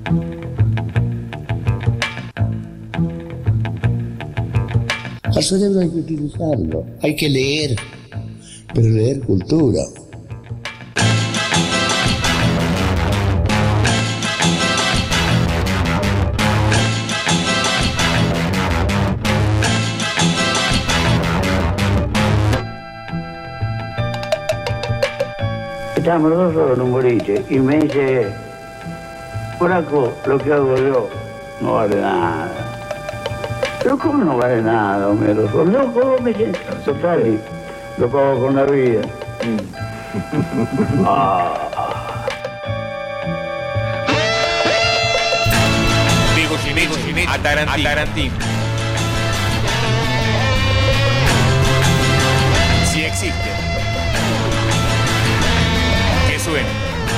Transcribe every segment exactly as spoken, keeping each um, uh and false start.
Al cerebro hay que utilizarlo, hay que leer, pero leer cultura. Estábamos los dos solos en un boliche y me dice, Flaco, lo que hago yo no vale nada. Pero ¿cómo no vale nada, Homero? No, ¿cómo me dice? Total, lo pago con la vida. ah. Digo Ginés, Atarantín. Atarantín. Si existe. Que suene.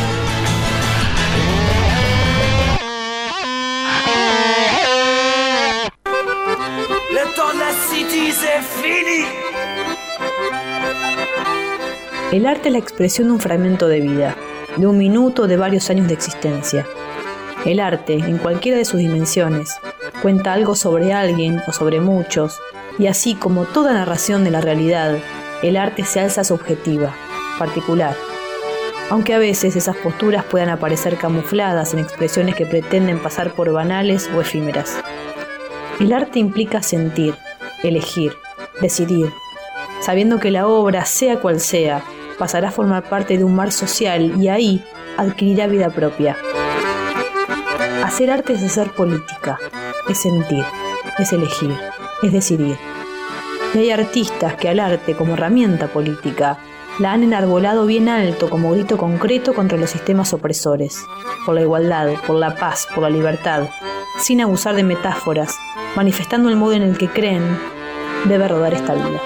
El arte es la expresión de un fragmento de vida, de un minuto o de varios años de existencia. El arte, en cualquiera de sus dimensiones, cuenta algo sobre alguien o sobre muchos, y así como toda narración de la realidad, el arte se alza subjetiva, particular. Aunque a veces esas posturas puedan aparecer camufladas en expresiones que pretenden pasar por banales o efímeras. El arte implica sentir, elegir, decidir, sabiendo que la obra, sea cual sea, pasará a formar parte de un mar social y ahí adquirirá vida propia. Hacer arte es hacer política, es sentir, es elegir, es decidir. Y hay artistas que al arte como herramienta política la han enarbolado bien alto como grito concreto contra los sistemas opresores, por la igualdad, por la paz, por la libertad, sin abusar de metáforas, manifestando el modo en el que creen debe rodar esta vida.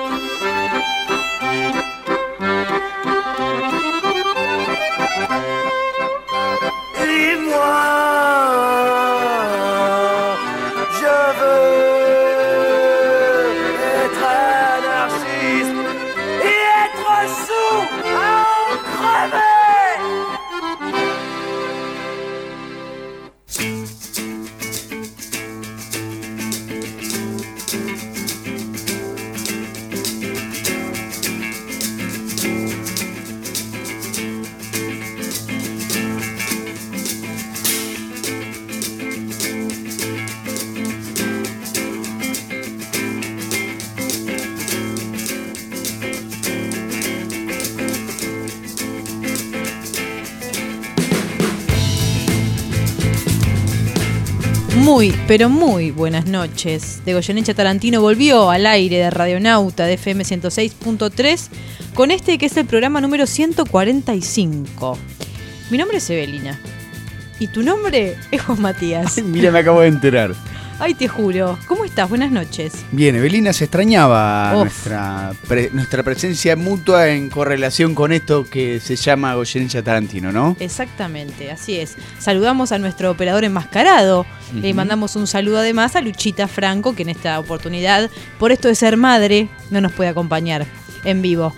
Muy, pero muy buenas noches. De Goyeneche Tarantino volvió al aire de Radionauta de F M ciento seis punto tres con este que es el programa número ciento cuarenta y cinco. Mi nombre es Evelina y tu nombre es Juan Matías. Ay, mira, me acabo de enterar. Ay, te juro. ¿Cómo estás? Buenas noches. Bien, Evelina, se extrañaba Uf. nuestra pre- nuestra presencia mutua en correlación con esto que se llama Goyeneche Tarantino, ¿no? Exactamente, así es. Saludamos a nuestro operador enmascarado. Uh-huh. Le mandamos un saludo además a Luchita Franco, que en esta oportunidad, por esto de ser madre, no nos puede acompañar en vivo.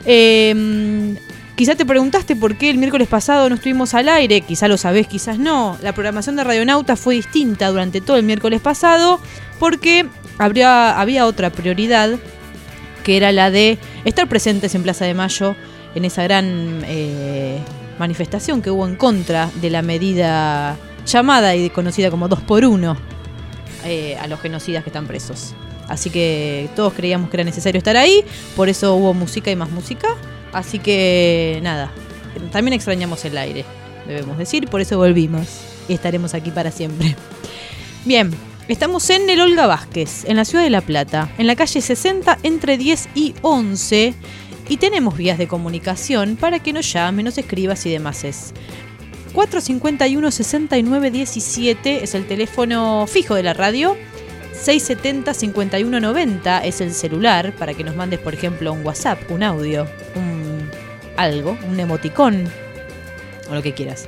Eh, quizá te preguntaste por qué el miércoles pasado no estuvimos al aire, quizá lo sabés, quizás no. La programación de Radionauta fue distinta durante todo el miércoles pasado porque habría, había otra prioridad, que era la de estar presentes en Plaza de Mayo en esa gran eh, manifestación que hubo en contra de la medida llamada y conocida como dos por uno eh, a los genocidas que están presos. Así que todos creíamos que era necesario estar ahí, por eso hubo música y más música. Así que nada, también extrañamos el aire, debemos decir, por eso volvimos y estaremos aquí para siempre. Bien, estamos en el Olga Vázquez, en la ciudad de La Plata, en la calle sesenta entre diez y once, y tenemos vías de comunicación para que nos llames, nos escribas y demás. Es cuatro cinco uno, seis nueve uno siete es el teléfono fijo de la radio. seis setenta, cincuenta y uno noventa es el celular para que nos mandes, por ejemplo, un WhatsApp, un audio, un algo, un emoticón o lo que quieras.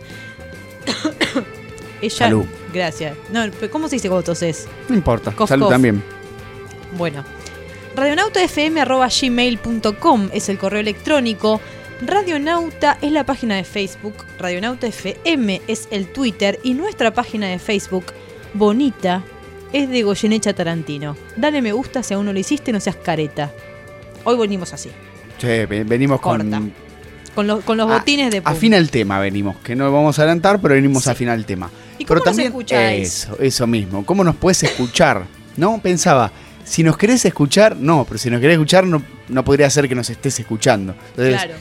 Ella, Salud. Gracias. No, ¿cómo se dice cuando toses? No importa. Cof, Salud cof. también. Bueno, radionautafm arroba gmail punto com es el correo electrónico. Radionauta es la página de Facebook, Radionauta F M es el Twitter y nuestra página de Facebook, bonita, es de Goyeneche Tarantino. Dale me gusta si aún no lo hiciste, no seas careta. Hoy venimos así. Sí, venimos Corta. con... Con, lo- con los botines de pum. Afina el tema venimos, que no vamos a adelantar, pero venimos Sí. a afinar el tema. ¿Y Pero cómo nos también escucháis? eso, eso mismo. ¿Cómo nos puedes escuchar? ¿No? Pensaba, si nos querés escuchar, no, pero si nos querés escuchar, no, no podría ser que nos estés escuchando. Entonces, Claro.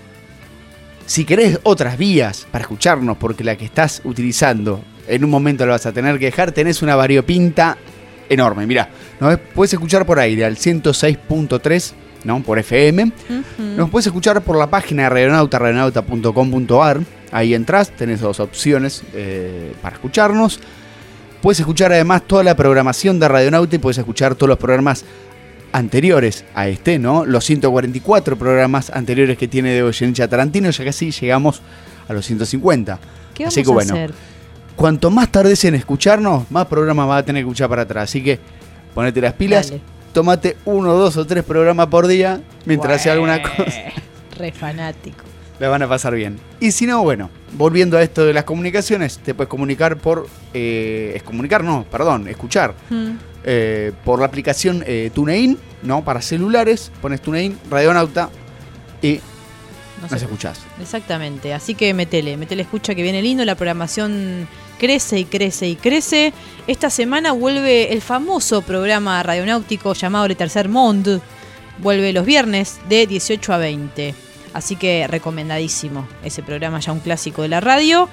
si querés otras vías para escucharnos, porque la que estás utilizando en un momento la vas a tener que dejar, tenés una variopinta enorme. Mirá, nos puedes escuchar por aire al ciento seis punto tres, ¿no? Por F M. Ujú. Nos puedes escuchar por la página de Radionauta, radionauta punto com punto a r. Ahí entras, tenés dos opciones eh, para escucharnos. Puedes escuchar además toda la programación de Radionauta y puedes escuchar todos los programas anteriores a este, ¿no? Los ciento cuarenta y cuatro programas anteriores que tiene de Goyeneche Tarantino, ya casi llegamos a los ciento cincuenta. ¿Qué vamos Así que a bueno, hacer? cuanto más tardes en escucharnos, más programas vas a tener que escuchar para atrás. Así que ponete las pilas, Dale. tomate uno, dos o tres programas por día mientras hace alguna cosa. Re fanático. La van a pasar bien. Y si no, bueno, volviendo a esto de las comunicaciones, te puedes comunicar por... Eh, es comunicar, no, perdón, escuchar. Mm. Eh, por la aplicación eh, TuneIn, ¿no? Para celulares, pones TuneIn, Radionauta y No nos sé. escuchás. Exactamente, así que metele, metele escucha que viene lindo, la programación crece y crece y crece. Esta semana vuelve el famoso programa radionáutico llamado Le Tercer Monde, vuelve los viernes de dieciocho a veinte, así que recomendadísimo ese programa, ya un clásico de la radio.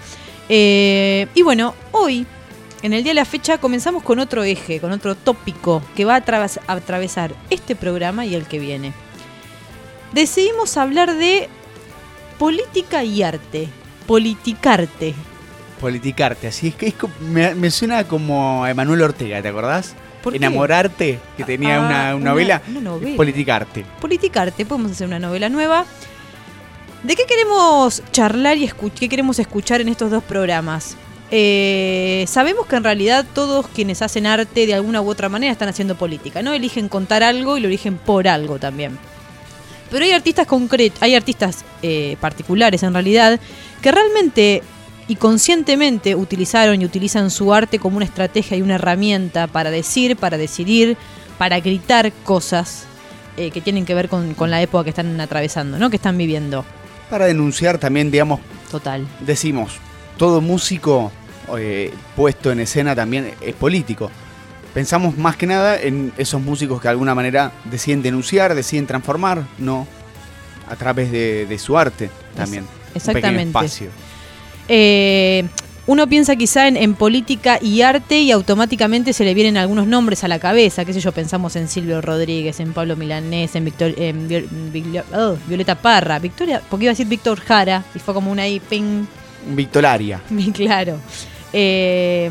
Eh, y bueno, hoy, en el día de la fecha, comenzamos con otro eje, con otro tópico que va a atraves- a atravesar este programa y el que viene. Decidimos hablar de política y arte. Politicarte. Politicarte, así es que es co- me, me suena como a Emanuel Ortega, ¿te acordás? ¿Por qué? Enamorarte, que tenía Ah, una, una una- novela. una novela. Politicarte. Politicarte, podemos hacer una novela nueva. ¿De qué queremos charlar y escu- qué queremos escuchar en estos dos programas? Eh, sabemos que en realidad todos quienes hacen arte de alguna u otra manera están haciendo política, ¿no? Eligen contar algo y lo eligen por algo también. Pero hay artistas concretos, hay artistas eh, particulares en realidad, que realmente y conscientemente utilizaron y utilizan su arte como una estrategia y una herramienta para decir, para decidir, para gritar cosas eh, que tienen que ver con, con la época que están atravesando, ¿no? Que están viviendo. Para denunciar también, digamos, Total. decimos, todo músico eh, puesto en escena también es político. Pensamos más que nada en esos músicos que de alguna manera deciden denunciar, deciden transformar, no, a través de, de su arte también. Es- Un pequeño exactamente. espacio. Eh, uno piensa quizá en, en política y arte y automáticamente se le vienen algunos nombres a la cabeza, qué sé yo, pensamos en Silvio Rodríguez, en Pablo Milanés, en, Victor, en Viol- Viol- oh, Violeta Parra, Victoria, porque iba a decir Víctor Jara, y fue como una ahí, ping, Un Victolaria. bien claro. Eh,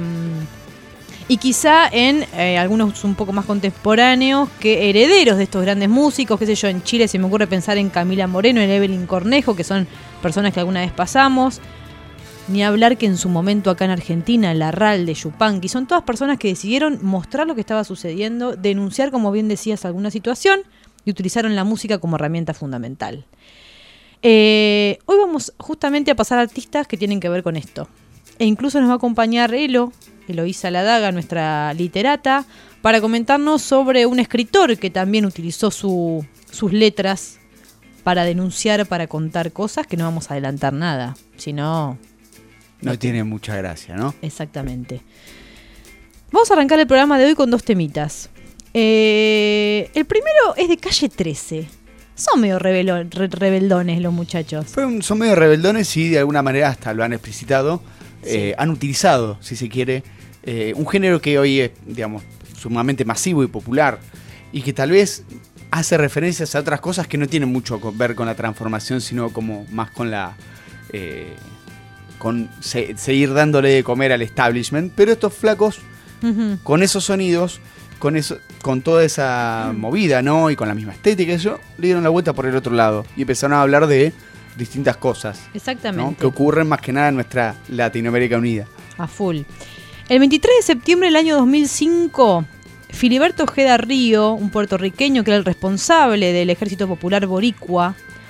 y quizá en eh, algunos un poco más contemporáneos que herederos de estos grandes músicos, qué sé yo, en Chile se me ocurre pensar en Camila Moreno, en Evelyn Cornejo, que son personas que alguna vez pasamos. Ni hablar que en su momento acá en Argentina, Larralde, Yupanqui, son todas personas que decidieron mostrar lo que estaba sucediendo, denunciar, como bien decías, alguna situación y utilizaron la música como herramienta fundamental. Eh, hoy vamos justamente a pasar a artistas que tienen que ver con esto. E incluso nos va a acompañar Elo, Eloísa Ladaga, nuestra literata, para comentarnos sobre un escritor que también utilizó su, sus letras para denunciar, para contar cosas que no vamos a adelantar nada, sino... No tiene mucha gracia, ¿no? Exactamente. Vamos a arrancar el programa de hoy con dos temitas. Eh, el primero es de Calle trece. Son medio rebelón- re- rebeldones los muchachos. Fue un- son medio rebeldones y de alguna manera hasta lo han explicitado. Eh, han utilizado, si se quiere, eh, un género que hoy es, digamos, sumamente masivo y popular y que tal vez hace referencias a otras cosas que no tienen mucho que ver con la transformación, sino como más con la... Eh, con se- seguir dándole de comer al establishment, pero estos flacos Ujú. con esos sonidos, con eso, con toda esa movida, ¿no? Y con la misma estética, eso, le dieron la vuelta por el otro lado y empezaron a hablar de distintas cosas, ¿no? Exactamente. Que ocurren más que nada en nuestra Latinoamérica unida. A full. El veintitrés de septiembre del año dos mil cinco, Filiberto Ojeda Río, un puertorriqueño que era el responsable del Ejército Popular Boricua,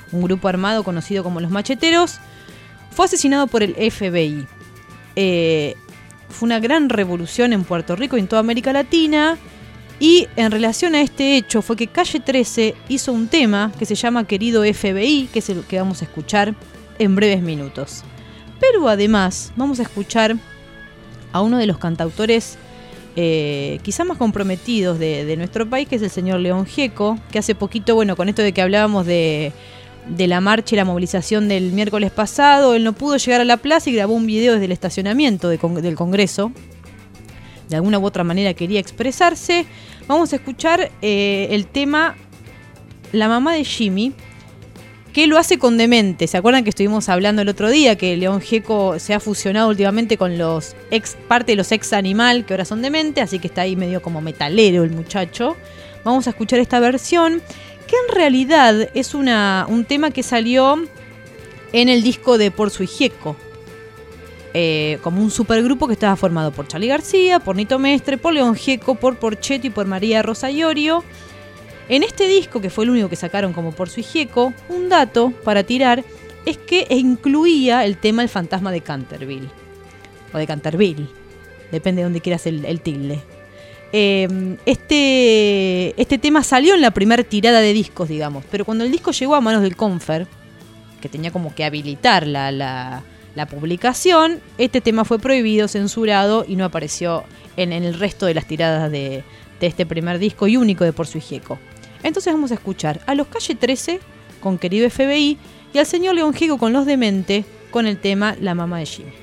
un grupo armado conocido como los Macheteros, fue asesinado por el F B I. Eh, fue una gran revolución en Puerto Rico y en toda América Latina. Y en relación a este hecho fue que Calle trece hizo un tema que se llama Querido F B I, que es el que vamos a escuchar en breves minutos. Pero además vamos a escuchar a uno de los cantautores eh, quizá más comprometidos de, de nuestro país, que es el señor León Gieco, que hace poquito, bueno, con esto de que hablábamos de, de la marcha y la movilización del miércoles pasado, él no pudo llegar a la plaza y grabó un video desde el estacionamiento de, del Congreso. De alguna u otra manera quería expresarse. Vamos a escuchar eh, el tema La mamá de Jimmy, que lo hace con Demente. ¿Se acuerdan que estuvimos hablando el otro día que León Gieco se ha fusionado últimamente con los ex, parte de los ex Animal, que ahora son Demente, así que está ahí medio como metalero el muchacho? Vamos a escuchar esta versión, que en realidad es una, un tema que salió en el disco de Porzo y Gieco. Eh, como un supergrupo que estaba formado por Charly García, por Nito Mestre, por León Gieco, por Porchetto y por María Rosa Iorio. En este disco, que fue el único que sacaron como Porzo y Gieco, un dato para tirar es que incluía el tema El fantasma de Canterville. O de Canterville, depende de donde quieras el, el tilde. Eh, este, este tema salió en la primera tirada de discos, digamos, pero cuando el disco llegó a manos del Confer, que tenía como que habilitar la... la La publicación, este tema fue prohibido, censurado y no apareció en, en el resto de las tiradas de, de este primer disco y único de Porzo y Gieco. Entonces vamos a escuchar a los Calle trece con Querido F B I y al señor León Gieco con Los Demente con el tema La mamá de Jimmy.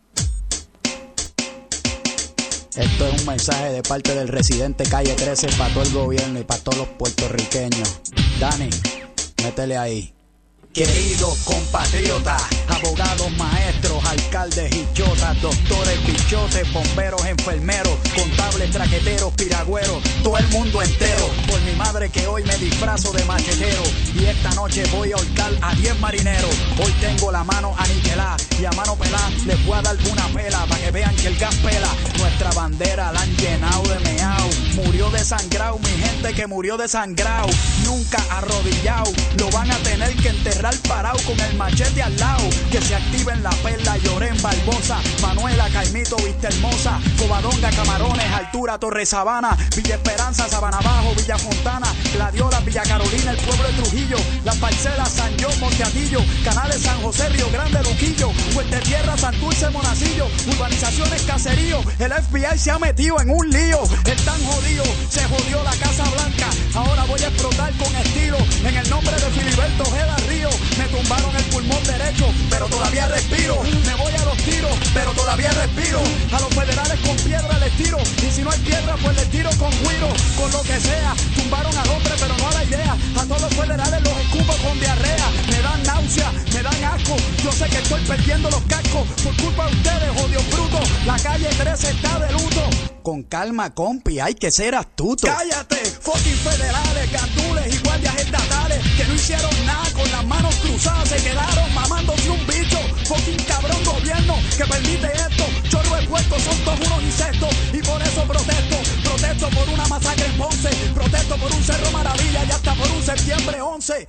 Esto es un mensaje de parte del residente Calle trece para todo el gobierno y para todos los puertorriqueños. Dani, métele ahí. Queridos compatriotas, abogados, maestros, alcaldes y chotas, doctores, bichotes, bomberos, enfermeros, contables, traqueteros, piragüeros, todo el mundo entero, por mi madre que hoy me disfrazo de machetero y esta noche voy a ahorcar a diez marineros. Hoy tengo la mano aniquilada y a mano pelada les voy a dar una pela para que vean que el gas pela. Nuestra bandera la han llenado de meao, murió desangrado, mi gente que murió desangrado, nunca arrodillado, lo van a tener que enterrar parado con el machete al lado, que se activen la perla, Llorén, Barbosa, Manuela, Caimito, Vista Hermosa, Covadonga, Camarones, Altura, Torre Sabana, Villa Esperanza, Sabana Bajo, Villa Fontana, Gladiola, Villa Carolina, el pueblo de Trujillo, Las Parcelas, San John, Monteatillo, Canales, San José, Río Grande, Luquillo, Fuerte Tierra, Santurce, Monacillo, urbanizaciones, caserío, el F B I se ha metido en un lío, están jodidos, se jodió la Casa Blanca, ahora voy a explotar con estilo, en el nombre de Filiberto Ojeda Río. Me tumbaron el pulmón derecho, pero todavía respiro. Me voy a los tiros, pero todavía respiro. A los federales con piedra les tiro, y si no hay piedra pues les tiro con guiro. Con lo que sea, tumbaron al hombre pero no a la idea. A todos los federales los escupo con diarrea. Me dan náusea, me dan asco. Yo sé que estoy perdiendo los cascos por culpa de ustedes, jodidos brutos. La Calle trece está de luto. Con calma, compi, hay que ser astuto. Cállate, fucking federales, gandules y guardias estatales que no hicieron nada con las manos cruzadas, se quedaron mamándose un bicho. Fucking cabrón gobierno que permite esto. Chorro de puestos son todos unos insectos y por eso protesto. Protesto por una masacre en Ponce, protesto por un Cerro Maravilla y hasta por un septiembre once.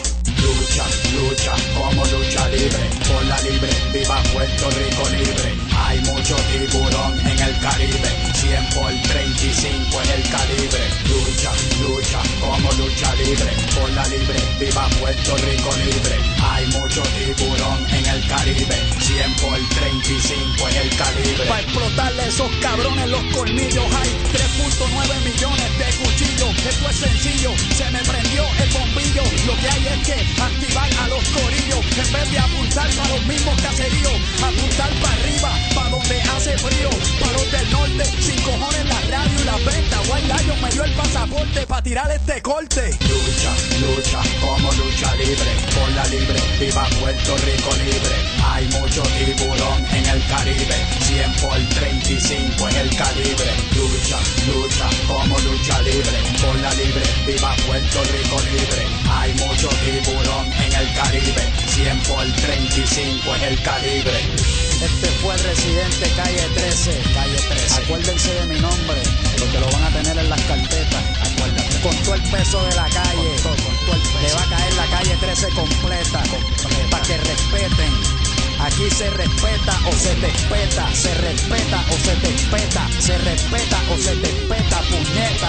Lucha, lucha, como lucha libre, por la libre, viva Puerto Rico libre. Hay mucho tiburón en el Caribe, cien por treinta y cinco en el calibre. Lucha, lucha, como lucha libre, por la libre, viva Puerto Rico libre. Hay mucho tiburón en el Caribe, cien por treinta y cinco en el calibre. Pa' explotarle esos cabrones los colmillos hay tres punto nueve millones de cuchillos. Esto es sencillo, se me prendió el bombillo. Lo que hay es que activar a los corillos en vez de apuntar para los mismos caseríos, apuntar para arriba, para donde hace frío, para los del norte, sin cojones la radio y la venta. White Lion me dio el pasaporte para tirar este corte. Lucha, lucha, como lucha libre, por la libre, viva Puerto Rico libre. Hay mucho tiburón en el Caribe, cien por treinta y cinco en el calibre. Lucha, lucha, como lucha libre, por la libre, viva Puerto Rico libre. Hay mucho tiburón en el Caribe, cien por treinta y cinco en el calibre. Este fue el residente Calle trece, Calle trece. Acuérdense de mi nombre, porque lo van a tener en las carpetas. Acuérdate. Con todo el peso de la calle, con todo, con todo Le va a caer la calle trece completa, para que respeten. Aquí se respeta o se te espeta, se respeta o se te espeta, se respeta o se te espeta, puñeta.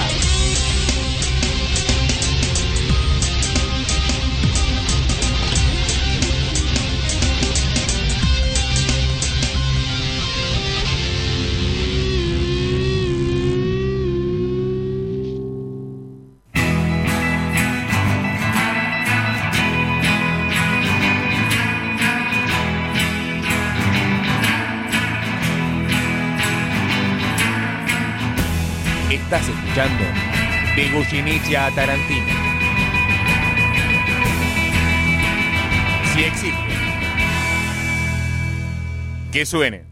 Estás escuchando De Goyeneche a Tarantino. Si existe, que suene.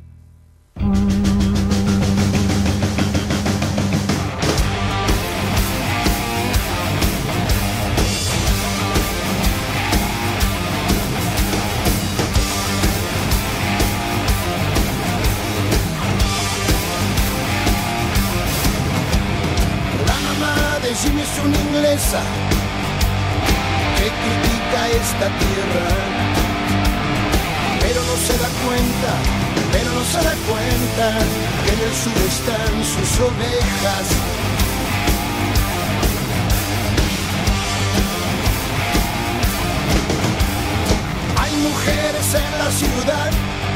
Jimmy es una inglesa que critica esta tierra, pero no se da cuenta, pero no se da cuenta que en el sur están sus ovejas. Hay mujeres en la ciudad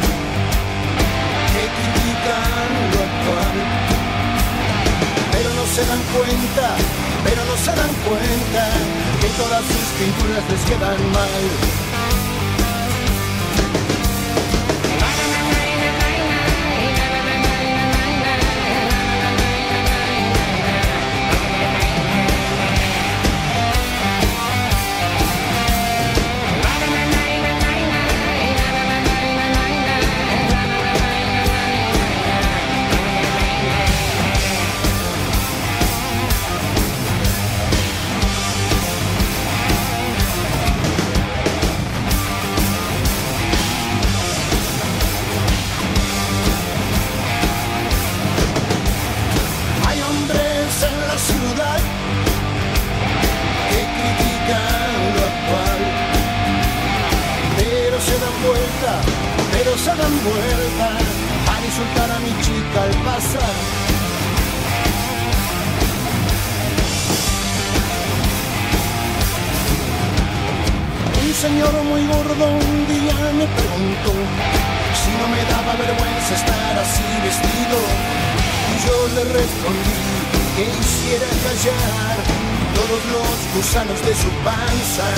que critican lo actual, pero no se dan cuenta, pero no se dan cuenta que todas sus pinturas les quedan mal. Se dan vuelta para insultar a mi chica al pasar. Un señor muy gordo un día me preguntó si no me daba vergüenza estar así vestido, y yo le respondí que hiciera callar todos los gusanos de su panza.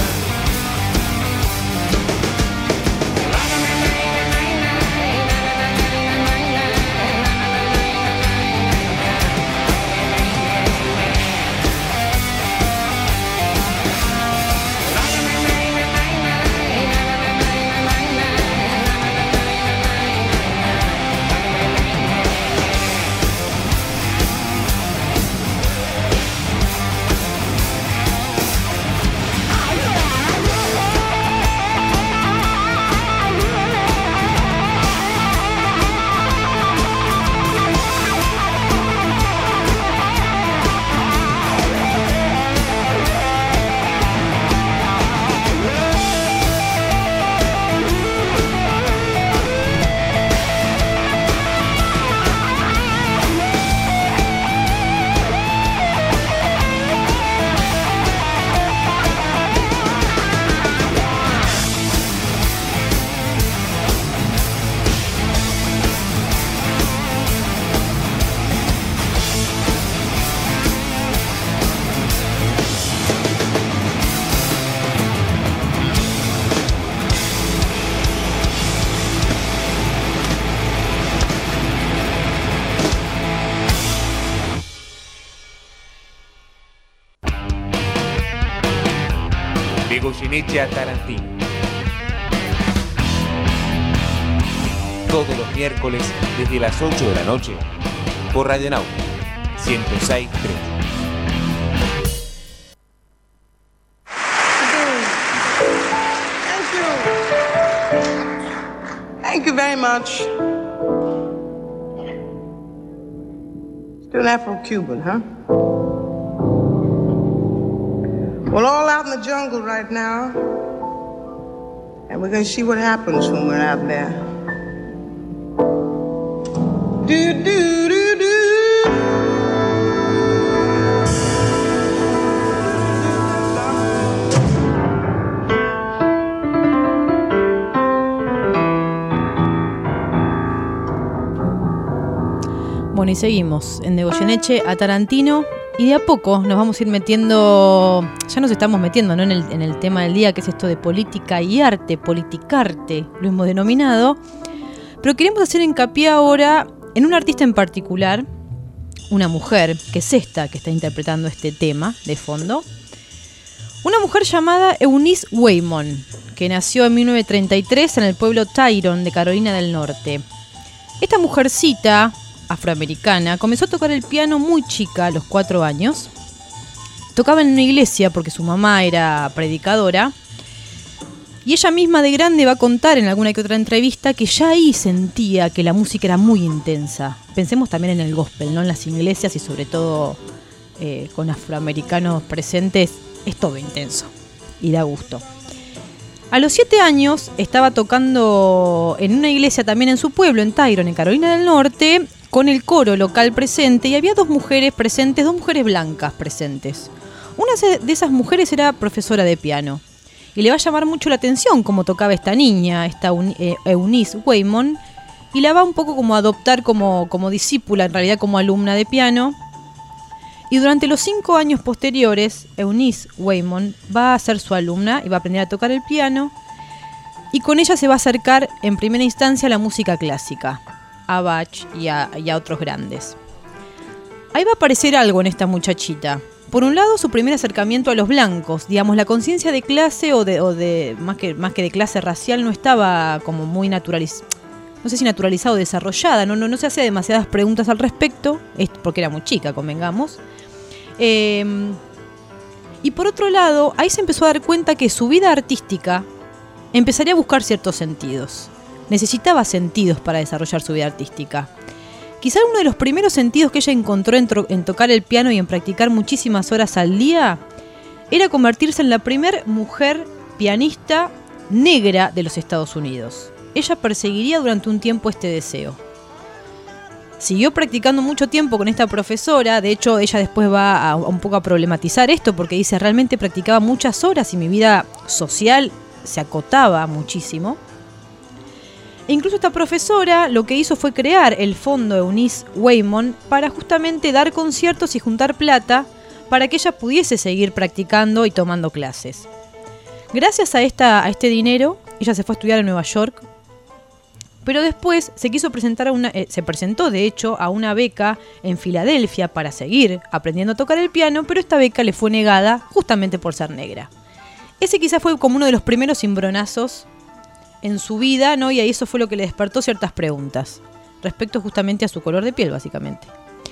De Goyeneche a Tarantino. Todos los miércoles desde las ocho de la noche por Radio Náutica ciento seis punto tres. Thank you very much. Still Afro-Cuban, huh? We're all out in the jungle right now, and we're gonna see what happens when we're out there. Do, do, do, do. Bueno, y seguimos en De Goyeneche a Tarantino, y de a poco nos vamos a ir metiendo, ya nos estamos metiendo, ¿no? en, el, en el tema del día, que es esto de política y arte, politicarte, lo hemos denominado, pero queremos hacer hincapié ahora en un artista en particular, una mujer, que es esta que está interpretando este tema de fondo, una mujer llamada Eunice Waymon, que nació en mil novecientos treinta y tres en el pueblo Tyrone de Carolina del Norte. Esta mujercita afroamericana comenzó a tocar el piano muy chica, a los cuatro años. Tocaba en una iglesia porque su mamá era predicadora, y ella misma de grande va a contar en alguna que otra entrevista que ya ahí sentía que la música era muy intensa. Pensemos también en el gospel, ¿no? En las iglesias, y sobre todo eh, con afroamericanos presentes, es todo intenso y da gusto. A los siete años estaba tocando en una iglesia también en su pueblo, en Tyrone, en Carolina del Norte, con el coro local presente, y había dos mujeres presentes, dos mujeres blancas presentes. Una de esas mujeres era profesora de piano, y le va a llamar mucho la atención cómo tocaba esta niña, esta Eunice Waymon, y la va un poco como a adoptar como, como discípula, en realidad como alumna de piano. Y durante los cinco años posteriores, Eunice Waymon va a ser su alumna y va a aprender a tocar el piano, y con ella se va a acercar en primera instancia a la música clásica, a Bach y a, y a otros grandes. Ahí va a aparecer algo en esta muchachita. Por un lado, su primer acercamiento a los blancos, digamos, la conciencia de clase o de, o de más que, más que de clase racial no estaba como muy naturalizada, no sé si naturalizada o desarrollada, no, no, no se hacía demasiadas preguntas al respecto, porque era muy chica, convengamos. Eh, y por otro lado, ahí se empezó a dar cuenta que su vida artística empezaría a buscar ciertos sentidos. Necesitaba sentidos para desarrollar su vida artística. Quizá uno de los primeros sentidos que ella encontró en, tro- en tocar el piano y en practicar muchísimas horas al día era convertirse en la primer mujer pianista negra de los Estados Unidos. Ella perseguiría durante un tiempo este deseo. Siguió practicando mucho tiempo con esta profesora, de hecho ella después va a, a un poco a problematizar esto, porque dice, realmente practicaba muchas horas y mi vida social se acotaba muchísimo. E incluso esta profesora lo que hizo fue crear el fondo Eunice Waymon para justamente dar conciertos y juntar plata para que ella pudiese seguir practicando y tomando clases. Gracias a, esta, a este dinero, ella se fue a estudiar en Nueva York, pero después se quiso presentar a una, eh, se presentó de hecho a una beca en Filadelfia para seguir aprendiendo a tocar el piano, pero esta beca le fue negada justamente por ser negra. Ese quizás fue como uno de los primeros cimbronazos en su vida, ¿no? Y ahí eso fue lo que le despertó ciertas preguntas respecto justamente a su color de piel, básicamente.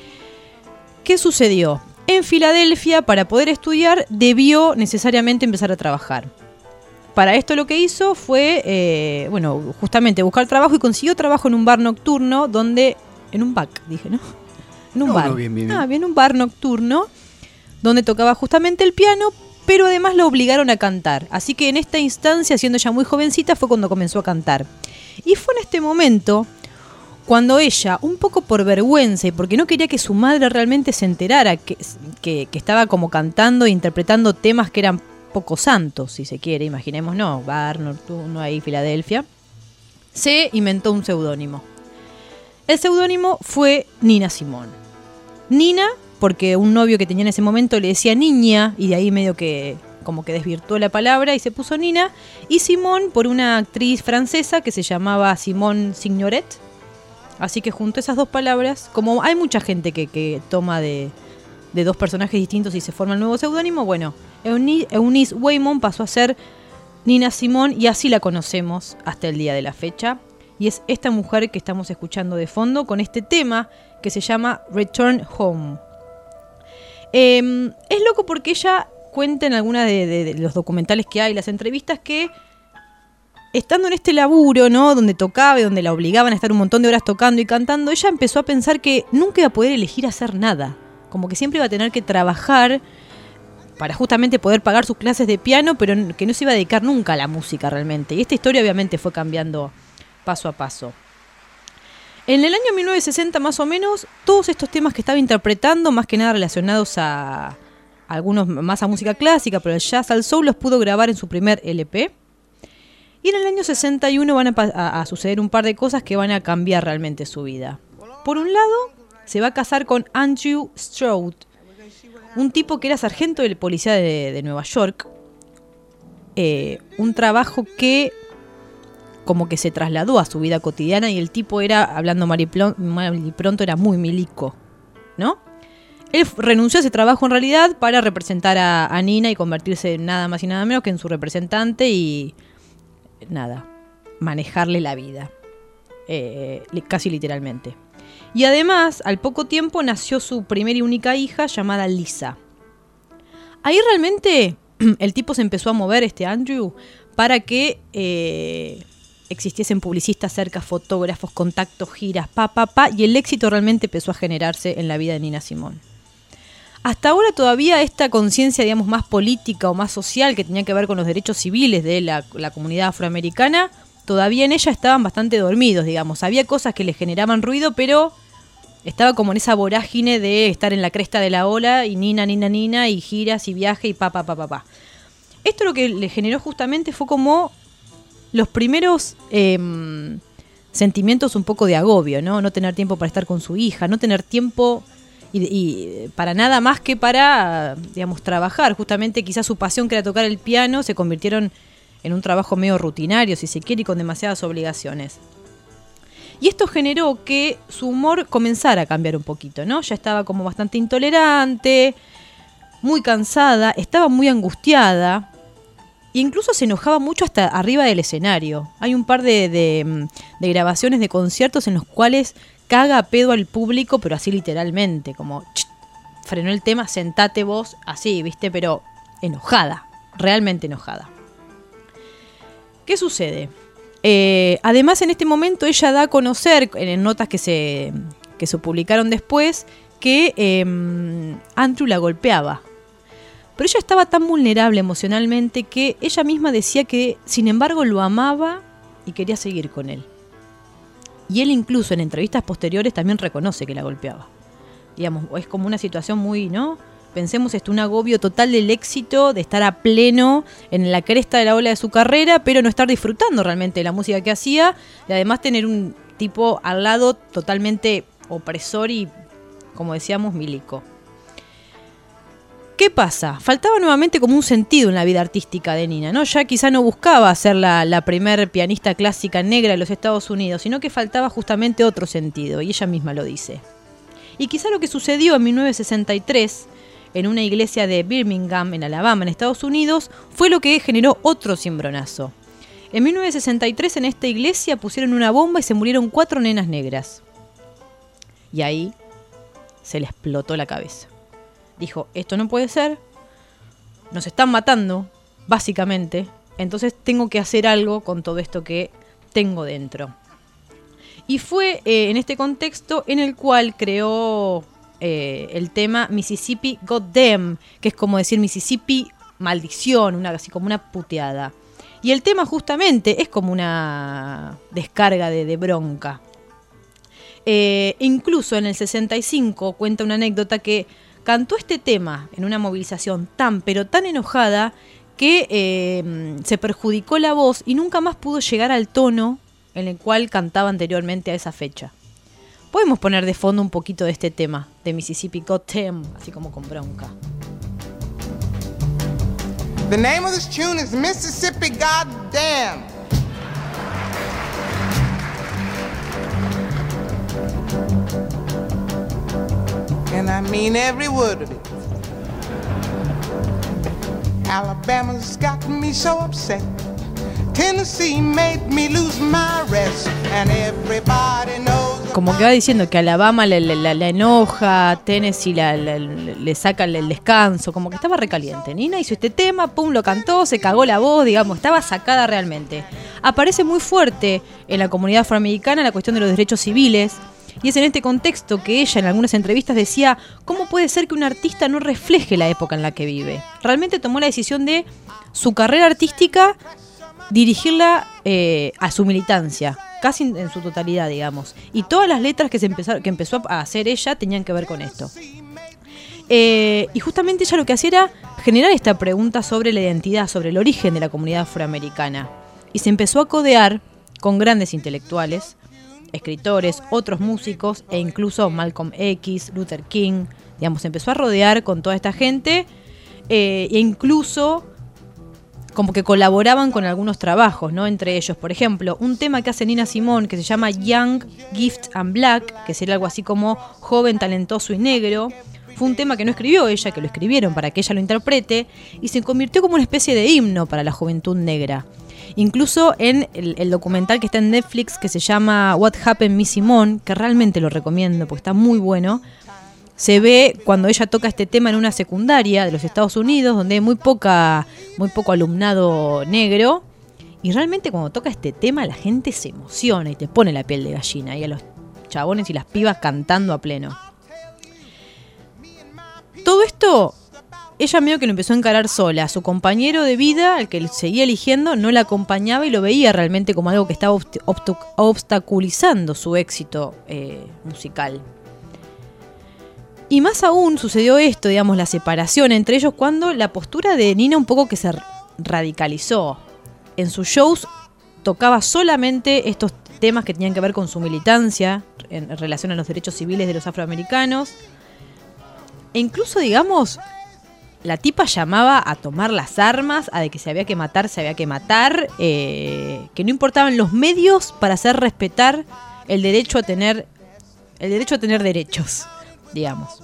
¿Qué sucedió? En Filadelfia, para poder estudiar, debió necesariamente empezar a trabajar. Para esto lo que hizo fue, eh, bueno, justamente buscar trabajo, y consiguió trabajo en un bar nocturno donde, en un back, dije, ¿no? En un no, bar. No, bien, bien, bien. Ah, bien, un bar nocturno donde tocaba justamente el piano, pero además la obligaron a cantar. Así que en esta instancia, siendo ya muy jovencita, fue cuando comenzó a cantar. Y fue en este momento cuando ella, un poco por vergüenza y porque no quería que su madre realmente se enterara que, que, que estaba como cantando e interpretando temas que eran poco santos, si se quiere, imaginemos, no, bar nocturno ahí, Filadelfia, se inventó un seudónimo. El seudónimo fue Nina Simone. Nina, porque un novio que tenía en ese momento le decía niña, y de ahí medio que como que desvirtuó la palabra y se puso Nina, y Simone por una actriz francesa que se llamaba Simone Signoret. Así que junto a esas dos palabras, como hay mucha gente que, que toma de, de dos personajes distintos y se forma el nuevo seudónimo, bueno, Eunice, Eunice Waymon pasó a ser Nina Simone, y así la conocemos hasta el día de la fecha. Y es esta mujer que estamos escuchando de fondo con este tema que se llama Return Home. Eh, es loco porque ella cuenta en alguna de, de, de los documentales que hay, las entrevistas, que estando en este laburo, ¿no?, donde tocaba y donde la obligaban a estar un montón de horas tocando y cantando, ella empezó a pensar que nunca iba a poder elegir hacer nada. Como que siempre iba a tener que trabajar para justamente poder pagar sus clases de piano, pero que no se iba a dedicar nunca a la música realmente. Y esta historia obviamente fue cambiando paso a paso. En el año mil novecientos sesenta más o menos, todos estos temas que estaba interpretando, más que nada relacionados a, a algunos más a música clásica, pero el jazz, al soul, los pudo grabar en su primer L P. Y en el año sesenta y uno van a, a, a suceder un par de cosas que van a cambiar realmente su vida. Por un lado, se va a casar con Andrew Stroud, un tipo que era sargento de la policía de, de Nueva York. Eh, un trabajo que como que se trasladó a su vida cotidiana, y el tipo era, hablando mal y pronto, era muy milico, ¿no? Él renunció a ese trabajo en realidad para representar a, a Nina y convertirse en nada más y nada menos que en su representante y nada, manejarle la vida, eh, casi literalmente. Y además, al poco tiempo nació su primera y única hija llamada Lisa. Ahí realmente el tipo se empezó a mover, este Andrew, para que eh, existiesen publicistas cerca, fotógrafos, contactos, giras, pa, pa, pa, y el éxito realmente empezó a generarse en la vida de Nina Simone. Hasta ahora todavía esta conciencia, digamos, más política o más social que tenía que ver con los derechos civiles de la, la comunidad afroamericana, todavía en ella estaban bastante dormidos, digamos. Había cosas que le generaban ruido, pero estaba como en esa vorágine de estar en la cresta de la ola y Nina, Nina, Nina, y giras y viaje y pa, pa, pa, pa, pa. Esto lo que le generó justamente fue como los primeros eh, sentimientos un poco de agobio, ¿no? No tener tiempo para estar con su hija, no tener tiempo y, y para nada más que para, digamos, trabajar. Justamente quizás su pasión, que era tocar el piano, se convirtieron en un trabajo medio rutinario, si se quiere, y con demasiadas obligaciones. Y esto generó que su humor comenzara a cambiar un poquito, ¿no? Ya estaba como bastante intolerante, muy cansada, estaba muy angustiada. Incluso se enojaba mucho hasta arriba del escenario. Hay un par de, de, de grabaciones de conciertos en los cuales caga a pedo al público, pero así literalmente, como frenó el tema, sentate vos, así, ¿viste? Pero enojada, realmente enojada. ¿Qué sucede? Eh, además, en este momento ella da a conocer, en notas que se, que se publicaron después, que eh, Andrew la golpeaba. Pero ella estaba tan vulnerable emocionalmente que ella misma decía que, sin embargo, lo amaba y quería seguir con él. Y él incluso en entrevistas posteriores también reconoce que la golpeaba. Digamos, es como una situación muy, ¿no? Pensemos esto, un agobio total del éxito, de estar a pleno en la cresta de la ola de su carrera, pero no estar disfrutando realmente de la música que hacía, y además tener un tipo al lado totalmente opresor y, como decíamos, milico. ¿Qué pasa? Faltaba nuevamente como un sentido en la vida artística de Nina, ¿no? Ya quizá no buscaba ser la, la primer pianista clásica negra de los Estados Unidos, sino que faltaba justamente otro sentido, y ella misma lo dice. Y quizá lo que sucedió en mil novecientos sesenta y tres, en una iglesia de Birmingham, en Alabama, en Estados Unidos, fue lo que generó otro cimbronazo. En mil novecientos sesenta y tres en esta iglesia pusieron una bomba y se murieron cuatro nenas negras. Y ahí se le explotó la cabeza. Dijo, esto no puede ser, nos están matando, básicamente, entonces tengo que hacer algo con todo esto que tengo dentro. Y fue eh, en este contexto en el cual creó eh, el tema Mississippi Goddamn, que es como decir Mississippi maldición, una, así como una puteada. Y el tema justamente es como una descarga de, de bronca. Eh, incluso en el sesenta y cinco cuenta una anécdota que cantó este tema en una movilización tan pero tan enojada que eh, se perjudicó la voz y nunca más pudo llegar al tono en el cual cantaba anteriormente a esa fecha. Podemos poner de fondo un poquito de este tema, de Mississippi Goddamn, así como con bronca. The name of this tune is Mississippi Goddamn. And I mean every word of it. Alabama's got me so upset. Tennessee made me lose my rest. And everybody knows. Como que va diciendo que Alabama la, la, la enoja, Tennessee la, la, le saca el descanso, como que estaba recaliente. Nina hizo este tema, pum, lo cantó, se cagó la voz, digamos, estaba sacada realmente. Aparece muy fuerte en la comunidad afroamericana la cuestión de los derechos civiles. Y es en este contexto que ella en algunas entrevistas decía, ¿cómo puede ser que un artista no refleje la época en la que vive? Realmente tomó la decisión de su carrera artística dirigirla eh, a su militancia, casi en, en su totalidad, digamos. Y todas las letras que, se empezaron, que empezó a hacer ella tenían que ver con esto. Eh, y justamente ella lo que hacía era generar esta pregunta sobre la identidad, sobre el origen de la comunidad afroamericana. Y se empezó a codear con grandes intelectuales, escritores, otros músicos e incluso Malcolm X, Luther King. Digamos, se empezó a rodear con toda esta gente eh, e incluso como que colaboraban con algunos trabajos, ¿no? Entre ellos, por ejemplo, un tema que hace Nina Simone que se llama Young, Gifted and Black, que sería algo así como joven, talentoso y negro. Fue un tema que no escribió ella, que lo escribieron para que ella lo interprete, y se convirtió como una especie de himno para la juventud negra. Incluso en el, el documental que está en Netflix, que se llama What Happened Miss Simone, que realmente lo recomiendo porque está muy bueno, se ve cuando ella toca este tema en una secundaria de los Estados Unidos, donde hay muy, poca, muy poco alumnado negro, y realmente cuando toca este tema la gente se emociona y te pone la piel de gallina, y a los chabones y las pibas cantando a pleno. Todo esto, ella medio que lo empezó a encarar sola. Su compañero de vida, al que seguía eligiendo, no la acompañaba y lo veía realmente como algo que estaba obst- obstaculizando su éxito eh, musical. Y más aún sucedió esto, digamos, la separación entre ellos cuando la postura de Nina un poco que se radicalizó. En sus shows tocaba solamente estos temas que tenían que ver con su militancia en relación a los derechos civiles de los afroamericanos. E incluso, digamos, la tipa llamaba a tomar las armas, a de que se había que matar, se había que matar, eh, que no importaban los medios para hacer respetar el derecho a tener, el derecho a tener derechos, digamos.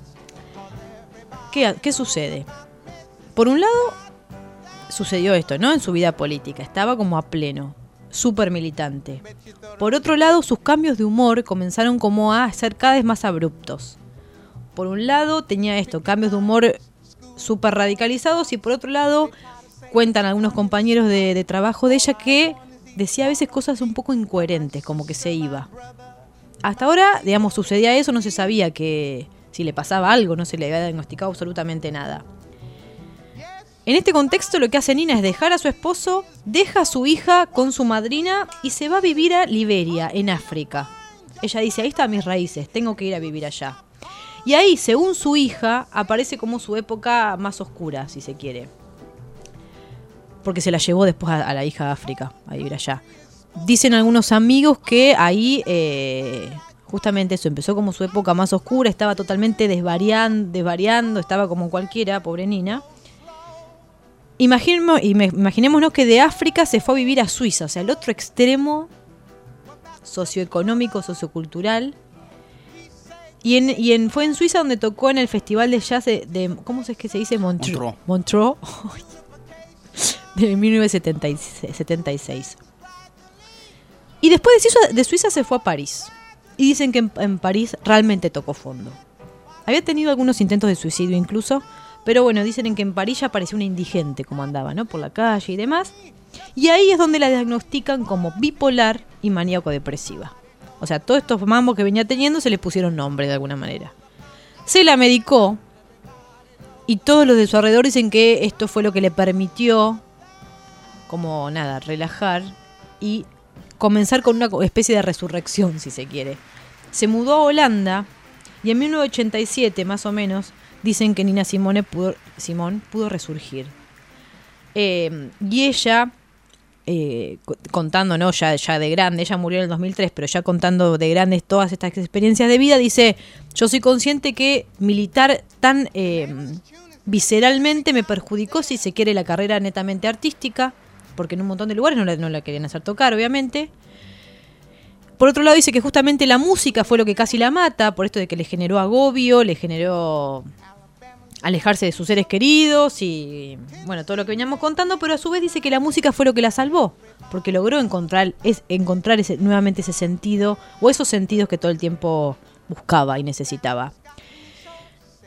¿Qué, qué sucede? Por un lado, sucedió esto, ¿no? En su vida política, estaba como a pleno, súper militante. Por otro lado, sus cambios de humor comenzaron como a ser cada vez más abruptos. Por un lado tenía esto, cambios de humor súper radicalizados, y por otro lado cuentan algunos compañeros de, de trabajo de ella que decía a veces cosas un poco incoherentes, como que se iba. Hasta ahora, digamos, sucedía eso, no se sabía que si le pasaba algo, no se le había diagnosticado absolutamente nada. En este contexto lo que hace Nina es dejar a su esposo, deja a su hija con su madrina y se va a vivir a Liberia, en África. Ella dice, ahí están mis raíces, tengo que ir a vivir allá. Y ahí, según su hija, aparece como su época más oscura, si se quiere. Porque se la llevó después a, a la hija de África, a vivir allá. Dicen algunos amigos que ahí, eh, justamente eso, empezó como su época más oscura, estaba totalmente desvariando, desvariando, estaba como cualquiera, pobre Nina. Imaginemos, imaginémonos que de África se fue a vivir a Suiza, o sea, el otro extremo socioeconómico, sociocultural. Y, en, y en, fue en Suiza donde tocó en el festival de jazz de, de ¿cómo es que se dice? Montreux. Montreux. De mil novecientos setenta y seis. Y después de Suiza, de Suiza se fue a París. Y dicen que en, en París realmente tocó fondo. Había tenido algunos intentos de suicidio incluso, pero bueno, dicen que en París ya parecía una indigente como andaba, ¿no? Por la calle y demás. Y ahí es donde la diagnostican como bipolar y maníaco-depresiva. O sea, todos estos mambos que venía teniendo se le pusieron nombre de alguna manera. Se la medicó y todos los de su alrededor dicen que esto fue lo que le permitió, como nada, relajar y comenzar con una especie de resurrección, si se quiere. Se mudó a Holanda y en mil novecientos ochenta y siete, más o menos, dicen que Nina Simone pudo, Simone pudo resurgir. Eh, y ella... Eh, contando, ¿no? ya, ya de grande, ella murió en el dos mil tres, pero ya contando de grandes todas estas experiencias de vida, dice, yo soy consciente que militar tan eh, visceralmente me perjudicó, si se quiere, la carrera netamente artística, porque en un montón de lugares no la, no la querían hacer tocar, obviamente. Por otro lado dice que justamente la música fue lo que casi la mata, por esto de que le generó agobio, le generó alejarse de sus seres queridos y bueno, todo lo que veníamos contando, pero a su vez dice que la música fue lo que la salvó, porque logró encontrar, es, encontrar ese, nuevamente ese sentido, o esos sentidos que todo el tiempo buscaba y necesitaba.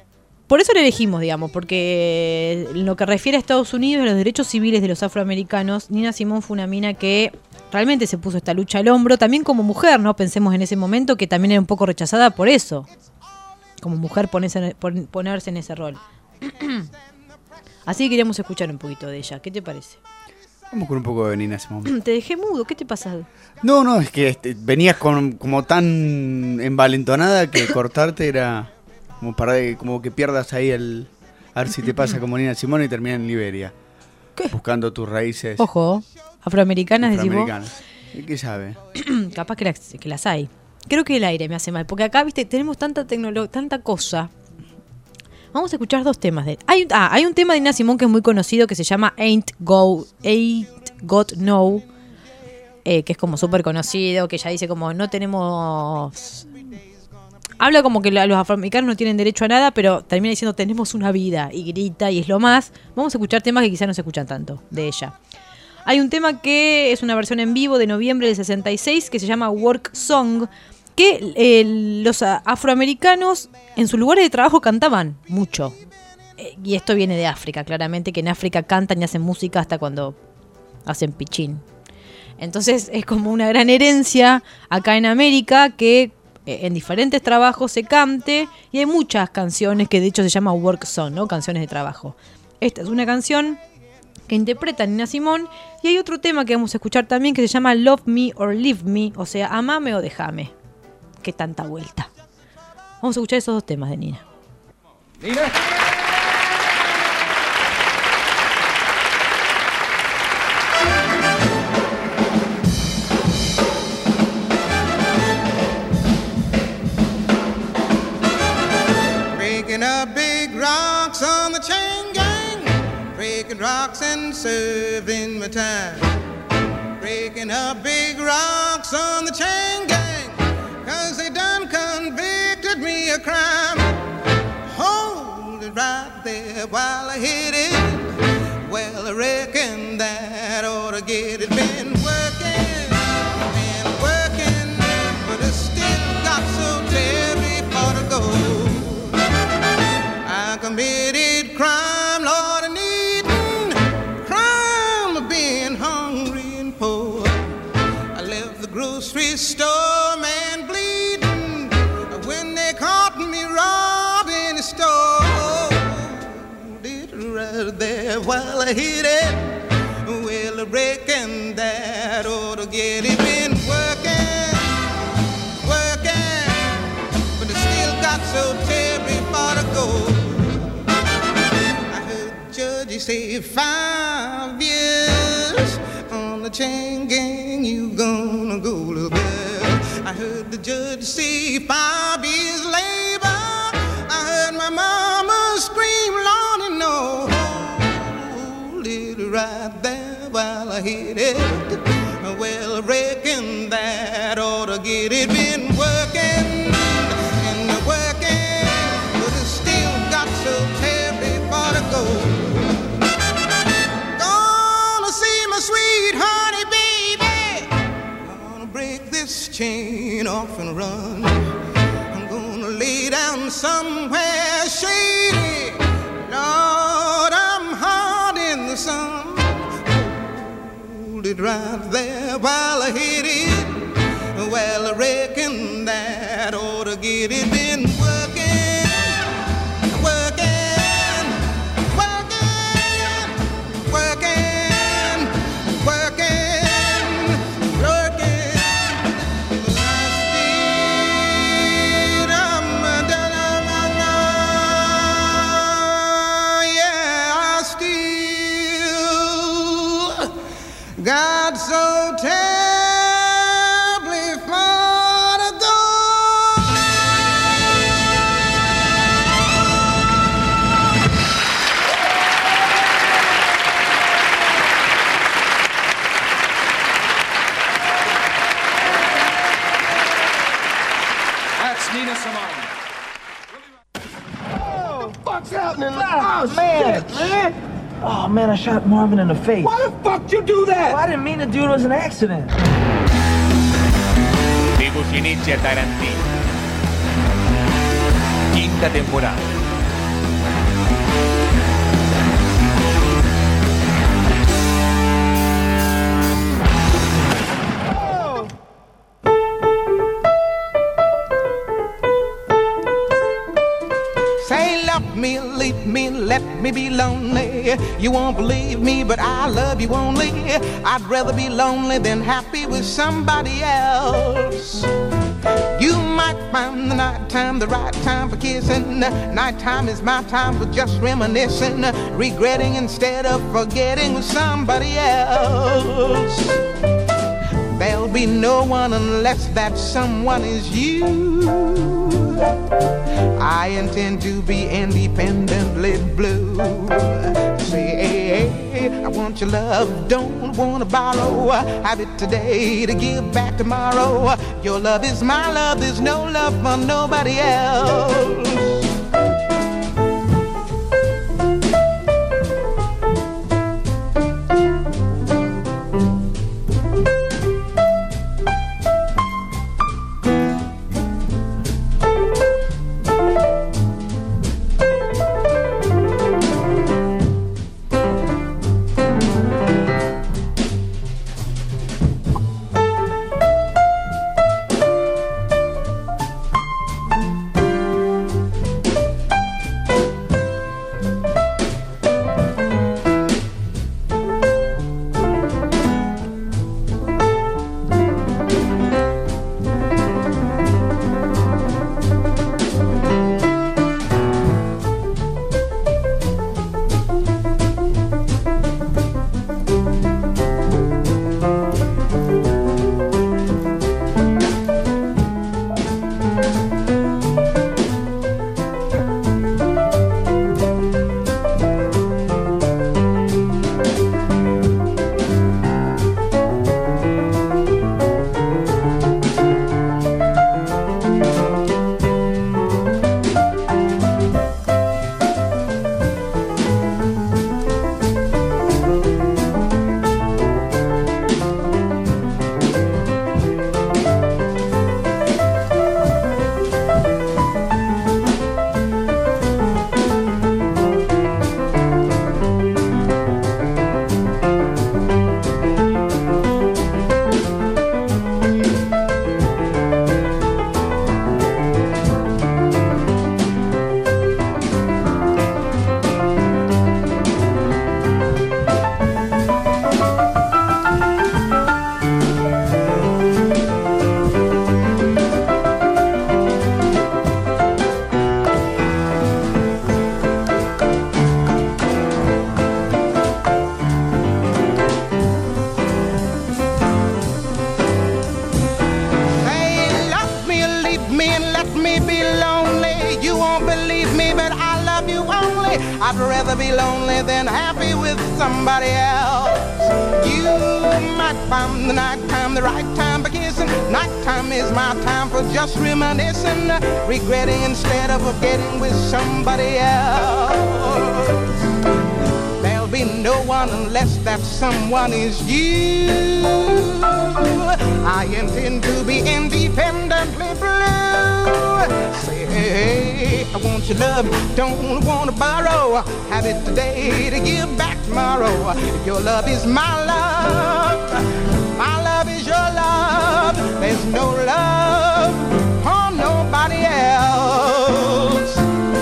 por eso lo elegimos, digamos, porque en lo que refiere a Estados Unidos y a los derechos civiles de los afroamericanos, Nina Simone fue una mina que realmente se puso esta lucha al hombro, también como mujer, ¿no? Pensemos en ese momento que también era un poco rechazada por eso, como mujer ponerse, ponerse en ese rol. Así que queríamos escuchar un poquito de ella. ¿Qué te parece? Vamos con un poco de Nina Simone. Te dejé mudo, ¿qué te pasa? No, no, es que este, venías con, como tan envalentonada que cortarte era como para como que pierdas ahí el... A ver si te pasa como Nina Simone y termina en Liberia. ¿Qué? Buscando tus raíces. Ojo, afroamericanas, afroamericanas. ¿Y qué sabe? Capaz que las, que las hay. Creo que el aire me hace mal, porque acá, viste, tenemos tanta tecnología, tanta cosa. Vamos a escuchar dos temas de... Hay, ah, hay un tema de Nina Simone que es muy conocido que se llama Ain't, Go, Ain't Got No, eh, que es como súper conocido, que ella dice como no tenemos... Habla como que los afroamericanos no tienen derecho a nada, pero termina diciendo tenemos una vida y grita y es lo más. Vamos a escuchar temas que quizás no se escuchan tanto de ella. Hay un tema que es una versión en vivo de noviembre del sesenta y seis que se llama Work Song, que eh, los afroamericanos en sus lugares de trabajo cantaban mucho. Eh, y esto viene de África, claramente, que en África cantan y hacen música hasta cuando hacen pichín. Entonces es como una gran herencia acá en América que eh, en diferentes trabajos se cante, y hay muchas canciones que de hecho se llama Work Song, ¿no? Canciones de trabajo. Esta es una canción que interpreta Nina Simone, y hay otro tema que vamos a escuchar también que se llama Love Me or Leave Me, o sea, amame o déjame. Qué tanta vuelta. Vamos a escuchar esos dos temas de Nina. Nina. Breaking up big rocks on the chain gang, breaking rocks and serving my time. Breaking up big rocks on the chain gang, 'cause they done convicted me of crime. Hold it right there while I hit it. Well, I reckon that ought to get it. Been working, been working, but I still got so terribly far to go. I committed crime, Lord, and eating crime of being hungry and poor. I left the grocery store, man, bleeding when they caught me robbing the store. Did right there while I hit it. Well, I reckon that ought to get it. Been working, working, but I still got so terribly far to go. I heard the judge, he say five years on the chain gang, you gonna go, little girl. I heard the judge say five years labor. I heard my mama scream, Lord, and no. Hold it right there while I hit it. Well, I reckon that ought to get it. Been working and working, but I still got so terribly far to go. Gonna see my sweet honey, baby. Gonna break this chain off and run. I'm gonna lay down somewhere shady. Lord, I'm hard in the sun. Hold it right there while I hit it. Well, I reckon that ought to get it. Been working, working, working, working, working, working. I still, I'm a yeah, I still got so terribly far to go. That's Nina Simone. What the fuck's happening? Oh, man, man. Oh, man, I shot Marvin in the face. Why the fuck you do that? Well, I didn't mean to do it. It was an accident. De Goyeneche a Tarantino. Quinta temporada. Say love me, leave me, let me be lonely. You won't believe me, but I love you only. I'd rather be lonely than happy with somebody else. You might find the night time the right time for kissing. Nighttime is my time for just reminiscing, regretting instead of forgetting with somebody else. There'll be no one unless that someone is you. I intend to be independently blue. Say, I want your love, don't wanna borrow. Have it today to give back tomorrow. Your love is my love, there's no love for nobody else. I'd rather be lonely than happy with somebody else. You might find the night time the right time for kissing. Nighttime is my time for just reminiscing, regretting instead of forgetting with somebody else. There'll be no one unless that someone is you. I intend to be independently blue. Say, hey, I want your love, don't want to borrow. Have it today to give back tomorrow. Your love is my love, my love is your love. There's no love for nobody else.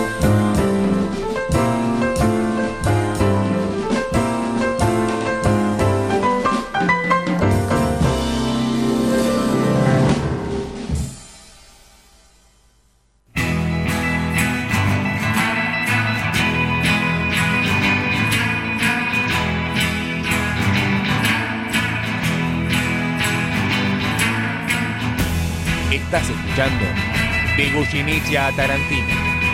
Estás escuchando De Goyeneche a Tarantino.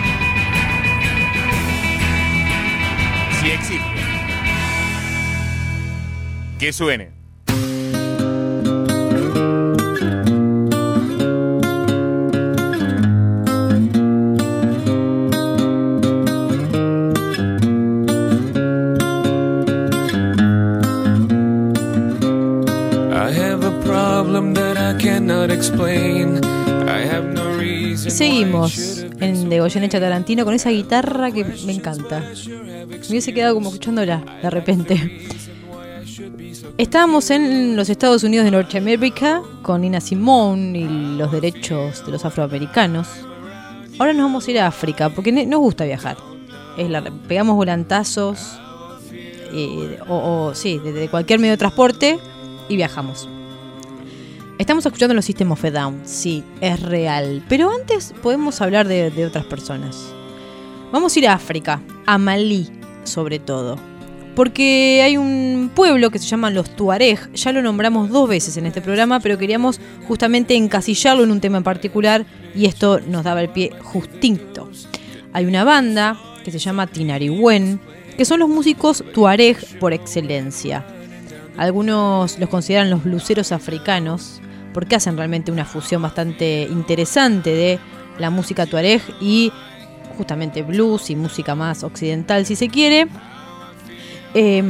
Si existe, que suene. Seguimos en De Goyeneche a Tarantino con esa guitarra que me encanta. Me hubiese quedado como escuchándola de repente. Estábamos en los Estados Unidos de Norteamérica con Nina Simone y los derechos de los afroamericanos. ahora nos vamos a ir a África, porque ne- nos gusta viajar. Es la, pegamos volantazos, eh, o, o sí, desde cualquier medio de transporte y viajamos. Estamos escuchando los System of a Down, sí, es real. Pero antes podemos hablar de, de otras personas. Vamos a ir a África, a Malí sobre todo. Porque hay un pueblo que se llama los Tuareg, ya lo nombramos dos veces en este programa, pero queríamos justamente encasillarlo en un tema en particular y esto nos daba el pie justito. Hay una banda que se llama Tinariwen, que son los músicos Tuareg por excelencia. Algunos los consideran los bluseros africanos, porque hacen realmente una fusión bastante interesante de la música Tuareg y justamente blues y música más occidental, si se quiere. Eh,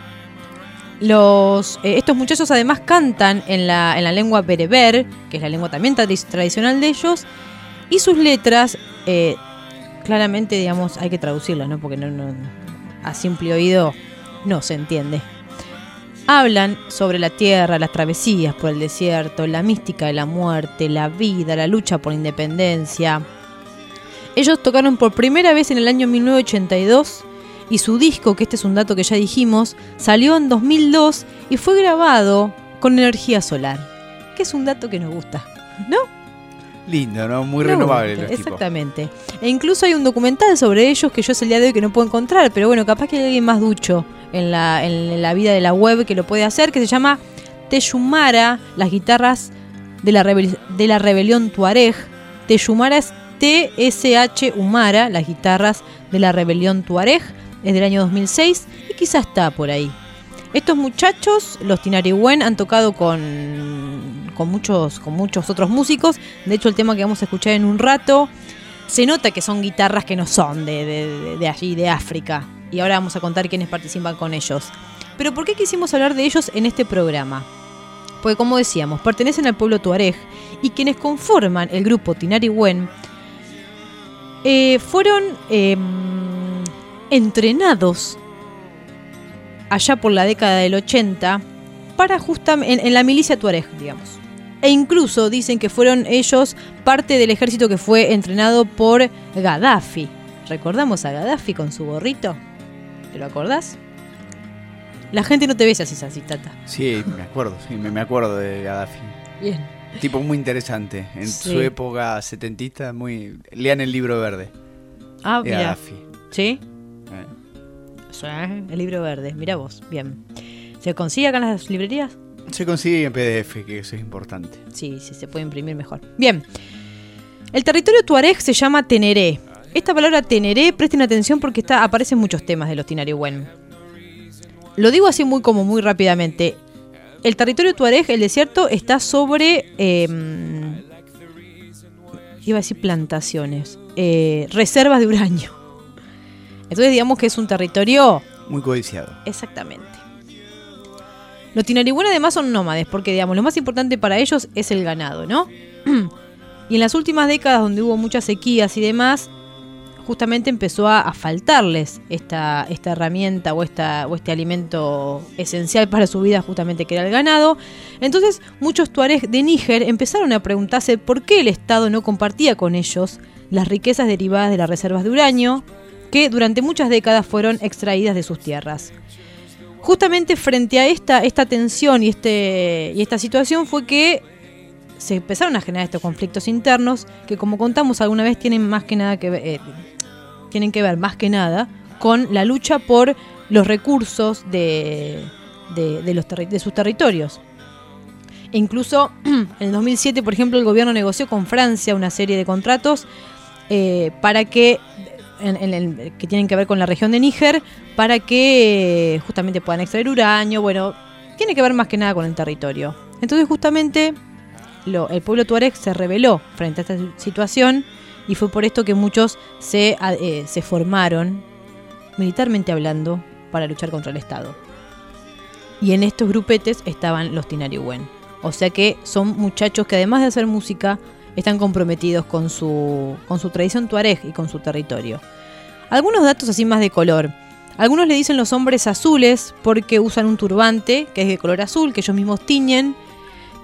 los, eh, estos muchachos además cantan en la, en la lengua bereber, que es la lengua también trad- tradicional de ellos, y sus letras, eh, claramente, digamos, hay que traducirlas, ¿no? Porque no, no, a simple oído no se entiende. Hablan sobre la tierra, las travesías por el desierto, la mística de la muerte, la vida, la lucha por la independencia. Ellos tocaron por primera vez en el año mil novecientos ochenta y dos y su disco, que este es un dato que ya dijimos, salió en dos mil dos y fue grabado con energía solar, que es un dato que nos gusta, ¿no? Lindo, ¿no? Muy Nos renovable gusta, los tipos. exactamente. E incluso hay un documental sobre ellos que yo es el día de hoy que no puedo encontrar, pero bueno, capaz que hay alguien más ducho en la, en la vida de la web que lo puede hacer, que se llama Teshumara, las guitarras de la, rebel- de la rebelión Tuareg. Teshumara es T S H Humara, las guitarras de la rebelión Tuareg, es del año dos mil seis y quizás está por ahí. Estos muchachos, los Tinariwen, han tocado con, con, muchos, con muchos otros músicos. De hecho, el tema que vamos a escuchar en un rato, se nota que son guitarras que no son de, de, de, de allí, de África. Y ahora vamos a contar quiénes participan con ellos. Pero ¿por qué quisimos hablar de ellos en este programa? Porque como decíamos, pertenecen al pueblo Tuareg y quienes conforman el grupo Tinariwen eh, fueron eh, entrenados allá por la década del ochenta para justamente en, en la milicia Tuareg, digamos. E incluso dicen que fueron ellos parte del ejército que fue entrenado por Gaddafi. ¿Recordamos a Gaddafi con su gorrito? ¿Te lo acordás? La gente no te ve si haces así, Tata. Sí, me acuerdo, sí, me, me acuerdo de Gaddafi. Bien. Tipo muy interesante. En Sí. su época setentista, muy. Lean el libro verde. Ah, de mira. Gaddafi. ¿Sí? Eh. Sí, el libro verde. Mira vos, bien. ¿Se consigue acá en las librerías? Se consigue en P D F, que eso es importante. Sí, sí, se puede imprimir mejor. Bien. El territorio Tuareg se llama Teneré. Esta palabra Teneré, presten atención porque está, aparecen muchos temas de los Tinariwen. Lo digo así muy como muy rápidamente. El territorio Tuareg, el desierto, está sobre... Eh, iba a decir plantaciones. Eh, reservas de uranio. Entonces digamos que es un territorio... Muy codiciado. Exactamente. Los Tinariwen además son nómades, porque digamos, lo más importante para ellos es el ganado, ¿no? Y en las últimas décadas, donde hubo muchas sequías y demás, justamente empezó a, a faltarles esta, esta herramienta o, esta, o este alimento esencial para su vida, justamente que era el ganado. Entonces muchos tuareg de Níger empezaron a preguntarse por qué el Estado no compartía con ellos las riquezas derivadas de las reservas de uranio que durante muchas décadas fueron extraídas de sus tierras. Justamente frente a esta, esta tensión y, este, y esta situación fue que se empezaron a generar estos conflictos internos que, como contamos alguna vez, tienen más que nada que ver, eh, tienen que ver más que nada con la lucha por los recursos de, de, de, los terri- de sus territorios. E incluso en el dos mil siete, por ejemplo, el gobierno negoció con Francia una serie de contratos eh, para que En, en el, que tienen que ver con la región de Níger, para que eh, justamente puedan extraer uranio. Bueno, tiene que ver más que nada con el territorio. Entonces justamente lo, el pueblo tuareg se rebeló frente a esta situación y fue por esto que muchos se, eh, se formaron, militarmente hablando, para luchar contra el Estado. Y en estos grupetes estaban los Tinariwen. O sea que son muchachos que además de hacer música, están comprometidos con su, con su tradición tuareg y con su territorio. Algunos datos así más de color. Algunos le dicen los hombres azules porque usan un turbante que es de color azul, que ellos mismos tiñen.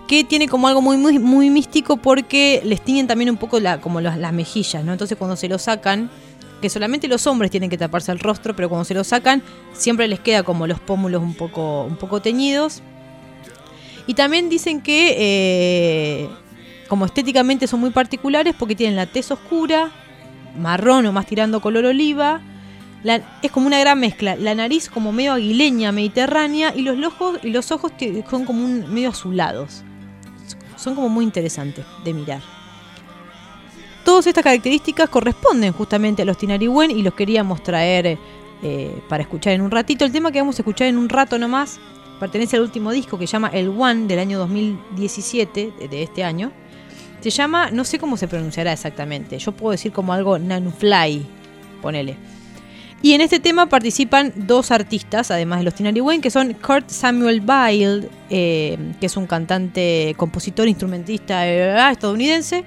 que tiene como algo muy, muy, muy místico porque les tiñen también un poco la, como las, las mejillas, ¿no? Entonces cuando se lo sacan, que solamente los hombres tienen que taparse el rostro, pero cuando se lo sacan siempre les queda como los pómulos un poco, un poco teñidos. Y también dicen que eh, como estéticamente son muy particulares porque tienen la tez oscura, marrón o más tirando color oliva. La, es como una gran mezcla. La nariz como medio aguileña, mediterránea, y los ojos, y los ojos t- son como un, medio azulados. Son como muy interesantes de mirar. Todas estas características corresponden justamente a los Tinariwen y los queríamos traer eh, para escuchar en un ratito. El tema que vamos a escuchar en un rato nomás pertenece al último disco que se llama El One del año dos mil diecisiete, de este año. Se llama, no sé cómo se pronunciará exactamente, yo puedo decir como algo Nanufly, ponele. Y en este tema participan dos artistas, además de los Tinariwen, que son Kurt Samuel Wilde, eh, que es un cantante, compositor, instrumentista eh, estadounidense,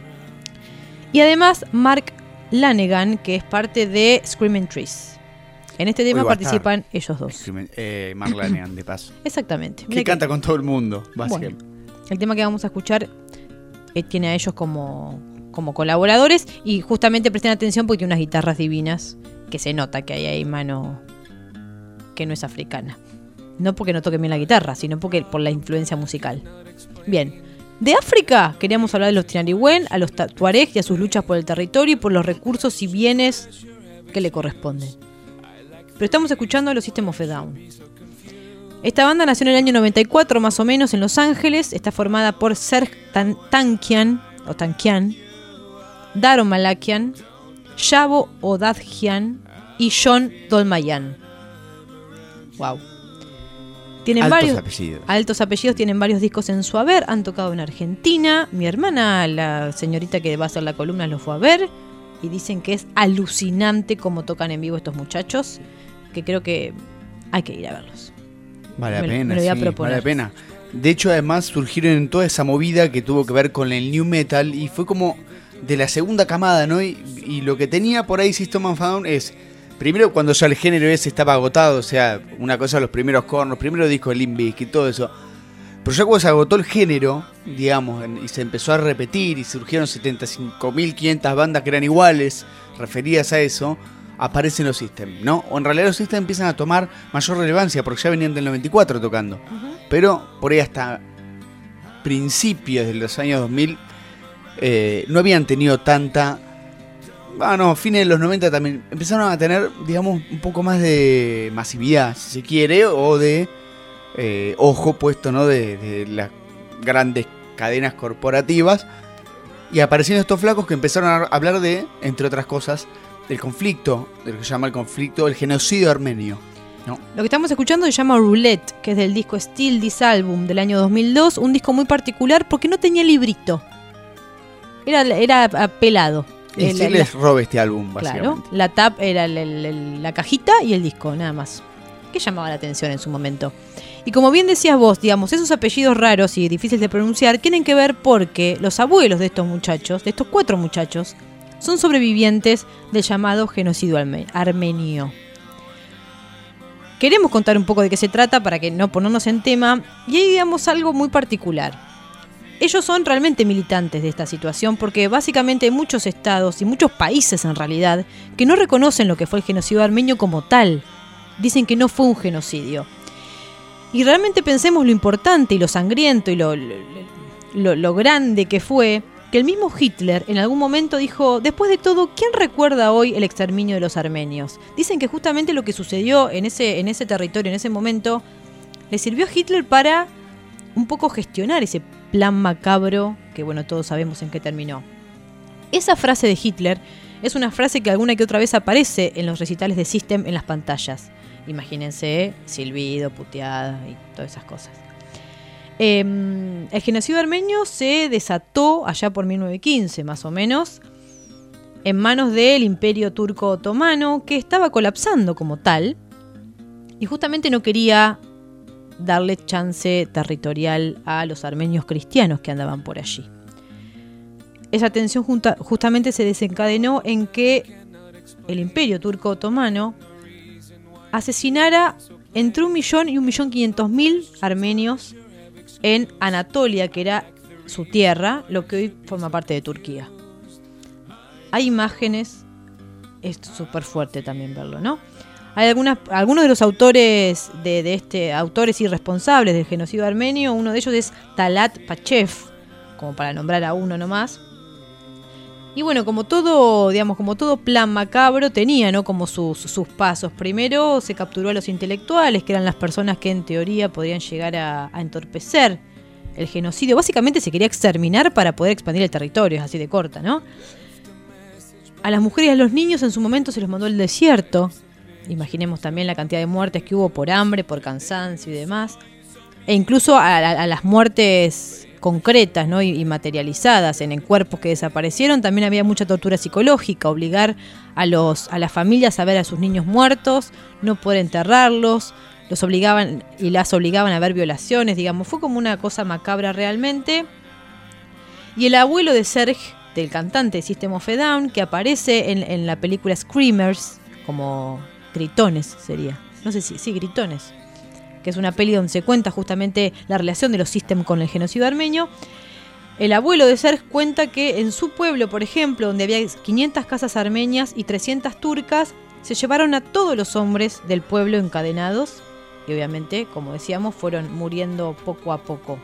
y además Mark Lanegan, que es parte de Screaming Trees. En este tema participan ellos dos. Eh, Mark Lanegan, de paso. Exactamente. Que canta con todo el mundo, básicamente. Bueno, el tema que vamos a escuchar eh, tiene a ellos como, como colaboradores, y justamente presten atención porque tiene unas guitarras divinas, que se nota que hay ahí mano que no es africana. No porque no toque bien la guitarra, sino porque por la influencia musical. Bien, de África queríamos hablar de los Tinariwen, a los Tuareg y a sus luchas por el territorio y por los recursos y bienes que le corresponden. Pero estamos escuchando a los System of a Down. Esta banda nació en el año noventa y cuatro más o menos en Los Ángeles. Está formada por Serj Tan- Tankian o Tankian, Daro Malakian, Shavo Odadjian y John Dolmayan. Wow. Tienen altos varios apellidos. Altos apellidos, tienen varios discos en su haber, han tocado en Argentina. Mi hermana, la señorita que va a hacer la columna, los fue a ver y dicen que es alucinante cómo tocan en vivo estos muchachos, que creo que hay que ir a verlos. Vale la Me- pena, me lo voy a sí, proponer. vale la pena. De hecho, además surgieron en toda esa movida que tuvo que ver con el new metal y fue como de la segunda camada, ¿no? Y, y lo que tenía por ahí System of a Down es, primero cuando ya el género ese estaba agotado, o sea, una cosa los primeros cornos, los primeros discos de Limp Bizkit y todo eso. Pero ya cuando se agotó el género, digamos, en- y se empezó a repetir y surgieron setenta y cinco mil quinientas bandas que eran iguales, referidas a eso, aparecen los System, ¿no? O en realidad los System empiezan a tomar mayor relevancia porque ya venían del noventa y cuatro tocando. Pero por ahí hasta principios de los años dos mil eh, no habían tenido tanta... Ah, no, fines de los noventa también empezaron a tener, digamos, un poco más de masividad, si se quiere, o de eh, ojo puesto, ¿no? De, de las grandes cadenas corporativas. Y aparecieron estos flacos que empezaron a hablar de, entre otras cosas, del conflicto, de lo que se llama el conflicto, el genocidio armenio, ¿no? Lo que estamos escuchando se llama Roulette, que es del disco Still This Album del año dos mil dos, un disco muy particular porque no tenía librito. Era, era pelado. Y El- sí la- les roba este álbum, Claro, básicamente. la tap era el- el- el- la cajita y el disco, nada más. Que llamaba la atención en su momento. Y como bien decías vos, digamos, esos apellidos raros y difíciles de pronunciar tienen que ver porque los abuelos de estos muchachos, de estos cuatro muchachos, son sobrevivientes del llamado genocidio arme- armenio. Queremos contar un poco de qué se trata para que no ponernos en tema, y hay, digamos, algo muy particular. Ellos son realmente militantes de esta situación porque básicamente hay muchos estados y muchos países en realidad que no reconocen lo que fue el genocidio armenio como tal. Dicen que no fue un genocidio. Y realmente pensemos lo importante y lo sangriento y lo, lo, lo- lo grande que fue, que el mismo Hitler en algún momento dijo, después de todo, ¿quién recuerda hoy el exterminio de los armenios? Dicen que justamente lo que sucedió en ese, en ese territorio, en ese momento, le sirvió a Hitler para un poco gestionar ese plan macabro que, bueno, todos sabemos en qué terminó. Esa frase de Hitler es una frase que alguna que otra vez aparece en los recitales de System en las pantallas. Imagínense, silbido, puteada y todas esas cosas. Eh, el genocidio armenio se desató allá por mil novecientos quince, más o menos, en manos del Imperio Turco Otomano, que estaba colapsando como tal, y justamente no quería darle chance territorial a los armenios cristianos que andaban por allí. Esa tensión junta, justamente se desencadenó en que el Imperio Turco Otomano asesinara entre un millón y un millón quinientos mil armenios en Anatolia, que era su tierra, lo que hoy forma parte de Turquía. Hay imágenes, es súper fuerte también verlo, ¿no? Hay algunas, algunos de los autores de, de este, autores irresponsables del genocidio armenio, uno de ellos es Talat Pachev, como para nombrar a uno nomás. Y bueno, como todo, digamos, como todo plan macabro, tenía, ¿no?, como sus, sus pasos. Primero se capturó a los intelectuales, que eran las personas que en teoría podrían llegar a, a entorpecer el genocidio. Básicamente se quería exterminar para poder expandir el territorio, es así de corta, ¿no? A las mujeres y a los niños en su momento se los mandó al desierto. Imaginemos también la cantidad de muertes que hubo por hambre, por cansancio y demás. E incluso a, a, a las muertes concretas, ¿no?, y, y materializadas en, en cuerpos que desaparecieron, también había mucha tortura psicológica, obligar a, los, a las familias a ver a sus niños muertos, no poder enterrarlos, los obligaban y las obligaban a ver violaciones, digamos, fue como una cosa macabra realmente. Y el abuelo de Serge, del cantante de System of a Down, que aparece en, en la película Screamers, como gritones sería, no sé si, sí, gritones, que es una peli donde se cuenta justamente la relación de los System con el genocidio armenio. El abuelo de Serge cuenta que en su pueblo, por ejemplo, donde había quinientas casas armenias y trescientas turcas, se llevaron a todos los hombres del pueblo encadenados y obviamente, como decíamos, fueron muriendo poco a poco.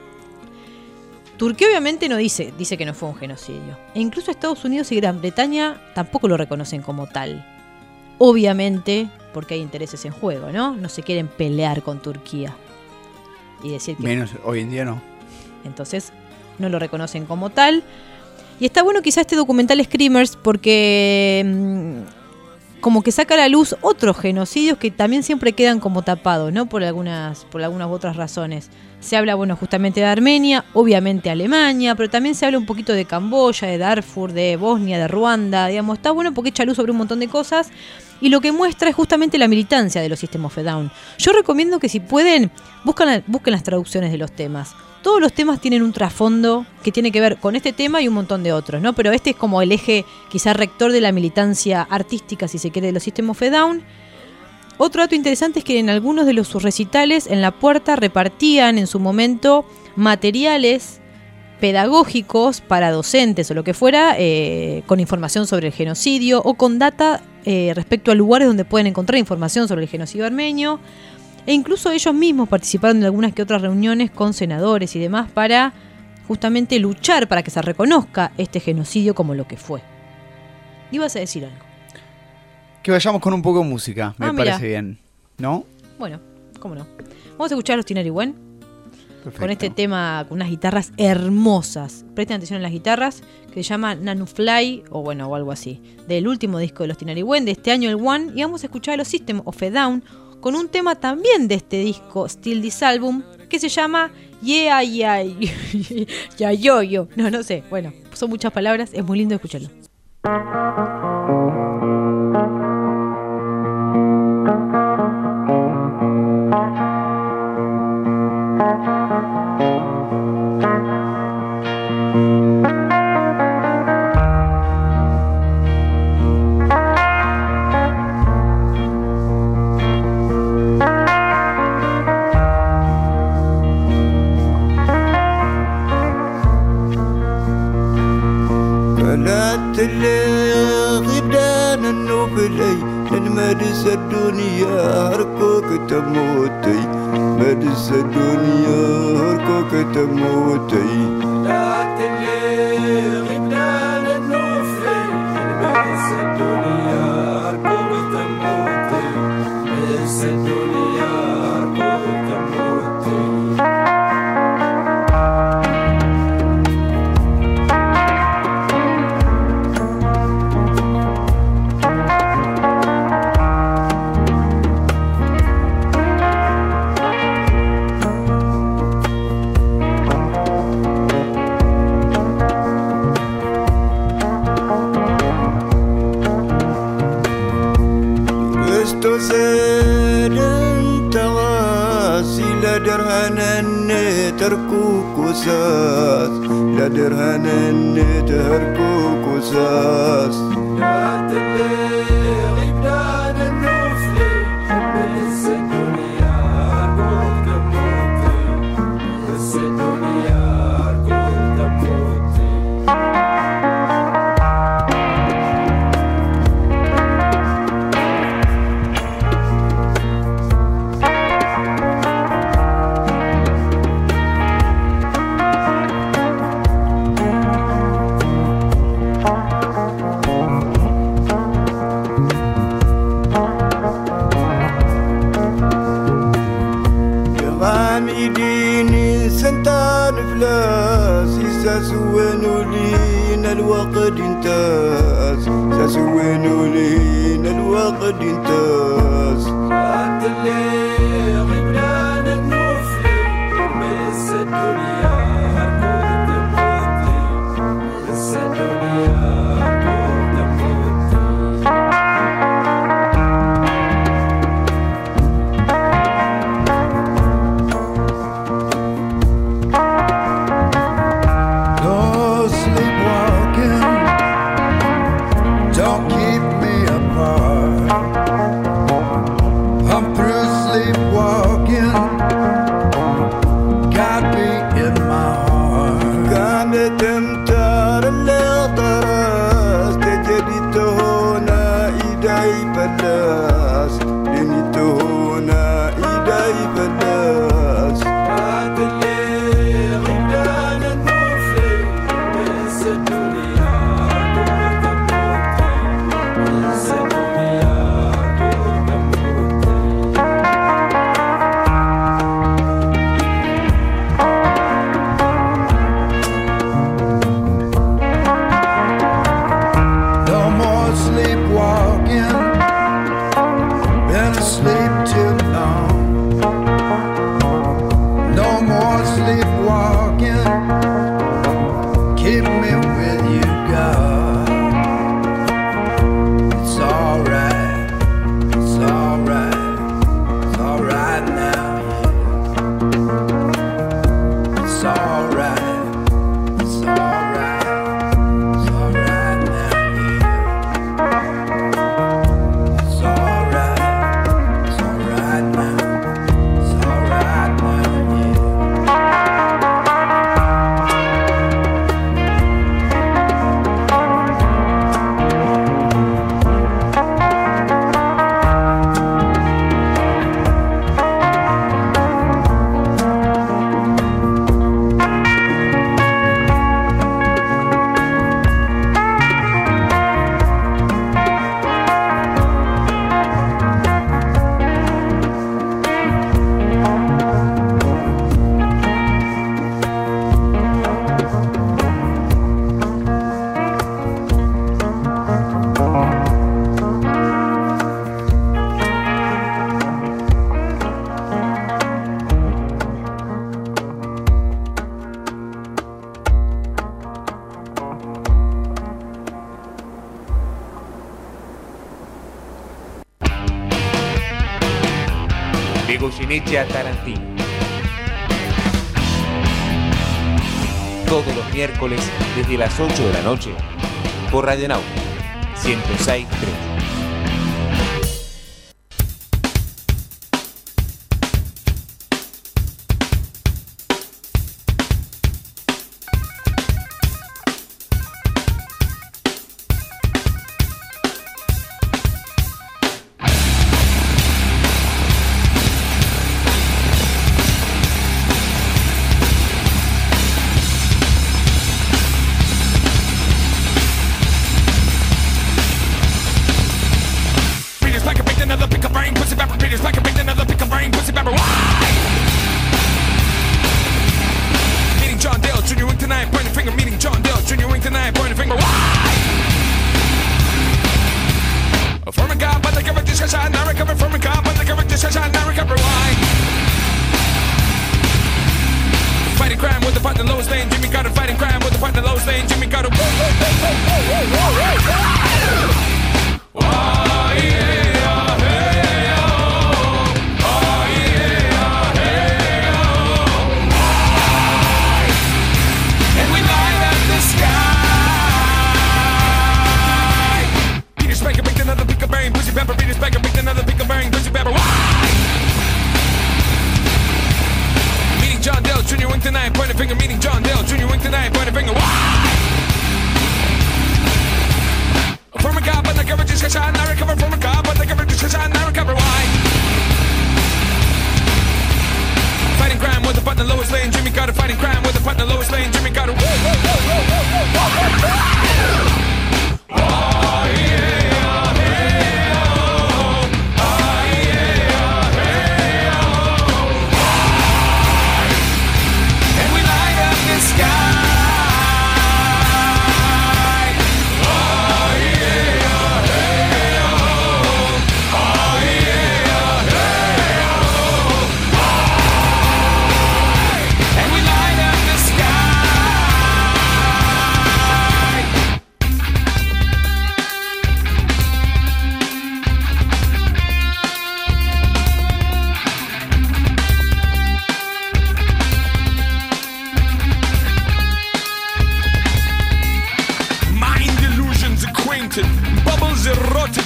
Turquía obviamente no dice, dice que no fue un genocidio. E incluso Estados Unidos y Gran Bretaña tampoco lo reconocen como tal. Obviamente, porque hay intereses en juego, ¿no? No se quieren pelear con Turquía. Y decir que... Menos hoy en día no. Entonces, no lo reconocen como tal. Y está bueno quizá este documental Screamers porque... Mmm, como que saca a la luz otros genocidios que también siempre quedan como tapados, ¿no? Por algunas, por algunas u otras razones. Se habla, bueno, justamente de Armenia, obviamente Alemania, pero también se habla un poquito de Camboya, de Darfur, de Bosnia, de Ruanda, digamos, está bueno porque echa luz sobre un montón de cosas y lo que muestra es justamente la militancia de los System of a Down. Yo recomiendo que si pueden, buscan, busquen las traducciones de los temas. Todos los temas tienen un trasfondo que tiene que ver con este tema y un montón de otros, ¿no? Pero este es como el eje quizás rector de la militancia artística, si se quiere, de los System of a Down. Otro dato interesante es que en algunos de los sus recitales en la puerta repartían en su momento materiales pedagógicos para docentes o lo que fuera, eh, con información sobre el genocidio o con data eh, respecto a lugares donde pueden encontrar información sobre el genocidio armenio. E incluso ellos mismos participaron de algunas que otras reuniones con senadores y demás para justamente luchar para que se reconozca este genocidio como lo que fue. Ibas a decir algo. Que vayamos con un poco de música, me ah, parece bien, ¿no? Bueno, cómo no. Vamos a escuchar a los Tinariwen con este tema, con unas guitarras hermosas. Presten atención a las guitarras, que se llama Nanufly, o bueno, o algo así, del último disco de los Tinariwen, de este año, el One, y vamos a escuchar a los System of a Down, con un tema también de este disco, Still This Album, que se llama Yeah, Yeah, Yeah, Yo, Yo. No, no sé, bueno, son muchas palabras, es muy lindo escucharlo. مدس الدنيا هركوك تموتي مدس الدنيا هركوك تموتي لا تلي غبنان النوفي مدس الدنيا هركوك تموتي مدس الدنيا هركوك تموتي تركوك وساس لا درهن تركوك وساس لا تبلغ بدان النفلي بس الدنيا هركوك تموتي بس ساسوين لينا الوقت انتاز ساسوين لينا الوقت انتاز بعد اللي غبنا نوفي بس الدنيا كنت تموتي بس الدنيا Goyeneche a Tarantino. Todos los miércoles desde las ocho de la noche por Radionauta ciento seis punto tres. sky.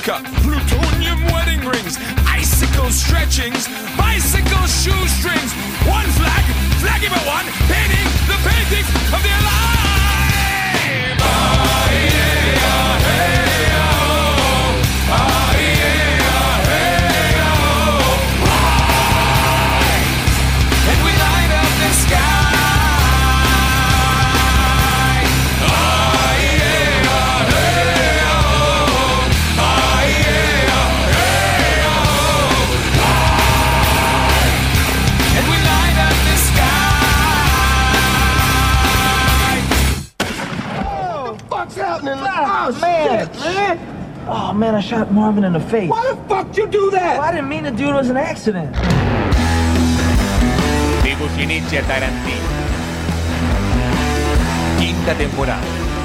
vodka, plutonium wedding rings, icicle stretchings, bicycle shoestrings. One flag, flag number one, painting the paintings of the alive. Ah, yeah, ah, hey, ah, oh. Ah, yeah, ah, hey, ah, oh. Right. And we light up the sky. Oh, man, man. Oh, man, I shot Marvin in the face. Why the fuck did you do that? Well, I didn't mean to do it. It was an accident. De Goyeneche a Tarantino. Quinta temporada.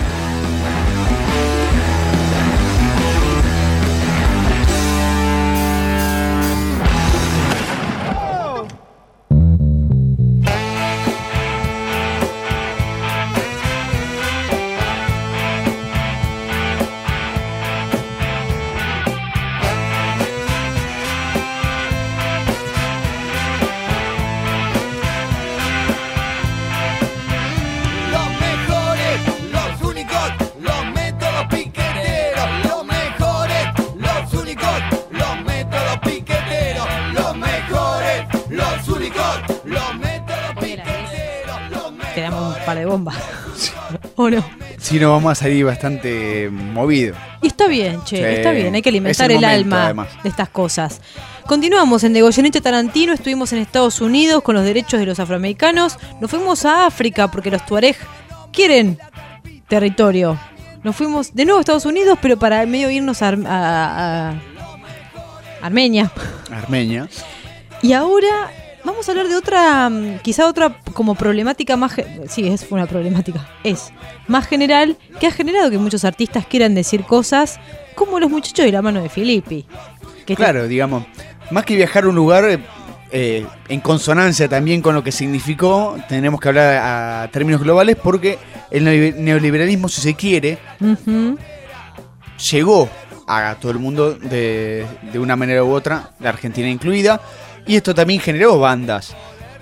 De bomba. ¿O no? Si no, vamos a salir bastante movido. Y está bien, che, sí, está bien. Hay que alimentar el, el momento, alma además. de estas cosas. Continuamos en De Goyeneche a Tarantino. Estuvimos en Estados Unidos con los derechos de los afroamericanos. Nos fuimos a África porque los tuareg quieren territorio. Nos fuimos de nuevo a Estados Unidos, pero para medio irnos a, Ar- a, a Armenia. Armenia. Y ahora vamos a hablar de otra, quizá otra como problemática más, sí, es una problemática, es más general, que ha generado que muchos artistas quieran decir cosas como los muchachos de la mano de Filippi. Que claro, te... digamos, más que viajar a un lugar eh, en consonancia también con lo que significó, tenemos que hablar a, a términos globales porque el neoliberalismo, si se quiere, uh-huh. llegó a todo el mundo de, de una manera u otra, la Argentina incluida. Y esto también generó bandas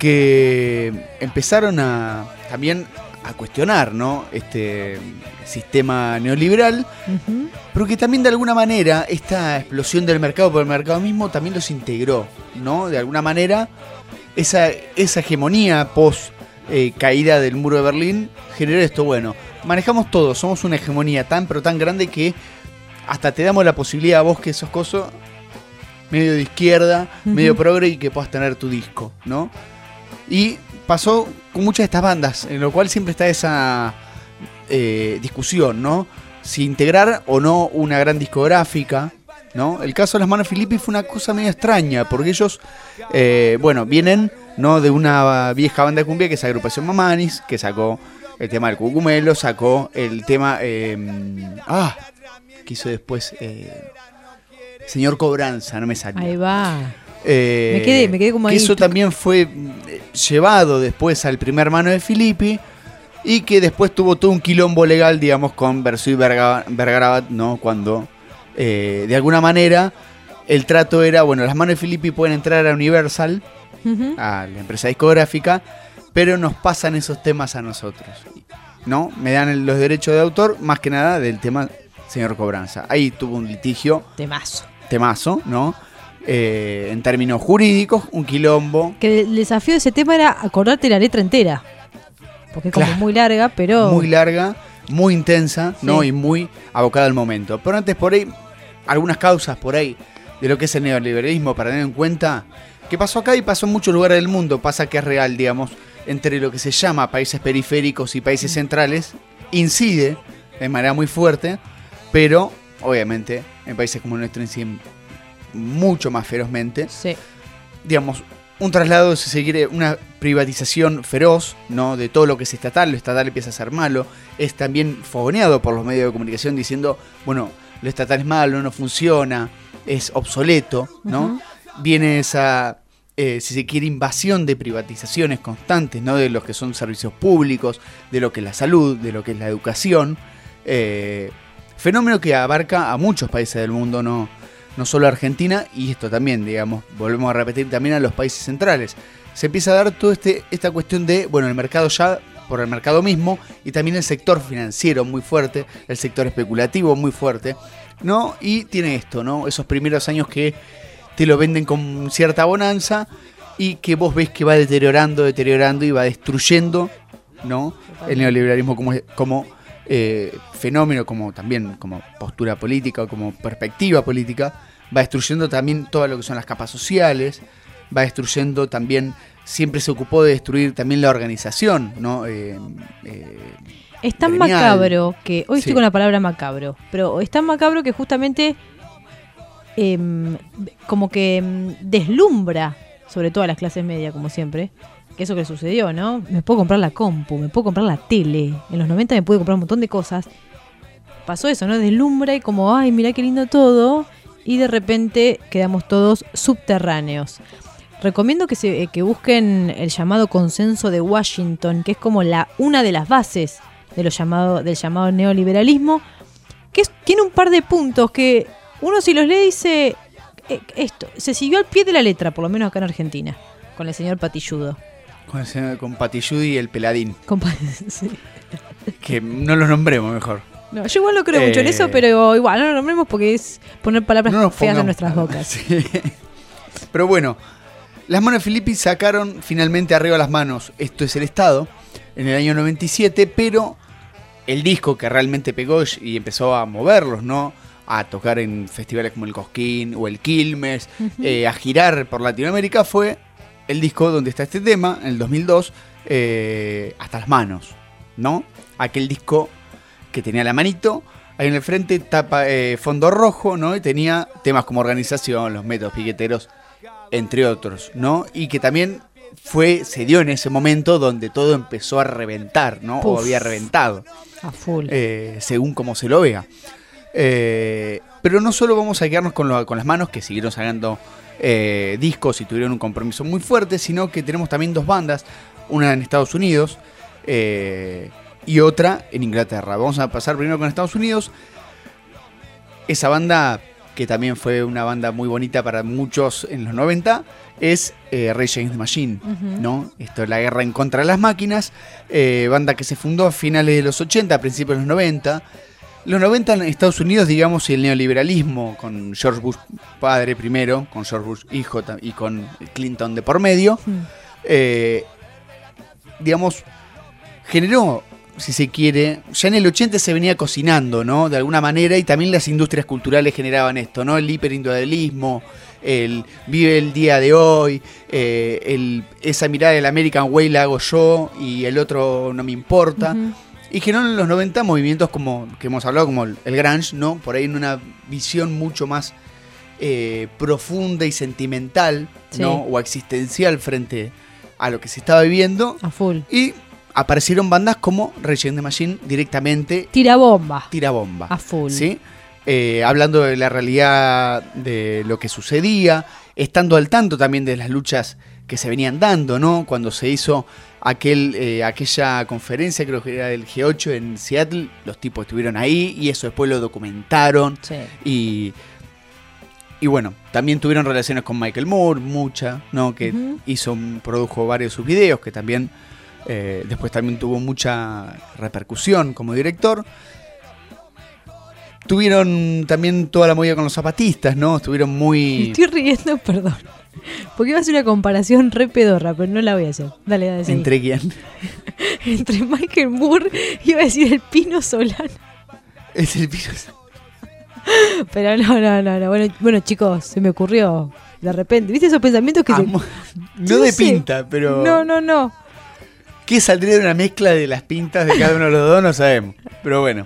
que empezaron a también a cuestionar, ¿no? Este sistema neoliberal, uh-huh. pero que también de alguna manera esta explosión del mercado por el mercado mismo también los integró, ¿no? De alguna manera esa, esa hegemonía post eh, caída del muro de Berlín generó esto. Bueno, manejamos todo, somos una hegemonía tan pero tan grande que hasta te damos la posibilidad a vos que sos coso medio de izquierda, uh-huh. medio progre y que puedas tener tu disco, ¿no? Y pasó con muchas de estas bandas, en lo cual siempre está esa eh, discusión, ¿no? Si integrar o no una gran discográfica, ¿no? El caso de Las Manos Filippi fue una cosa medio extraña, porque ellos, eh, bueno, vienen, ¿no? De una vieja banda de cumbia que es Agrupación Mamanis, que sacó el tema del Cucumelo, sacó el tema, eh, ah, que hizo después... Eh, Señor Cobranza, no me salió. Ahí va. Eh, me quedé, me quedé como ahí. Que eso también fue llevado después al primer mano de Filippi y que después tuvo todo un quilombo legal, digamos, con Verso y Vergarabat, ¿no? Cuando, eh, de alguna manera, el trato era, bueno, las manos de Filippi pueden entrar a Universal, uh-huh. a la empresa discográfica, pero nos pasan esos temas a nosotros, ¿no? Me dan los derechos de autor, más que nada del tema Señor Cobranza. Ahí tuvo un litigio. Temazo. Temazo, ¿no? Eh, en términos jurídicos, un quilombo. Que el desafío de ese tema era acordarte la letra entera. Porque es como claro, muy larga, pero... Muy larga, muy intensa, sí. ¿no? Y muy abocada al momento. Pero antes por ahí, algunas causas por ahí de lo que es el neoliberalismo para tener en cuenta que pasó acá y pasó en muchos lugares del mundo. Pasa que es real, digamos, entre lo que se llama países periféricos y países centrales, incide de manera muy fuerte, pero obviamente en países como el nuestro inciden mucho más ferozmente. Sí. Digamos, un traslado, si se quiere, una privatización feroz, ¿no? De todo lo que es estatal. Lo estatal empieza a ser malo. Es también fogoneado por los medios de comunicación diciendo, bueno, lo estatal es malo, no funciona, es obsoleto, ¿no? Uh-huh. Viene esa, eh, si se quiere, invasión de privatizaciones constantes, ¿no? De los que son servicios públicos, de lo que es la salud, de lo que es la educación. Eh, Fenómeno que abarca a muchos países del mundo, no, no solo a Argentina, y esto también, digamos, volvemos a repetir también a los países centrales. Se empieza a dar toda este, esta cuestión de, bueno, el mercado ya, por el mercado mismo, y también el sector financiero muy fuerte, el sector especulativo muy fuerte, ¿no? Y tiene esto, ¿no? Esos primeros años que te lo venden con cierta bonanza y que vos ves que va deteriorando, deteriorando y va destruyendo, ¿no? El neoliberalismo como, como eh, fenómeno, como también como postura política, como perspectiva política, va destruyendo también todo lo que son las capas sociales, va destruyendo también, siempre se ocupó de destruir también la organización, ¿no? Eh, eh, es tan gremial. macabro que, hoy Sí. estoy con la palabra macabro, pero es tan macabro que justamente eh, como que eh, deslumbra, sobre todo a las clases medias, como siempre, que eso que sucedió, ¿no? Me puedo comprar la compu, me puedo comprar la tele, en los noventa me pude comprar un montón de cosas. Pasó eso, ¿no? Deslumbra y como, ay, mirá qué lindo todo, y de repente quedamos todos subterráneos. Recomiendo que, se, que busquen el llamado consenso de Washington, que es como la una de las bases de lo llamado, del llamado neoliberalismo, que es, tiene un par de puntos que uno si los lee dice, eh, esto se siguió al pie de la letra, por lo menos acá en Argentina, con el señor Patilludo. Con, el señor- con Patilludo y el Peladín, Con Pa- sí. que no los nombremos mejor. No, yo igual no creo mucho en Eh, eso, pero igual no lo nombremos porque es poner palabras No nos feas en pongamos- nuestras bocas. Sí. Pero bueno, las manos de Filippi sacaron finalmente arriba las manos Esto es el Estado en el año noventa y siete, pero el disco que realmente pegó y empezó a moverlos, ¿no? A tocar en festivales como el Cosquín o el Quilmes, Ujú. eh, a girar por Latinoamérica, fue el disco donde está este tema, en el dos mil dos, eh, Hasta las manos, ¿no? Aquel disco que tenía la manito, ahí en el frente, tapa, eh, fondo rojo, ¿no? Y tenía temas como Organización, Los Métodos Piqueteros, entre otros, ¿no? Y que también fue, se dio en ese momento donde todo empezó a reventar, ¿no? O Puf. había reventado, A full. eh, según como se lo vea. Eh, pero no solo vamos a quedarnos con, lo- con las manos, que siguieron sacando eh, discos y tuvieron un compromiso muy fuerte, sino que tenemos también dos bandas, una en Estados Unidos eh, y otra en Inglaterra. Vamos a pasar primero con Estados Unidos. Esa banda, que también fue una banda muy bonita para muchos en los noventa, es eh, Rage Against the Machine, Ujú. ¿no? Esto es la guerra en contra de las máquinas, eh, banda que se fundó a finales de los ochenta, a principios de los noventa. Los noventa en Estados Unidos, digamos, y el neoliberalismo, con George Bush padre primero, con George Bush hijo ta- y con Clinton de por medio, Mm. eh, digamos, generó, si se quiere, ya en el ochenta se venía cocinando, ¿no? De alguna manera, y también las industrias culturales generaban esto, ¿no? El hiperindividualismo, el vive el día de hoy, eh, el, esa mirada del American Way la hago yo y el otro no me importa. Ujú. Y generó en los noventa movimientos como que hemos hablado, como el, el grunge, ¿no? Por ahí en una visión mucho más eh, profunda y sentimental, Sí. ¿no? O existencial frente a lo que se estaba viviendo. A full. Y aparecieron bandas como Rage Against the Machine directamente Tira bomba. tira bomba. A full. ¿Sí? Eh, hablando de la realidad de lo que sucedía, estando al tanto también de las luchas que se venían dando, ¿no? Cuando se hizo aquel, eh, aquella conferencia, creo que era del G ocho en Seattle, los tipos estuvieron ahí y eso después lo documentaron. Sí. Y, y bueno, también tuvieron relaciones con Michael Moore, mucha, ¿no? Que Ujú. hizo, produjo varios de sus videos, que también eh, después también tuvo mucha repercusión como director. Tuvieron también toda la movida con los zapatistas, ¿no? Estuvieron Me muy... estoy riendo, perdón. Porque iba a hacer una comparación re pedorra, pero no la voy a hacer. Dale, dale. seguí. ¿Entre quién? Entre Michael Moore, iba a decir el Pino Solano. Es el virus. Pero no, no, no, no. Bueno, bueno, chicos, se me ocurrió de repente. ¿Viste esos pensamientos que Amo- se... No de sé. pinta, pero... No, no, no. ¿Qué saldría de una mezcla de las pintas de cada uno de los dos? No sabemos. Pero bueno.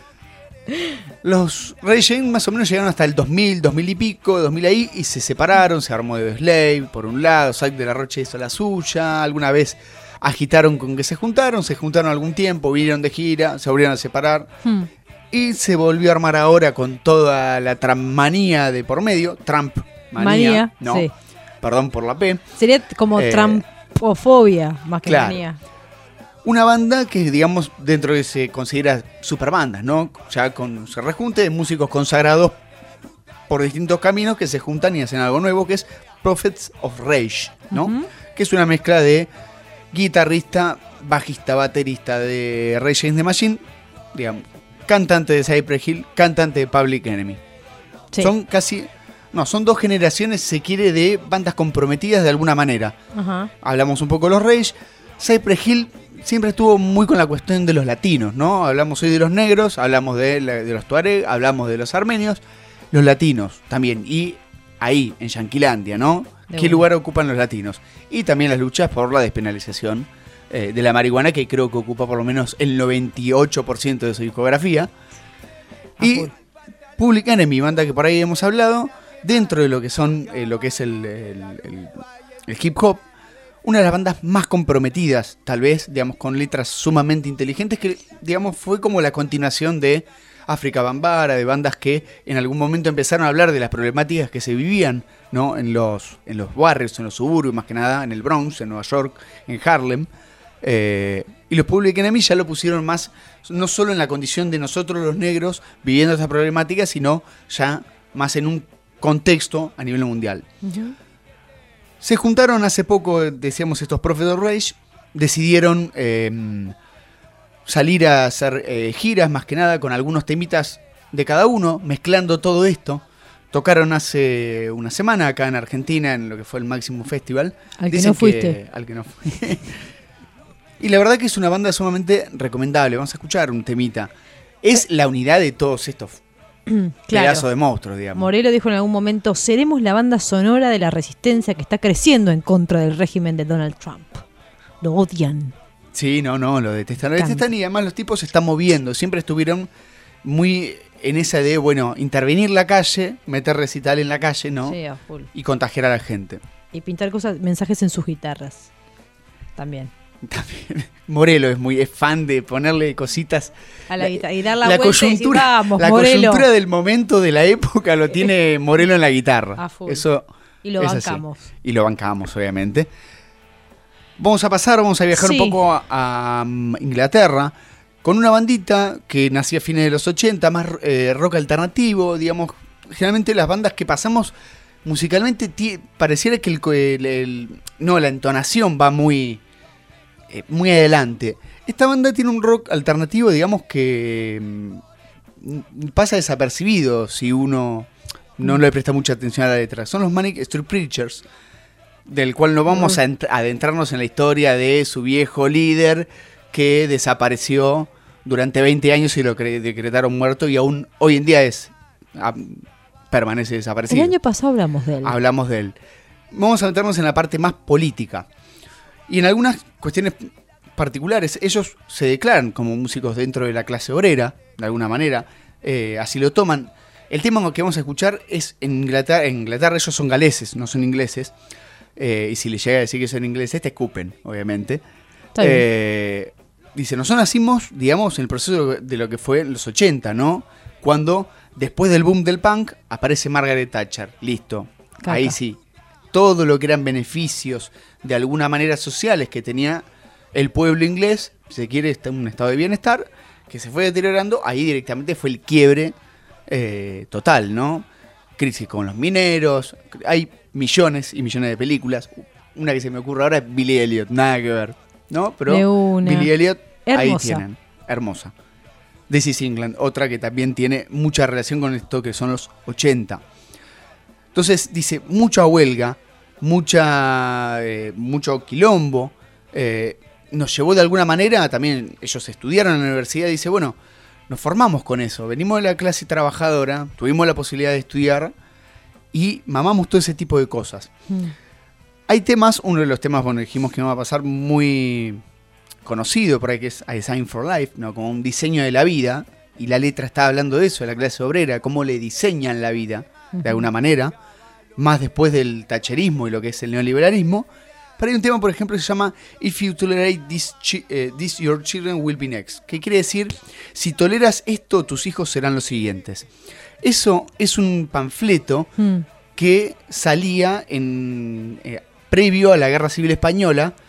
Los Rage Against más o menos llegaron hasta el dos mil, dos mil y pico, dos mil ahí, y se separaron. Se armó de Slave, por un lado. Zack de la Rocha hizo la suya. Alguna vez agitaron con que se juntaron. Se juntaron algún tiempo, vinieron de gira, se volvieron a separar. Hmm. Y se volvió a armar ahora con toda la Trumpmanía de por medio. Trump manía, Manía, ¿no? sí. Perdón por la P. Sería como Eh, trampofobia, más que claro. manía. Una banda que, digamos, dentro de se considera superbandas, ¿no? Ya con se rejunte de músicos consagrados por distintos caminos que se juntan y hacen algo nuevo, que es Prophets of Rage, ¿no? Uh-huh. Que es una mezcla de guitarrista, bajista, baterista de Rage Against the Machine, digamos, cantante de Cypress Hill, cantante de Public Enemy. Sí. Son casi... No, son dos generaciones, se quiere, de bandas comprometidas de alguna manera. Uh-huh. Hablamos un poco de los Rage. Cypress Hill siempre estuvo muy con la cuestión de los latinos, ¿no? Hablamos hoy de los negros, hablamos de, de los tuareg, hablamos de los armenios, los latinos también. Y ahí, en Yanquilandia, ¿no? De ¿Qué bueno. lugar ocupan los latinos? Y también las luchas por la despenalización eh, de la marihuana, que creo que ocupa por lo menos el noventa y ocho por ciento de su discografía. Ah, y Public Enemy, banda que por ahí hemos hablado, dentro de lo que son eh, lo que es el, el, el, el hip hop, una de las bandas más comprometidas, tal vez, digamos, con letras sumamente inteligentes, que, digamos, fue como la continuación de África Bambara, de bandas que en algún momento empezaron a hablar de las problemáticas que se vivían, ¿no? en los en los barrios, en los suburbios, más que nada, en el Bronx, en Nueva York, en Harlem. Eh, y los Public Enemy ya lo pusieron más, no solo en la condición de nosotros los negros viviendo esta problemática, sino ya más en un contexto a nivel mundial. Uh-huh. Se juntaron hace poco, decíamos, estos Prophets of Rage, decidieron eh, salir a hacer eh, giras, más que nada, con algunos temitas de cada uno, mezclando todo esto. Tocaron hace una semana acá en Argentina, en lo que fue el Máximo Festival. Al que Dicen no fuiste. Que, al que no fui. Y la verdad que es una banda sumamente recomendable. Vamos a escuchar un temita. Es la unidad de todos estos claro. pedazos de monstruos, digamos. Morelo dijo en algún momento: seremos la banda sonora de la resistencia que está creciendo en contra del régimen de Donald Trump. Lo odian. Sí, no, no, lo detestan. Lo detestan y además los tipos se están moviendo. Siempre estuvieron muy en esa de, bueno, intervenir la calle, meter recital en la calle, ¿no? Sí, a full. Y contagiar a la gente. Y pintar cosas, mensajes en sus guitarras. También. También. Morelo es muy es fan de ponerle cositas a la guitarra y dar la, la vuelta y decir, vamos, la Morelo. Coyuntura del momento de la época lo tiene Morelo en la guitarra. A full. Eso y lo es bancamos. Así. Y lo bancamos, obviamente. Vamos a pasar, vamos a viajar sí. un poco a, a Inglaterra con una bandita que nació a fines de los ochenta, más eh, rock alternativo, digamos. Generalmente las bandas que pasamos musicalmente t- pareciera que el, el, el no la entonación va muy eh, muy adelante. Esta banda tiene un rock alternativo, digamos, que mm, pasa desapercibido si uno no le presta mucha atención a la letra. Son los Manic Street Preachers, del cual no vamos a ent- adentrarnos en la historia de su viejo líder que desapareció durante veinte años y lo cre- decretaron muerto y aún hoy en día es a, permanece desaparecido. El año pasado hablamos de él. Hablamos de él. Vamos a meternos en la parte más política. Y en algunas cuestiones particulares, ellos se declaran como músicos dentro de la clase obrera, de alguna manera, eh, así lo toman. El tema que vamos a escuchar es en Inglaterra, en Inglaterra ellos son galeses, no son ingleses. Eh, y si les llega a decir que son ingleses, te escupen, obviamente. Eh, dice, nosotros nacimos, digamos, en el proceso de lo que fue en los ochenta, ¿no? Cuando, después del boom del punk, aparece Margaret Thatcher. Listo. Caca. Ahí sí. Todo lo que eran beneficios, de alguna manera sociales, que tenía el pueblo inglés, si se quiere, un estado de bienestar, que se fue deteriorando, ahí directamente fue el quiebre eh, total, ¿no? Crisis con los mineros, hay millones y millones de películas. Una que se me ocurre ahora es Billy Elliot, nada que ver, ¿no? Pero Billy Elliot, hermosa. Ahí tienen, hermosa. This is England, otra que también tiene mucha relación con esto que son los ochenta. Entonces dice, mucha huelga, mucha eh, mucho quilombo, eh, nos llevó de alguna manera, también ellos estudiaron en la universidad, dice, bueno, nos formamos con eso, venimos de la clase trabajadora, tuvimos la posibilidad de estudiar y mamamos todo ese tipo de cosas. Mm. Hay temas, uno de los temas, bueno, dijimos que no va a pasar muy conocido por ahí, que es A Design for Life, ¿no? Como un diseño de la vida, y la letra está hablando de eso, de la clase obrera, cómo le diseñan la vida, uh-huh. de alguna manera, más después del tacherismo y lo que es el neoliberalismo. Pero hay un tema, por ejemplo, que se llama If you tolerate this, chi- eh, this your children will be next, que quiere decir, si toleras esto, tus hijos serán los siguientes. Eso es un panfleto mm. que salía en eh, previo a la Guerra Civil Española,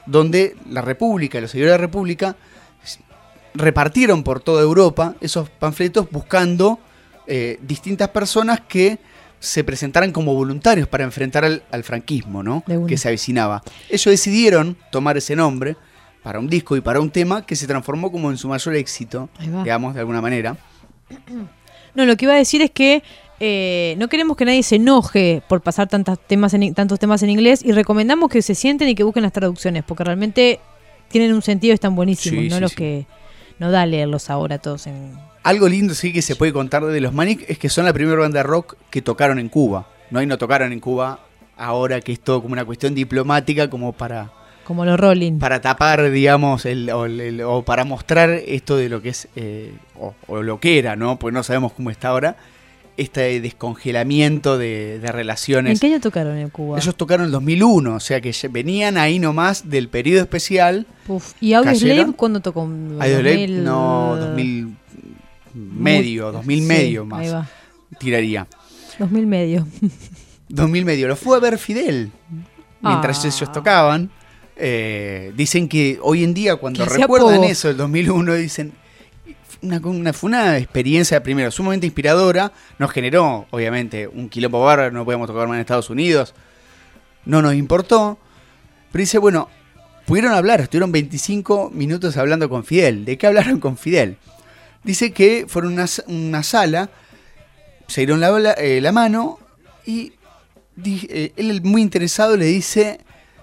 donde la República, los seguidores de la República, repartieron por toda Europa esos panfletos buscando eh, distintas personas que se presentaran como voluntarios para enfrentar al, al franquismo, ¿no? Que se avecinaba. Ellos decidieron tomar ese nombre para un disco y para un tema que se transformó como en su mayor éxito, digamos, de alguna manera. No, lo que iba a decir es que eh, no queremos que nadie se enoje por pasar tantos temas, en, tantos temas en inglés, y recomendamos que se sienten y que busquen las traducciones, porque realmente tienen un sentido y están buenísimos, sí, no sí, los sí. que no da leerlos ahora todos en... Algo lindo sí que se puede contar de los Manic es que son la primera banda de rock que tocaron en Cuba, ¿no? Y no tocaron en Cuba ahora que es todo como una cuestión diplomática, como para... Como los Rolling. Para tapar, digamos, el, o, el, o para mostrar esto de lo que es, eh, o, o lo que era, ¿no? Porque no sabemos cómo está ahora, este descongelamiento de, de relaciones. ¿En qué año tocaron en Cuba? Ellos tocaron en el dos mil uno, o sea que venían ahí nomás del periodo especial. Uf. ¿Y Audioslave cuándo tocó? Audioslave, no, dos mil medio, Muy... dos mil sí, medio más. Ahí va. Tiraría. dos mil medio. dos mil medio. Lo fue a ver Fidel mientras ah. ellos tocaban. Eh, dicen que hoy en día cuando que recuerdan poco. eso, el dos mil uno, dicen una, una, fue una experiencia primero sumamente inspiradora, nos generó obviamente un quilombo bárbaro, no podíamos tocar más en Estados Unidos, no nos importó, pero dice, bueno, pudieron hablar, estuvieron veinticinco minutos hablando con Fidel. ¿De qué hablaron con Fidel? Dice que fueron a una, una sala, se dieron la, la, eh, la mano y di, eh, él muy interesado le dice...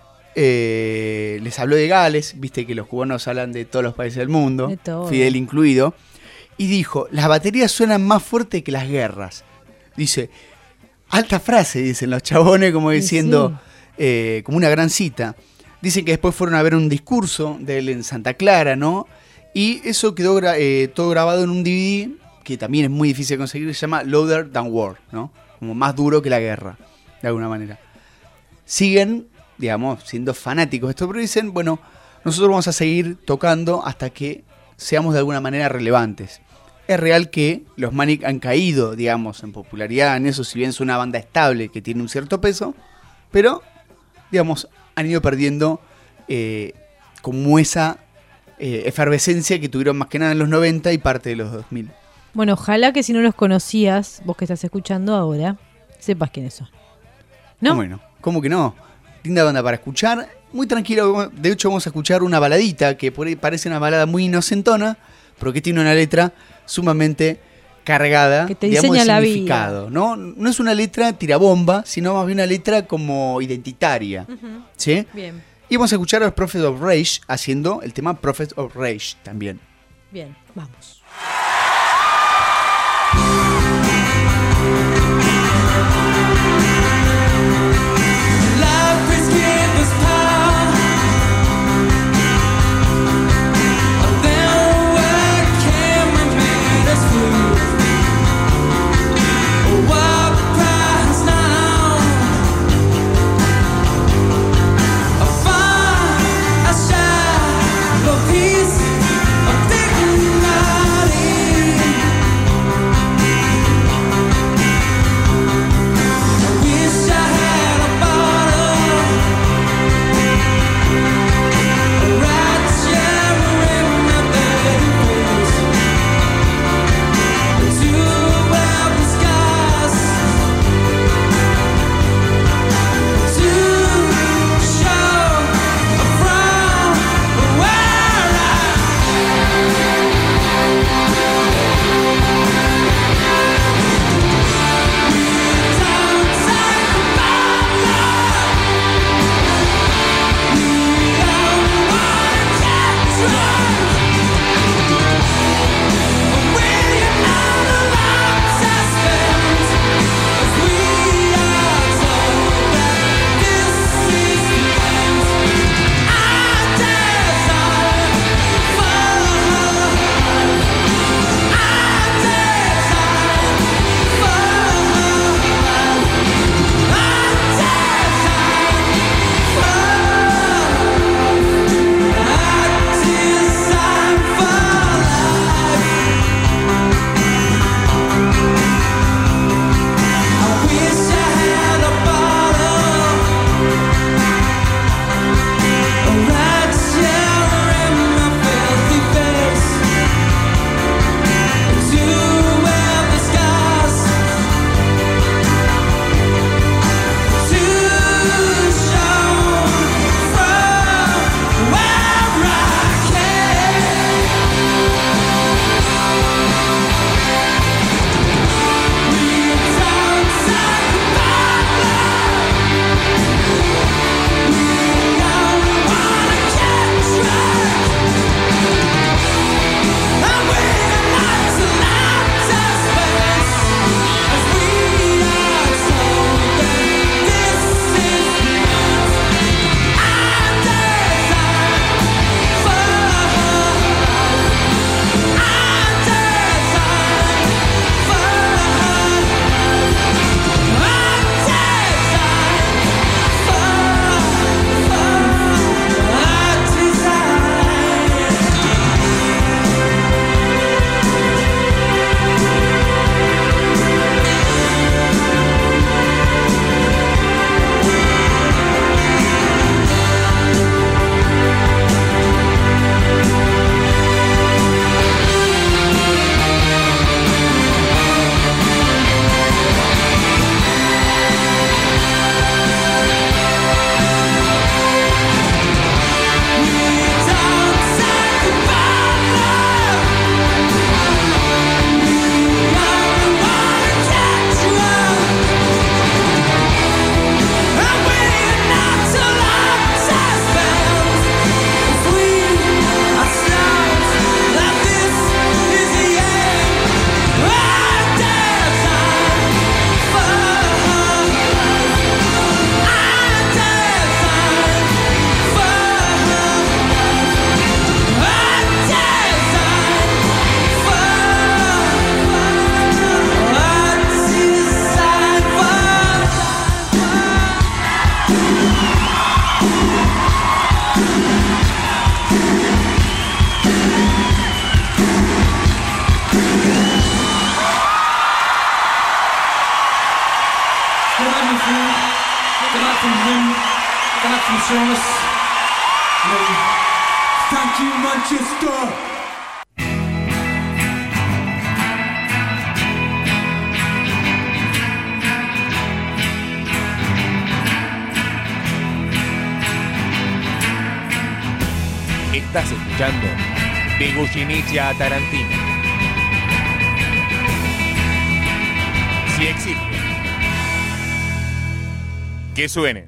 Eh, les habló de Gales, viste que los cubanos hablan de todos los países del mundo, de todo. Fidel incluido, y dijo, las baterías suenan más fuerte que las guerras. Dice, alta frase, dicen los chabones, como diciendo, sí, sí. Eh, como una gran cita. Dicen que después fueron a ver un discurso de él en Santa Clara, ¿no? Y eso quedó gra eh, todo grabado en un D V D, que también es muy difícil de conseguir, se llama Louder Than War, ¿no? Como más duro que la guerra, de alguna manera. Siguen... digamos, siendo fanáticos de esto, pero dicen, bueno, nosotros vamos a seguir tocando hasta que seamos de alguna manera relevantes. Es real que los Manic han caído, digamos, en popularidad en eso, si bien es una banda estable que tiene un cierto peso, pero, digamos, han ido perdiendo eh, como esa eh, efervescencia que tuvieron más que nada en los noventa y parte de los dos mil. Bueno, ojalá que si no los conocías, vos que estás escuchando ahora, sepas quiénes son. ¿No? ¿Cómo que no? ¿Cómo que no? Linda banda para escuchar, muy tranquilo. De hecho vamos a escuchar una baladita que por ahí parece una balada muy inocentona, pero que tiene una letra sumamente cargada, que te digamos, de la significado, vida. ¿no? No es una letra tirabomba, sino más bien una letra como identitaria, uh-huh. ¿sí? Bien. Y vamos a escuchar a los Prophet of Rage haciendo el tema Prophet of Rage también. Bien, vamos. Peace of dignity. night, my friend. Good night from him. Good night from Service. Thank you, Manchester. Estás escuchando de Goyeneche a Tarantino. Si existe, que suene.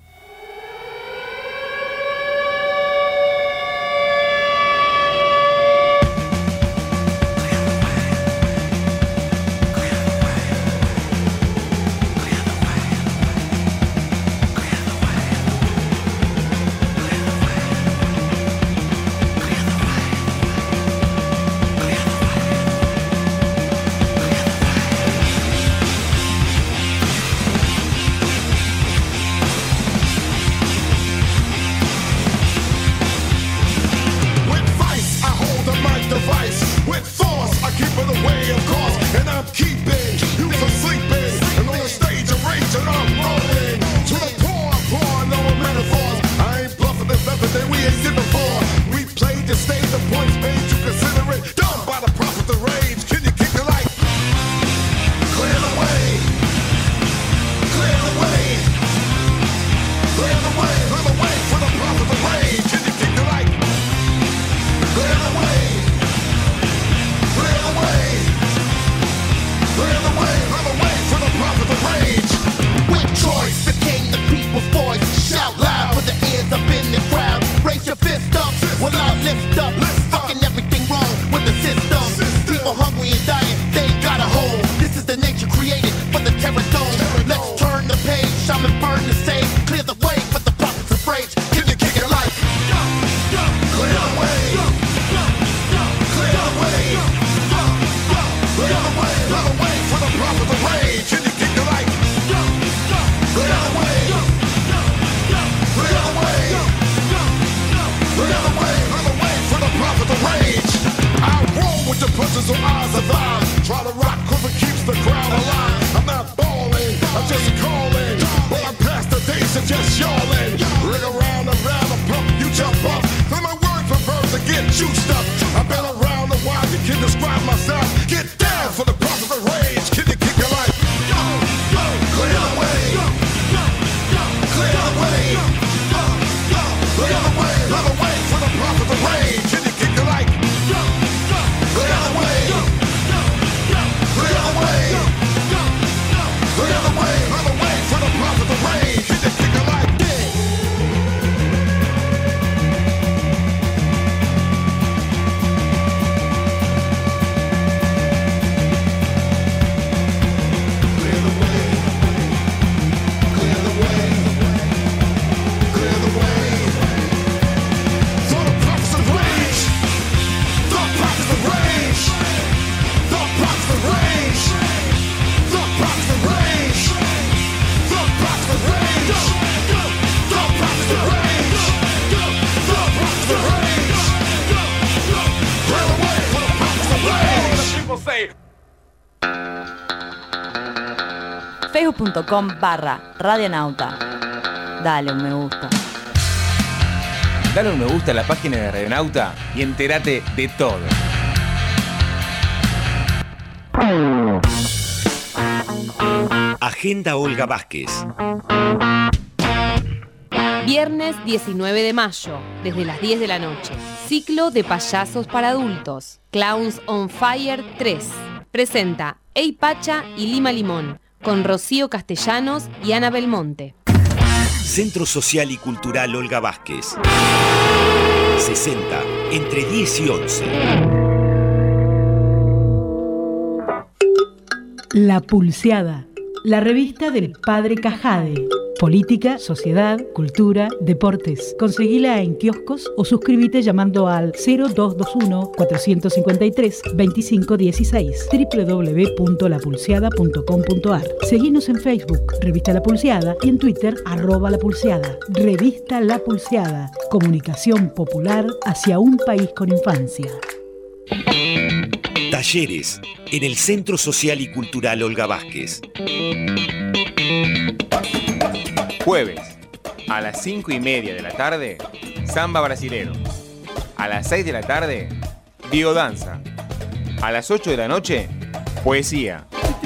facebook.com barra radionauta. Dale un me gusta. Dale un me gusta a la página de Radionauta y entérate de todo. Agenda Olga Vázquez. Viernes diecinueve de mayo, desde las diez de la noche. Ciclo de payasos para adultos. Clowns on Fire tres. Presenta Ey Pacha y Lima Limón, con Rocío Castellanos y Ana Belmonte. Centro Social y Cultural Olga Vázquez. sesenta, entre diez y once. La Pulseada, la revista del Padre Cajade. Política, sociedad, cultura, deportes. Conseguila en kioscos o suscríbete llamando al cero dos dos uno, cuatro cinco tres, dos cinco uno seis doble u doble u doble u punto la pulseada punto com punto a r. Seguinos en Facebook, Revista La Pulseada, y en Twitter, arroba La Pulseada. Revista La Pulseada, comunicación popular hacia un país con infancia. Talleres en el Centro Social y Cultural Olga Vázquez. Jueves, a las cinco y media de la tarde, samba brasilero. A las seis de la tarde, biodanza. A las ocho de la noche, poesía.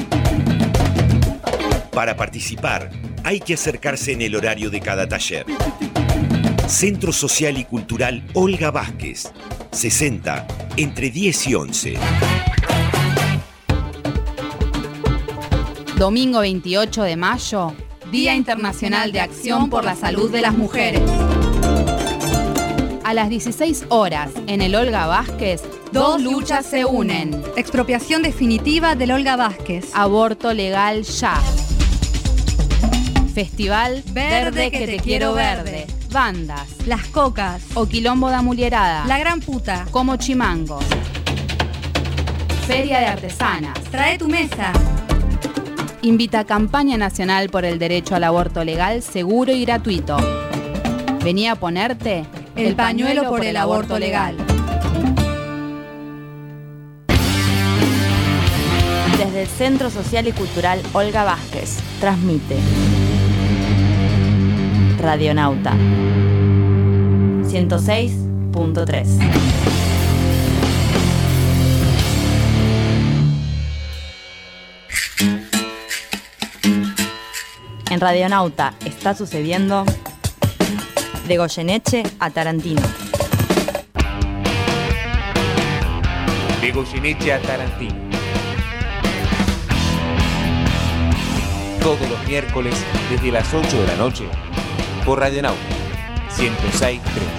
Para participar, hay que acercarse en el horario de cada taller. Centro Social y Cultural Olga Vázquez, sesenta, entre diez y once. Domingo veintiocho de mayo, Día Internacional de Acción por la Salud de las Mujeres. A las dieciséis horas, en el Olga Vázquez, dos luchas se unen. Expropiación definitiva del Olga Vázquez. Aborto legal ya. Festival Verde que te quiero verde. Bandas. Las Cocas. O Quilombo da Mulierada. La Gran Puta. Como Chimangos. Feria de Artesanas. Trae tu mesa. Invita Campaña Nacional por el Derecho al Aborto Legal, Seguro y Gratuito. Vení a ponerte el, el pañuelo, pañuelo por, por el aborto legal. Desde el Centro Social y Cultural Olga Vázquez, transmite Radionauta ciento seis punto tres. En Radionauta está sucediendo de Goyeneche a Tarantino. De Goyeneche a Tarantino. Todos los miércoles desde las ocho de la noche por Radionauta ciento seis punto tres.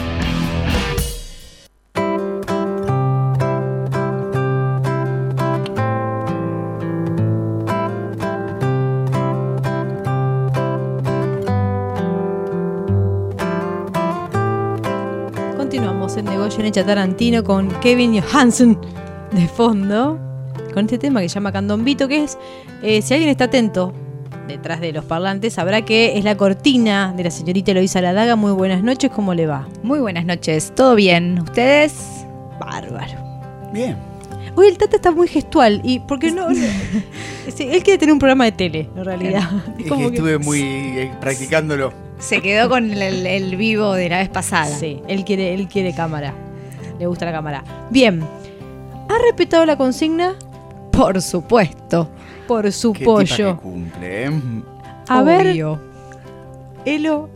Continuamos en Goyeneche a Tarantino con Kevin Johansen de fondo, con este tema que se llama Candombito, que es, eh, si alguien está atento detrás de los parlantes, sabrá que es la cortina de la señorita Eloísa Ladaga. Muy buenas noches, ¿cómo le va? Muy buenas noches, ¿todo bien? ¿Ustedes? Bárbaro. Bien. Hoy el Tata está muy gestual, y porque no, no sí, él quiere tener un programa de tele, en realidad. Es que estuve muy eh, practicándolo. Se quedó con el, el vivo de la vez pasada. Sí, él quiere, él quiere cámara. Le gusta la cámara. Bien. ¿Ha respetado la consigna? Por supuesto. Por su Qué pollo. tipa que cumple, ¿eh? A Obvio. ver, Elo.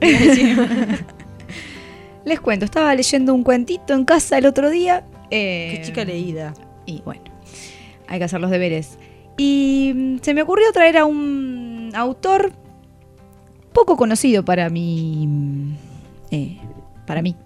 Les cuento, estaba leyendo un cuentito en casa el otro día. Eh, Qué chica leída. Y bueno, hay que hacer los deberes. Y mm, se me ocurrió traer a un autor poco conocido para mi... Eh, para mí.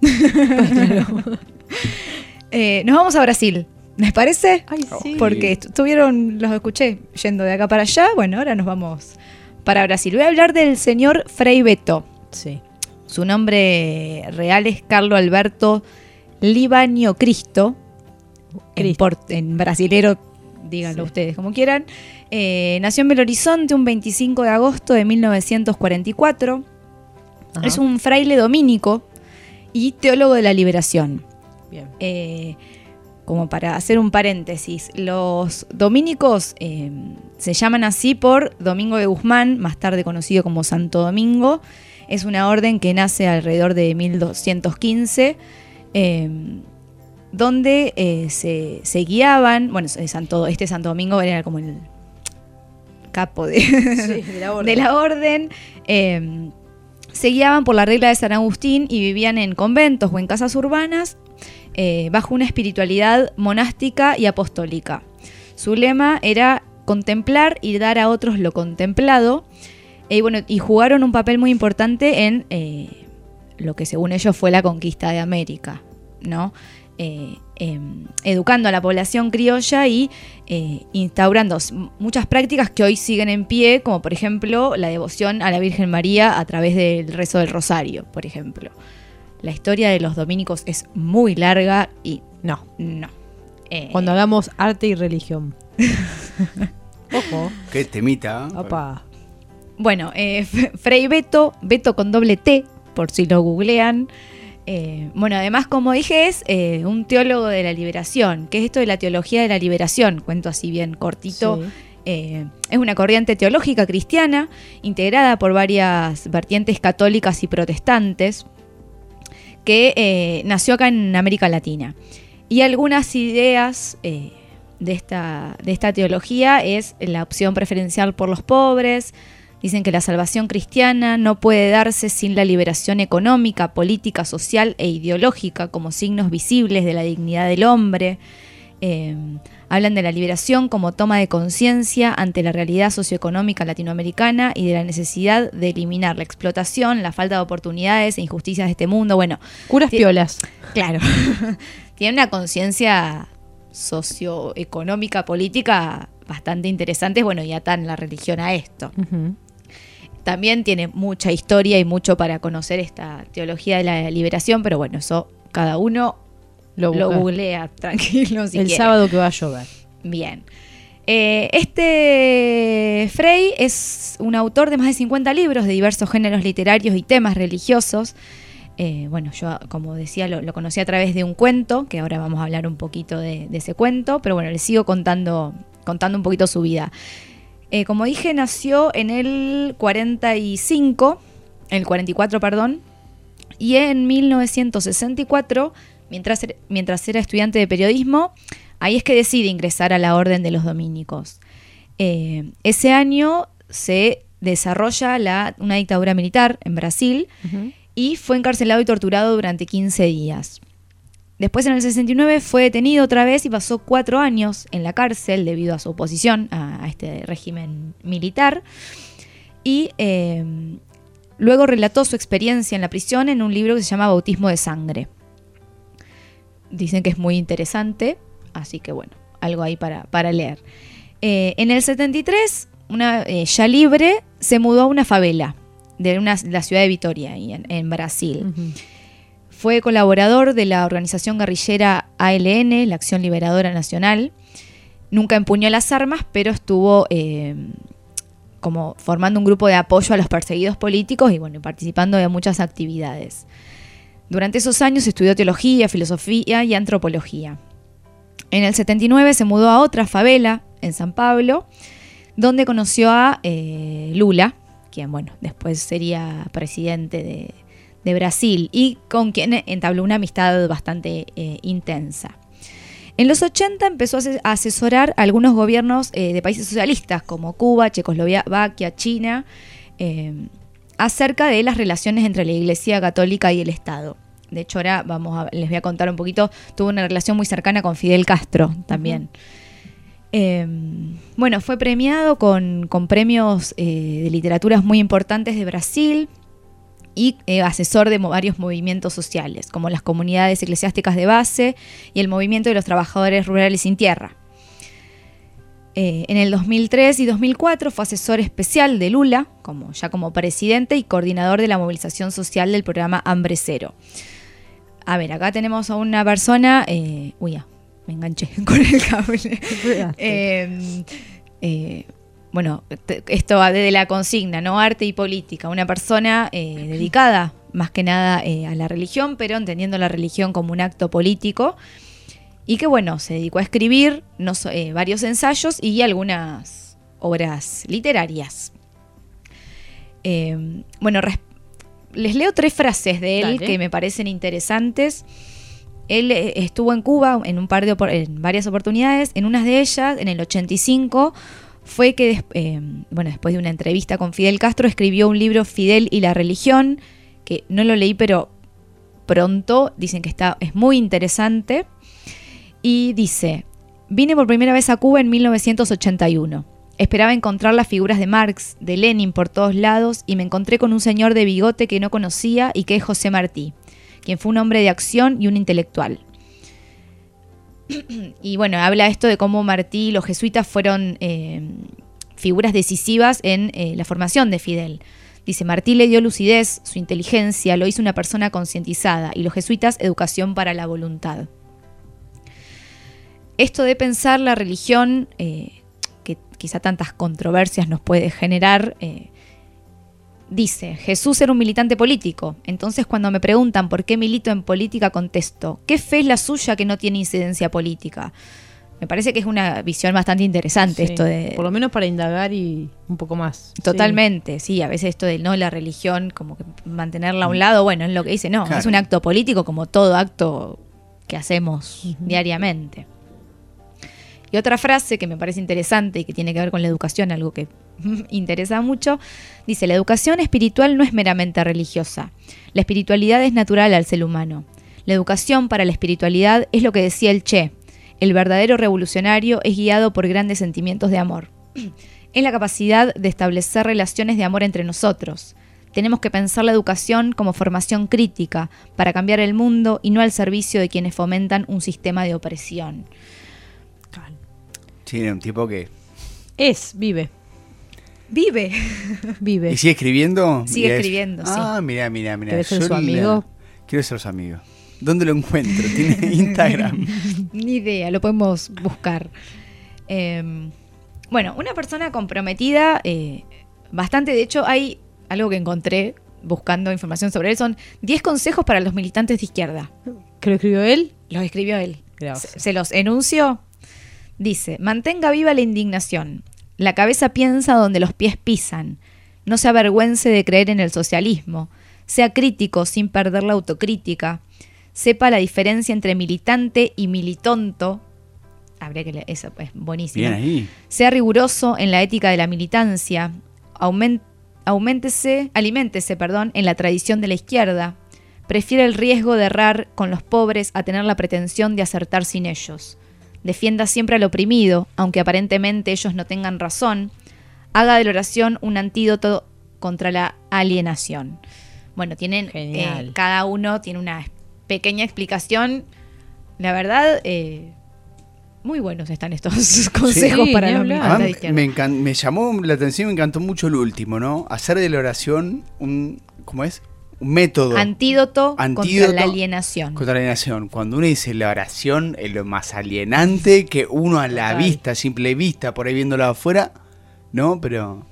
eh, nos vamos a Brasil. ¿Les parece? Ay, sí. Porque estuvieron, los escuché yendo de acá para allá. Bueno, ahora nos vamos para Brasil. Voy a hablar del señor Frei Beto. Sí. Su nombre real es Carlo Alberto Libânio Cristo. En, port, en brasilero, díganlo sí. ustedes como quieran. Eh, nació en Belo Horizonte un veinticinco de agosto de mil novecientos cuarenta y cuatro. Ajá. Es un fraile dominico y teólogo de la liberación. Bien. Eh, Como para hacer un paréntesis, los dominicos eh, se llaman así por Domingo de Guzmán, más tarde conocido como Santo Domingo. Es una orden que nace alrededor de mil doscientos quince, eh, donde eh, se, se guiaban, bueno, Santo, este Santo Domingo era como el capo de, sí, de la orden. De la orden eh, se guiaban por la regla de San Agustín y vivían en conventos o en casas urbanas, Eh, bajo una espiritualidad monástica y apostólica. Su lema era contemplar y dar a otros lo contemplado, eh, y, bueno, y jugaron un papel muy importante en eh, lo que según ellos fue la conquista de América, ¿no? Eh, eh, educando a la población criolla y eh, instaurando muchas prácticas que hoy siguen en pie, como por ejemplo la devoción a la Virgen María a través del rezo del Rosario, por ejemplo. La historia de los dominicos es muy larga y no, no. Eh, Cuando hagamos arte y religión. Ojo. Qué temita. Opa. Bueno, eh, Frei Beto, Beto con doble T, por si lo googlean. Eh, bueno, además, como dije, es eh, un teólogo de la liberación. ¿Qué es esto de la teología de la liberación? Cuento así bien cortito. Sí. Eh, es una corriente teológica cristiana integrada por varias vertientes católicas y protestantes que eh, nació acá en América Latina. Y algunas ideas eh, de, esta, de esta teología es la opción preferencial por los pobres. Dicen que la salvación cristiana no puede darse sin la liberación económica, política, social e ideológica como signos visibles de la dignidad del hombre. Eh, hablan de la liberación como toma de conciencia ante la realidad socioeconómica latinoamericana y de la necesidad de eliminar la explotación, la falta de oportunidades e injusticias de este mundo. Bueno, curas piolas. Claro. Tiene una conciencia socioeconómica, política bastante interesante. Bueno, y atan la religión a esto. Uh-huh. También tiene mucha historia y mucho para conocer esta teología de la liberación, pero bueno, eso cada uno Lo, lo googlea, tranquilo. Si el quiere. Sábado que va a llover. Bien. Eh, este Frey es un autor de más de cincuenta libros de diversos géneros literarios y temas religiosos. Eh, bueno, yo, como decía, lo, lo conocí a través de un cuento, que ahora vamos a hablar un poquito de, de ese cuento, pero bueno, les sigo contando, contando un poquito su vida. Eh, como dije, nació en el cuarenta y cinco, en el cuarenta y cuatro, perdón, y en mil novecientos sesenta y cuatro... Mientras, mientras era estudiante de periodismo, ahí es que decide ingresar a la Orden de los Dominicos. Eh, ese año se desarrolla la, una dictadura militar en Brasil uh-huh. y fue encarcelado y torturado durante quince días. Después, en el sesenta y nueve, fue detenido otra vez y pasó cuatro años en la cárcel debido a su oposición a, a este régimen militar. Y eh, luego relató su experiencia en la prisión en un libro que se llama Bautismo de Sangre. Dicen que es muy interesante, así que bueno, algo ahí para, para leer. Eh, en el setenta y tres, una, eh, ya libre, se mudó a una favela de una, la ciudad de Vitória, en, en Brasil. Uh-huh. Fue colaborador de la organización guerrillera A L N, la Acción Liberadora Nacional. Nunca empuñó las armas, pero estuvo eh, como formando un grupo de apoyo a los perseguidos políticos y bueno, participando de muchas actividades. Durante esos años estudió teología, filosofía y antropología. En el setenta y nueve se mudó a otra favela en San Pablo, donde conoció a eh, Lula, quien bueno, después sería presidente de, de Brasil y con quien entabló una amistad bastante eh, intensa. En los ochenta empezó a asesorar a algunos gobiernos eh, de países socialistas como Cuba, Checoslovaquia, China, eh, acerca de las relaciones entre la Iglesia Católica y el Estado. De hecho, ahora vamos a, les voy a contar un poquito. Tuvo una relación muy cercana con Fidel Castro también. Uh-huh. Eh, bueno, fue premiado con, con premios eh, de literaturas muy importantes de Brasil y eh, asesor de varios movimientos sociales, como las comunidades eclesiásticas de base y el movimiento de los trabajadores rurales sin tierra. Eh, en el dos mil tres y dos mil cuatro fue asesor especial de Lula, como, ya como presidente y coordinador de la movilización social del programa Hambre Cero. A ver, acá tenemos a una persona... Eh, uy, ya, me enganché con el cable. eh, eh, bueno, te, esto va desde la consigna, ¿no? Arte y política. Una persona eh, dedicada más que nada eh, a la religión, pero entendiendo la religión como un acto político. Y que, bueno, se dedicó a escribir no, eh, varios ensayos y algunas obras literarias. Eh, bueno, res- les leo tres frases de él Dale. que me parecen interesantes. Él eh, estuvo en Cuba en, un par de opor- en varias oportunidades. En una de ellas, en el ochenta y cinco, fue que, des- eh, bueno, después de una entrevista con Fidel Castro, escribió un libro, Fidel y la religión, que no lo leí, pero pronto, dicen que está, es muy interesante. Y dice, vine por primera vez a Cuba en mil novecientos ochenta y uno. Esperaba encontrar las figuras de Marx, de Lenin por todos lados y me encontré con un señor de bigote que no conocía y que es José Martí, quien fue un hombre de acción y un intelectual. Y bueno, habla esto de cómo Martí y los jesuitas fueron eh, figuras decisivas en eh, la formación de Fidel. Dice, Martí le dio lucidez, su inteligencia, lo hizo una persona concientizada y los jesuitas educación para la voluntad. Esto de pensar la religión, eh, que quizá tantas controversias nos puede generar, eh, dice, Jesús era un militante político. Entonces cuando me preguntan por qué milito en política, contesto, ¿qué fe es la suya que no tiene incidencia política? Me parece que es una visión bastante interesante Sí, esto de... Por lo menos para indagar y un poco más. Totalmente, sí. sí, a veces esto de no la religión, como que mantenerla a un lado, bueno, es lo que dice, no, Claro. es un acto político como todo acto que hacemos uh-huh. diariamente. Y otra frase que me parece interesante y que tiene que ver con la educación, algo que interesa mucho, dice, la educación espiritual no es meramente religiosa, la espiritualidad es natural al ser humano. La educación para la espiritualidad es lo que decía el Che, el verdadero revolucionario es guiado por grandes sentimientos de amor. Es la capacidad de establecer relaciones de amor entre nosotros. Tenemos que pensar la educación como formación crítica para cambiar el mundo y no al servicio de quienes fomentan un sistema de opresión. Sí, un tipo que... Es, vive. Vive. Vive. ¿Y sigue escribiendo? Sigue Es... escribiendo, sí. Ah, mira, mira, mira. ¿Querés ser su amigo? La... Quiero ser su amigo. ¿Dónde lo encuentro? ¿Tiene Instagram? Ni idea, lo podemos buscar. Eh, bueno, una persona comprometida, eh, bastante, de hecho hay algo que encontré buscando información sobre él, son diez consejos para los militantes de izquierda. ¿Que lo escribió él? Los escribió él. Gracias. Se, se los enuncio. Dice, mantenga viva la indignación. La cabeza piensa donde los pies pisan. No se avergüence de creer en el socialismo. Sea crítico sin perder la autocrítica. Sepa la diferencia entre militante y militonto. Habría que leer, eso es buenísimo. Bien ahí. Sea riguroso en la ética de la militancia. Aument, auméntese, aliméntese, perdón, en la tradición de la izquierda. Prefiere el riesgo de errar con los pobres a tener la pretensión de acertar sin ellos. Defienda siempre al oprimido, aunque aparentemente ellos no tengan razón. Haga de la oración un antídoto contra la alienación. Bueno, tienen eh, cada uno tiene una pequeña explicación. La verdad, eh, muy buenos están estos consejos sí, para ni los hablar. militantes de Me, izquierda. me, encan- me llamó la atención, me encantó mucho el último, ¿no? Hacer de la oración un, ¿cómo es? Un método. Antídoto, Antídoto contra la alienación. Contra la alienación. Cuando uno dice la oración es lo más alienante que uno a la Total. vista, a simple vista, por ahí viéndolo afuera, ¿no? Pero...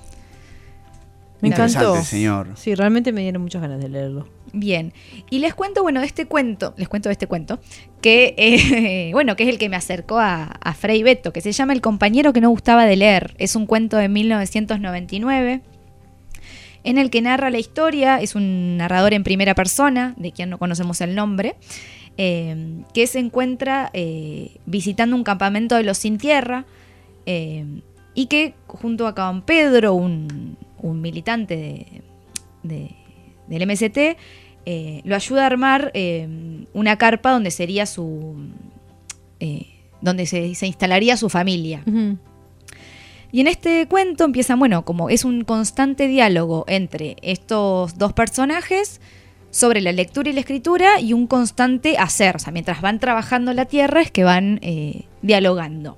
Me encantó. Interesante, señor. Sí, realmente me dieron muchas ganas de leerlo. Bien, y les cuento, bueno, de este cuento, les cuento de este cuento, que, eh, bueno, que es el que me acercó a, a Frei Betto, que se llama El compañero que no gustaba de leer. Es un cuento de mil novecientos noventa y nueve, en el que narra la historia, es un narrador en primera persona, de quien no conocemos el nombre, eh, que se encuentra eh, visitando un campamento de los sin tierra, eh, y que junto a Caban Pedro, un, un militante de, de, del M S T, eh, lo ayuda a armar eh, una carpa donde sería su eh, donde se, se instalaría su familia. Uh-huh. Y en este cuento empiezan, bueno, como es un constante diálogo entre estos dos personajes sobre la lectura y la escritura y un constante hacer. O sea, mientras van trabajando la tierra es que van eh, dialogando.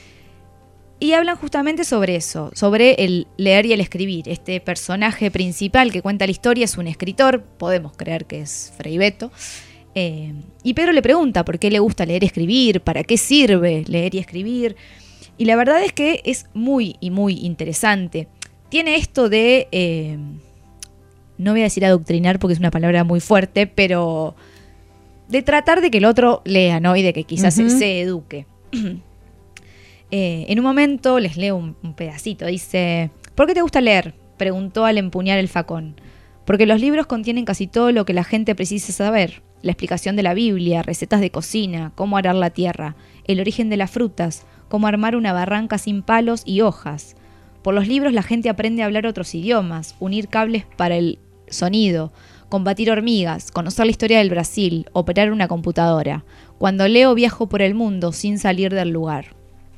Y hablan justamente sobre eso, sobre el leer y el escribir. Este personaje principal que cuenta la historia es un escritor, podemos creer que es Frei Betto. Eh, y Pedro le pregunta por qué le gusta leer y escribir, para qué sirve leer y escribir. Y la verdad es que es muy y muy interesante. Tiene esto de, eh, no voy a decir adoctrinar porque es una palabra muy fuerte, pero de tratar de que el otro lea, ¿no? Y de que quizás Uh-huh. se, se eduque. Eh, en un momento, les leo un, un pedacito, dice, ¿por qué te gusta leer?, preguntó al empuñar el facón. Porque los libros contienen casi todo lo que la gente precisa saber. La explicación de la Biblia, recetas de cocina, cómo arar la tierra, el origen de las frutas, cómo armar una barranca sin palos y hojas. Por los libros la gente aprende a hablar otros idiomas, unir cables para el sonido, combatir hormigas, conocer la historia del Brasil, operar una computadora. Cuando leo viajo por el mundo sin salir del lugar.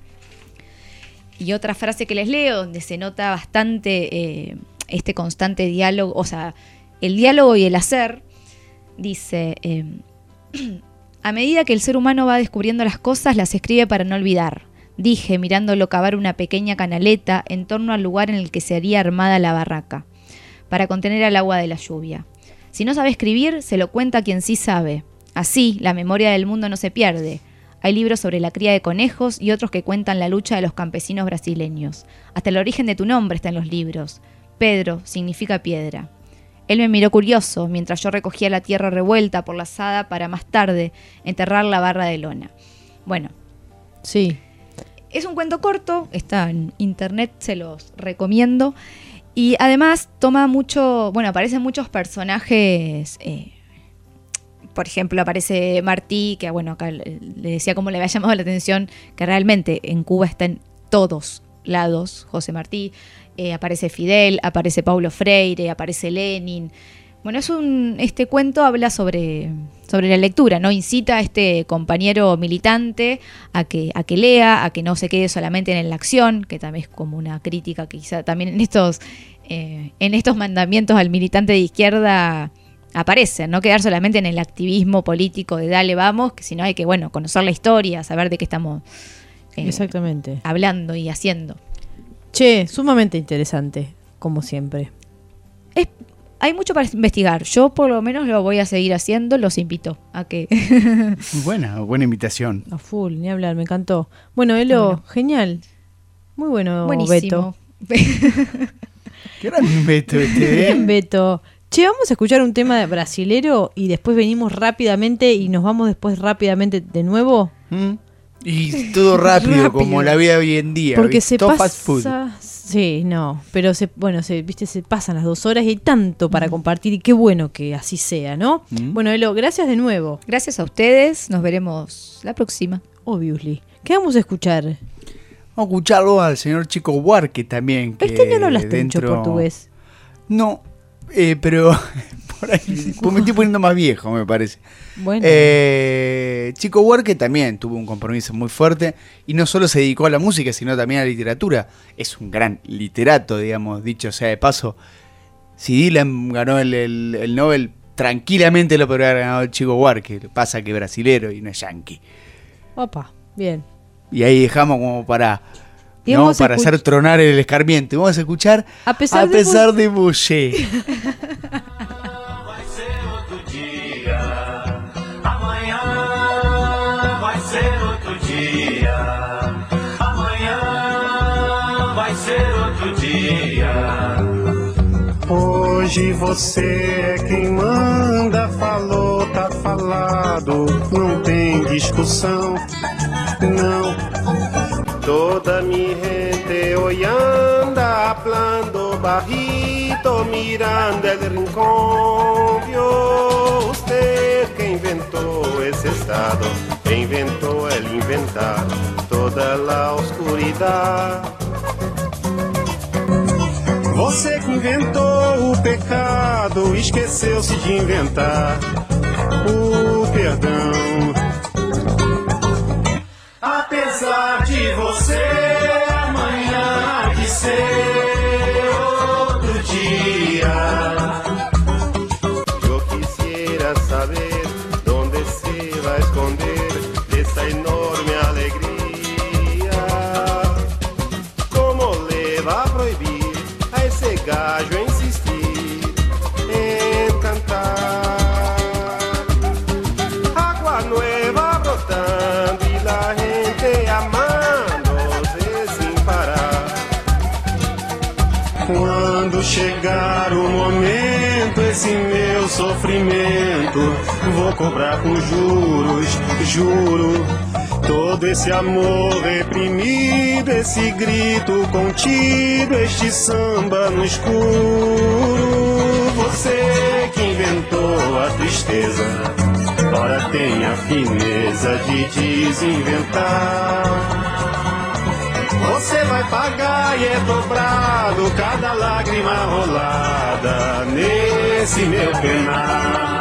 Y otra frase que les leo, donde se nota bastante eh, este constante diálogo, o sea, el diálogo y el hacer, dice, eh, a medida que el ser humano va descubriendo las cosas, las escribe para no olvidar. Dije, mirándolo cavar una pequeña canaleta en torno al lugar en el que se haría armada la barraca, para contener el agua de la lluvia. Si no sabe escribir, se lo cuenta a quien sí sabe. Así, la memoria del mundo no se pierde. Hay libros sobre la cría de conejos y otros que cuentan la lucha de los campesinos brasileños. Hasta el origen de tu nombre está en los libros. Pedro significa piedra. Él me miró curioso mientras yo recogía la tierra revuelta por la azada para más tarde enterrar la barra de lona. Bueno, Sí. Es un cuento corto, está en internet, se los recomiendo. Y además toma mucho, bueno, aparecen muchos personajes. Eh, por ejemplo, aparece Martí, que bueno, acá le decía cómo le había llamado la atención, que realmente en Cuba está en todos lados José Martí. Eh, aparece Fidel, aparece Paulo Freire, aparece Lenin. Bueno, es un, este cuento habla sobre, sobre la lectura, ¿no? Incita a este compañero militante a que, a que lea, a que no se quede solamente en la acción, que también es como una crítica quizá también en estos, eh, en estos mandamientos al militante de izquierda aparece, no quedar solamente en el activismo político de dale, vamos, que sino hay que, bueno, conocer la historia, saber de qué estamos eh, Exactamente. hablando y haciendo. Che, sumamente interesante, como siempre. Es Hay mucho para investigar. Yo por lo menos lo voy a seguir haciendo. Los invito a que... Buena, buena invitación. A full, ni hablar, me encantó. Bueno, Elo, bueno. Genial. Muy bueno, buenísimo. Beto. Qué gran Beto este. Bien, Beto. Che, vamos a escuchar un tema brasilero y después venimos rápidamente y nos vamos después rápidamente de nuevo. ¿Mm? Y todo rápido, rápido, como la vida hoy en día. Porque se todo pasa... fast food. Sí, no, pero se, bueno, se, viste, se pasan las dos horas y hay tanto para mm. compartir y qué bueno que así sea, ¿no? Mm. Bueno, Elo, gracias de nuevo. Gracias a ustedes, nos veremos la próxima. Obviously. ¿Qué vamos a escuchar? Vamos a escucharlo al señor Chico Buarque también. Que este año no hablaste dentro... mucho portugués. No, eh, pero por ahí pues me estoy poniendo más viejo, me parece. Bueno. Eh, Chico Buarque también tuvo un compromiso muy fuerte y no solo se dedicó a la música, sino también a la literatura. Es un gran literato, digamos, dicho sea de paso. Si Dylan ganó el, el, el Nobel, tranquilamente lo podría haber ganado el Chico Buarque. Pasa que es brasilero y no es yanqui. Opa, bien. Y ahí dejamos como para... ¿no? Para escuch- hacer tronar el escarmiento. Vamos a escuchar A pesar, a de, pesar de Boucher. Hoje você é quem manda, falou, tá falado, não tem discussão, não. Toda mi gente hoy anda hablando bajito, mirando el rincón. Vio usted que inventó ese estado, que inventó el inventar toda la oscuridad. Você que inventou o pecado, esqueceu-se de inventar o perdão. Apesar de você, amanhã há de ser outro dia. Eu quisiera saber onde se vai esconder essa enorme alegria. Como leva a proibir a esse gajo insistir em cantar? Água nueva brotando e la gente amando-se sem parar. Quando chegar o momento, esse meu sofrimento vou cobrar com juros, juro. Todo esse amor reprimido, esse grito contido, este samba no escuro. Você que inventou a tristeza, ora tem a fineza de desinventar. Você vai pagar e é dobrado cada lágrima rolada nesse meu penar.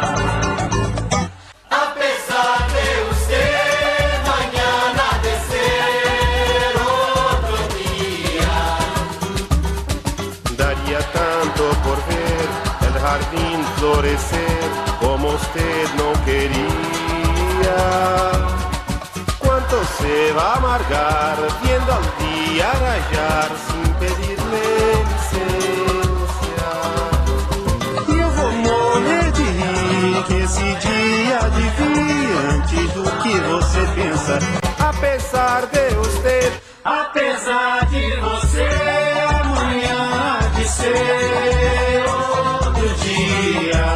Jardín florecer como usted no quería. ¿Cuánto se va a amargar viendo al día rayar sin pedirle licencia? E eu vou morrer de rir que esse dia adivinha antes do que você pensa. Apesar de usted, apesar de você, amanhã há de ser outro dia.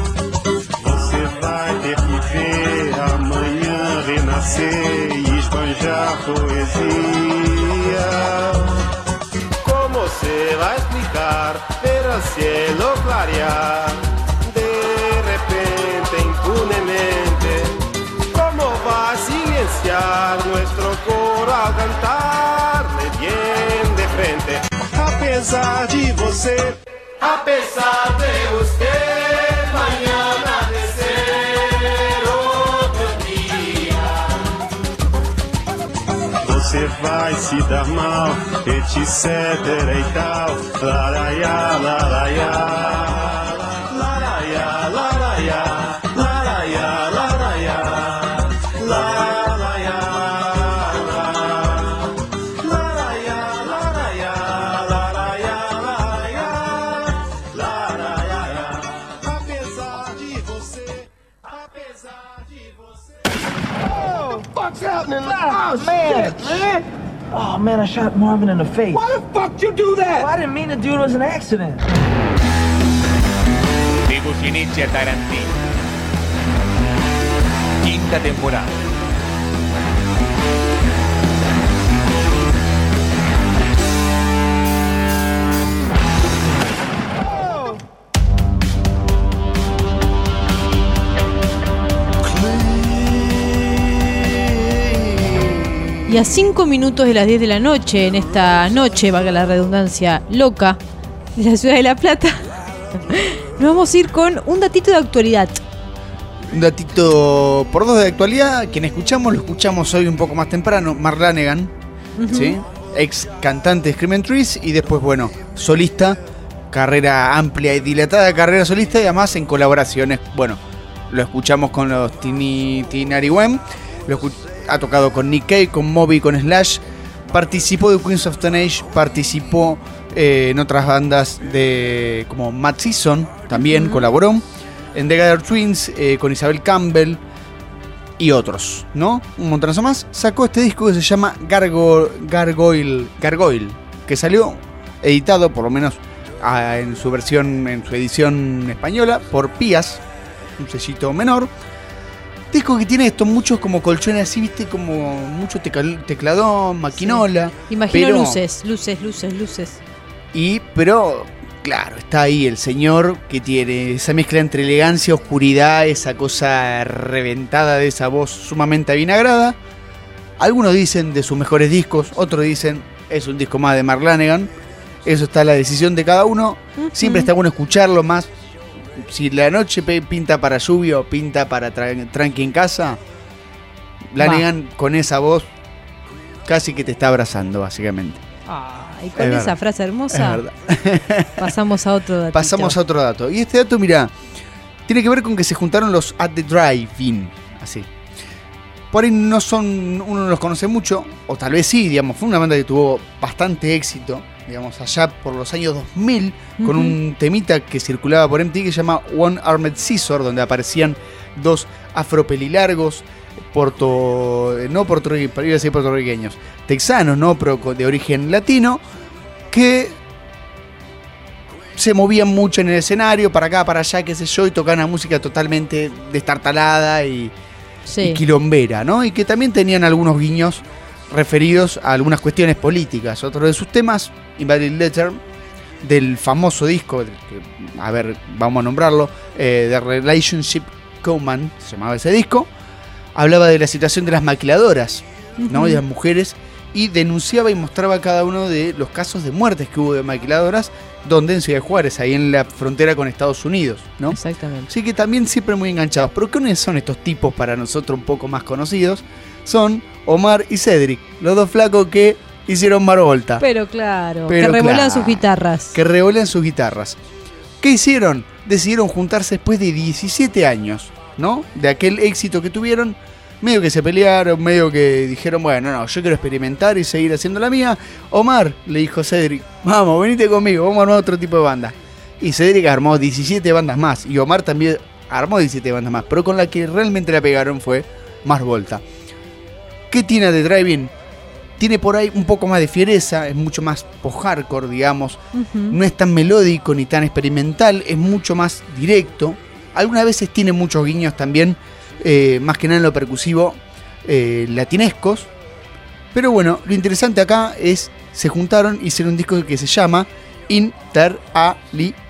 Você vai ter que ver amanhã renascer e esbanjar cielo clarear. De repente, impunemente, ¿cómo va a silenciar nuestro coro al cantarle bien de frente? A pesar de você, a pesar de usted, mañana de ser outro dia. Você vai se dar mal, etc e tal. Laraiá, laraiá, laraiá, laraiá, laraiá, laraiá, laraiá, laraiá, laraiá, laraiá, laraiá. Apesar de você, apesar de você. Oh, fuck's happening? Oh, man, man. Oh, man, I shot Marvin in the face. Why the fuck you do that? Well, I didn't mean to do it. It was an accident. De Goyeneche a Tarantino. Quinta temporada. Y a cinco minutos de las diez de la noche, en esta noche, valga la redundancia, loca, de la ciudad de La Plata, nos vamos a ir con un datito de actualidad. Un datito por dos de actualidad. Quien escuchamos, lo escuchamos hoy un poco más temprano. Mark Lanegan, uh-huh. ¿sí? Ex cantante de Screaming Trees y después, bueno, solista. Carrera amplia y dilatada, carrera solista y además en colaboraciones. Bueno, lo escuchamos con los Tini Tinariwen. Lo escuchamos. Ha tocado con Nick Cave, con Moby, con Slash. Participó de Queens of Stone Age. Participó eh, en otras bandas de como Matt Season. También uh-huh. colaboró. En The Gather Twins, eh, con Isabel Campbell. Y otros, ¿no? Un montonazo más. Sacó este disco que se llama Gargo, Gargoyle, Gargoyle. Que salió editado, por lo menos a, en su versión, en su edición española, por Pías. Un sellito menor. Disco que tiene estos muchos como colchones así, viste, como mucho tecl- tecladón, maquinola. Sí. Imagino pero, luces, luces, luces, luces. Y, pero, claro, está ahí el señor que tiene esa mezcla entre elegancia, oscuridad, esa cosa reventada de esa voz sumamente avinagrada. Algunos dicen de sus mejores discos, otros dicen es un disco más de Mark Lanegan. Eso está a la decisión de cada uno. Uh-huh. Siempre está bueno escucharlo más. Si la noche pinta para lluvia o pinta para tra- tranqui en casa, Lanegan con esa voz casi que te está abrazando, básicamente. Ah, y con es esa verdad. frase hermosa pasamos a otro dato. Pasamos a otro dato. Y este dato, mira, tiene que ver con que se juntaron los At the Drive-In, así. Por ahí no son, uno no los conoce mucho, o tal vez sí, digamos, fue una banda que tuvo bastante éxito, digamos, allá por los años dos mil, uh-huh. con un temita que circulaba por M T V que se llama One Armed Scissor, donde aparecían dos afropelilargos, porto, no puertorriqueños, iba a decir puertorriqueños, texanos, ¿no? Pero de origen latino, que se movían mucho en el escenario, para acá, para allá, qué sé yo, y tocaban una música totalmente destartalada y, sí. y quilombera, ¿no? Y que también tenían algunos guiños referidos a algunas cuestiones políticas. Otro de sus temas, Invalid Letter, del famoso disco, que, a ver, vamos a nombrarlo, eh, The Relationship Command, se llamaba ese disco, hablaba de la situación de las maquiladoras, uh-huh. ¿no? De las mujeres, y denunciaba y mostraba cada uno de los casos de muertes que hubo de maquiladoras, donde en Ciudad Juárez, ahí en la frontera con Estados Unidos, ¿no? Exactamente. Así que también siempre muy enganchados. Pero ¿quiénes son estos tipos para nosotros un poco más conocidos? Son Omar y Cedric, los dos flacos que hicieron Marvolta. Pero claro, Pero que revolean claro, sus guitarras. Que revolean sus guitarras. ¿Qué hicieron? Decidieron juntarse después de diecisiete años, ¿no? De aquel éxito que tuvieron. Medio que se pelearon, medio que dijeron, bueno, no, yo quiero experimentar y seguir haciendo la mía. Omar le dijo a Cedric, vamos, venite conmigo, vamos a armar otro tipo de banda. Y Cedric armó diecisiete bandas más. Y Omar también armó diecisiete bandas más. Pero con la que realmente la pegaron fue Marvolta. ¿Qué tiene de Drive-In? Tiene por ahí un poco más de fiereza, es mucho más post-hardcore, digamos. Uh-huh. No es tan melódico ni tan experimental, es mucho más directo. Algunas veces tiene muchos guiños también, eh, más que nada en lo percusivo, eh, latinescos. Pero bueno, lo interesante acá es, se juntaron y hicieron un disco que se llama Inter Ali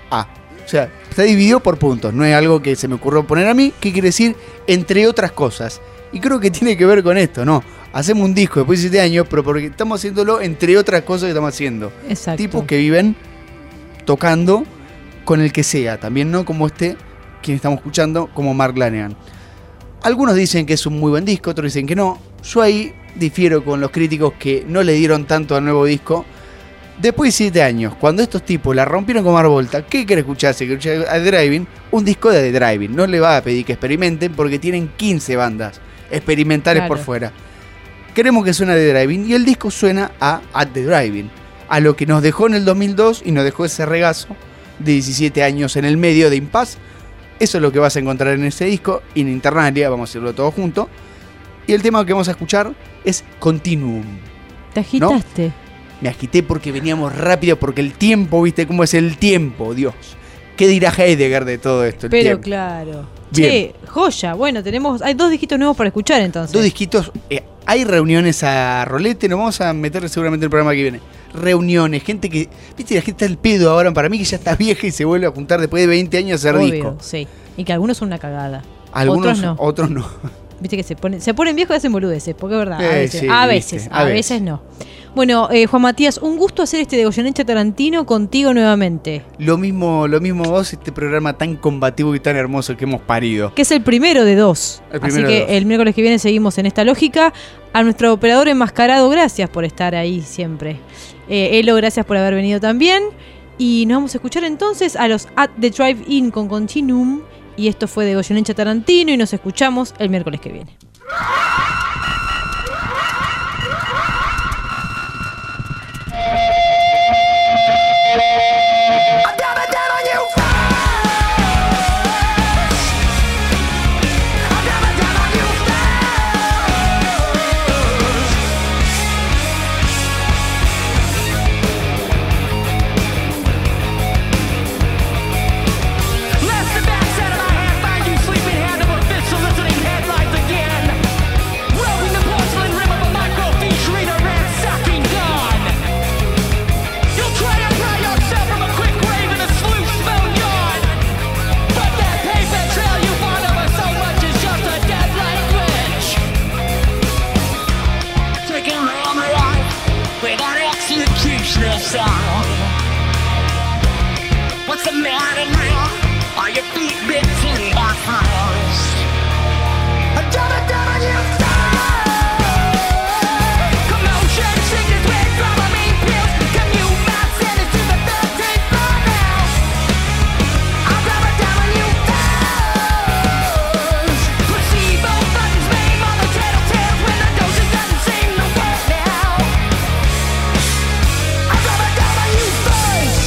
A. O sea, está dividido por puntos. No es algo que se me ocurrió poner a mí. ¿Qué quiere decir? Entre otras cosas. Y creo que tiene que ver con esto, ¿no? Hacemos un disco después de siete años, pero porque estamos haciéndolo entre otras cosas que estamos haciendo. Exacto. Tipos que viven tocando con el que sea. También no como este, quien estamos escuchando, como Mark Lanegan. Algunos dicen que es un muy buen disco, otros dicen que no. Yo ahí difiero con los críticos que no le dieron tanto al nuevo disco. Después de siete años, cuando estos tipos la rompieron con Mars Volta, ¿qué quiere escucharse? ¿Quiere escuchar a The Driving? Un disco de The Driving. No le va a pedir que experimenten porque tienen quince bandas experimentales Claro. por fuera. Queremos que suene a The Driving y el disco suena a At The Driving, a lo que nos dejó en el dos mil dos y nos dejó ese regazo de diecisiete años en el medio de Impasse. Eso es lo que vas a encontrar en ese disco, in Internalia, vamos a hacerlo todo junto. Y el tema que vamos a escuchar es Continuum. Te agitaste. Me agité porque veníamos rápido, porque el tiempo, ¿viste cómo es el tiempo? Dios. ¿Qué dirá Heidegger de todo esto? El Pero tiempo. claro. Bien. Che, joya. Bueno, tenemos, hay dos disquitos nuevos para escuchar entonces. Dos disquitos. eh, hay reuniones a rolete, nos vamos a meter seguramente en el programa que viene. Reuniones, gente que. ¿Viste? La gente está al pedo ahora, para mí que ya está vieja y se vuelve a juntar después de veinte años a hacer Obvio, disco. sí. Y que algunos son una cagada. Algunos, otros no. Otros no. Viste que se ponen, se ponen viejos y hacen boludeces, porque es verdad. A Eh, veces, sí, a, viste, veces a a veces. veces no. Bueno, eh, Juan Matías, un gusto hacer este de Goyeneche Tarantino contigo nuevamente. Lo mismo, lo mismo vos, este programa tan combativo y tan hermoso que hemos parido. Que es el primero de dos. El Así primero que de dos. el miércoles que viene seguimos en esta lógica. A nuestro operador enmascarado, gracias por estar ahí siempre. Eh, Elo, gracias por haber venido también. Y nos vamos a escuchar entonces a los At The Drive-In con Continuum. Y esto fue de Goyeneche Tarantino y nos escuchamos el miércoles que viene. Left the backside of my head, find you sleeping hand over fist, soliciting headlines again. Roving the porcelain rim of a microfiche reader, ransacking gun. You'll try to pry yourself from a quick grave in a sluice smell yawn. But that paper trail you fought over so much is just a dead language. Taking on the life with an executioner sound. What's the matter now? Are your feet bitten by frost? I don't know, don't you commotion, sickness, red drama, mean pills. Can you not send it to the thirteenth floor now? I'll drama down on you first. Placebo buttons, maim on the tattletales when the dosage doesn't seem to work now. I'll drama down on you first.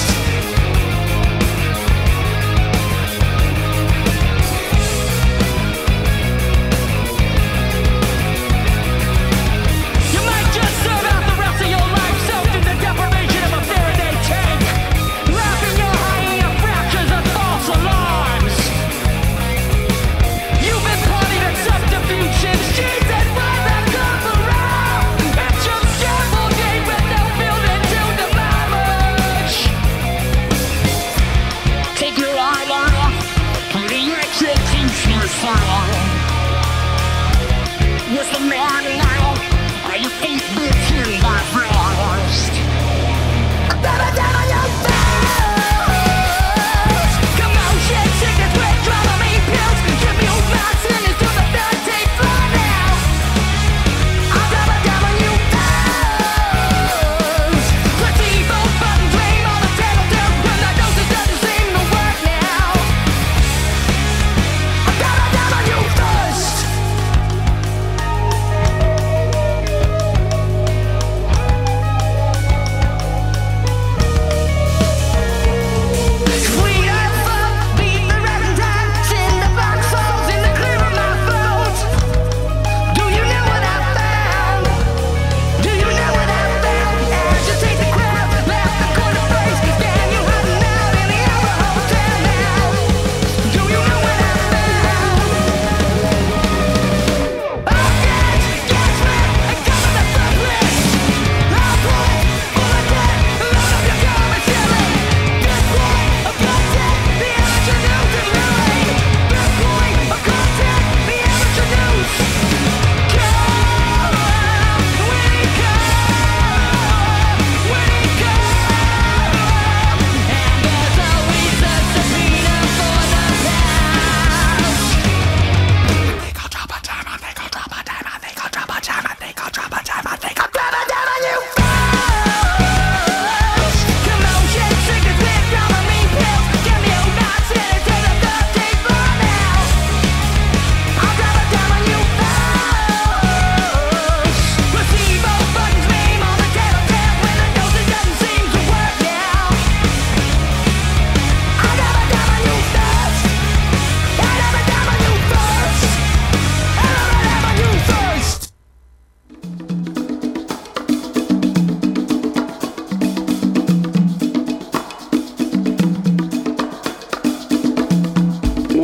You might just serve out the rest of your life soaked in the deprivation of a Faraday tank, wrapping your hyena fractures and false alarms. You've been partying at subterfuge since Jesus right that comes around. It's your scaffold game with no building to demolish. Take your eyeliner for the executioner's fire. What's the matter now? Are your feet bitten by frost? I'm gonna down on your face. Commotion, sickness, red drama, mean pills. Give me your medicine, it's to the thirteenth floor now. I'm gonna down on you first. Placebo buttons, blame on the tattletales when the dosage doesn't seem to work now. I'm gonna down on you first.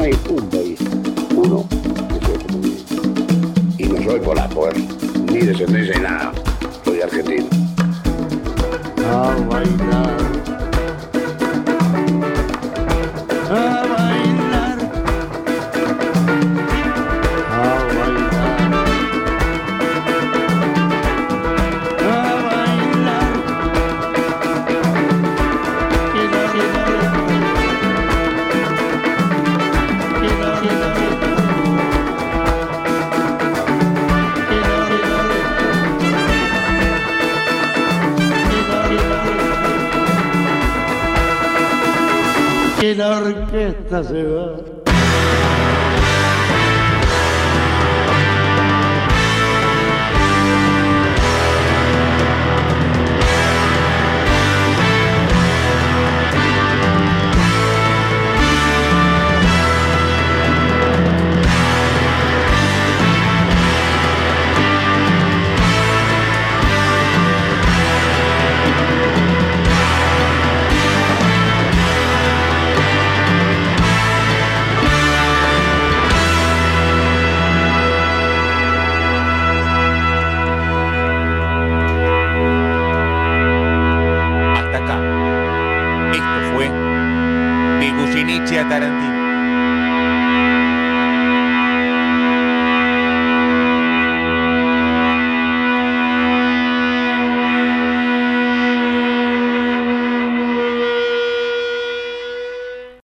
hay un país, uno, que soy comunista. Y no soy polaco, ¿eh? Ni descendencia ni nada. Soy argentino. A bailar. A bailar. A bailar. A bailar. Quiero, quiero, quiero, quiero. Que la orquesta se va.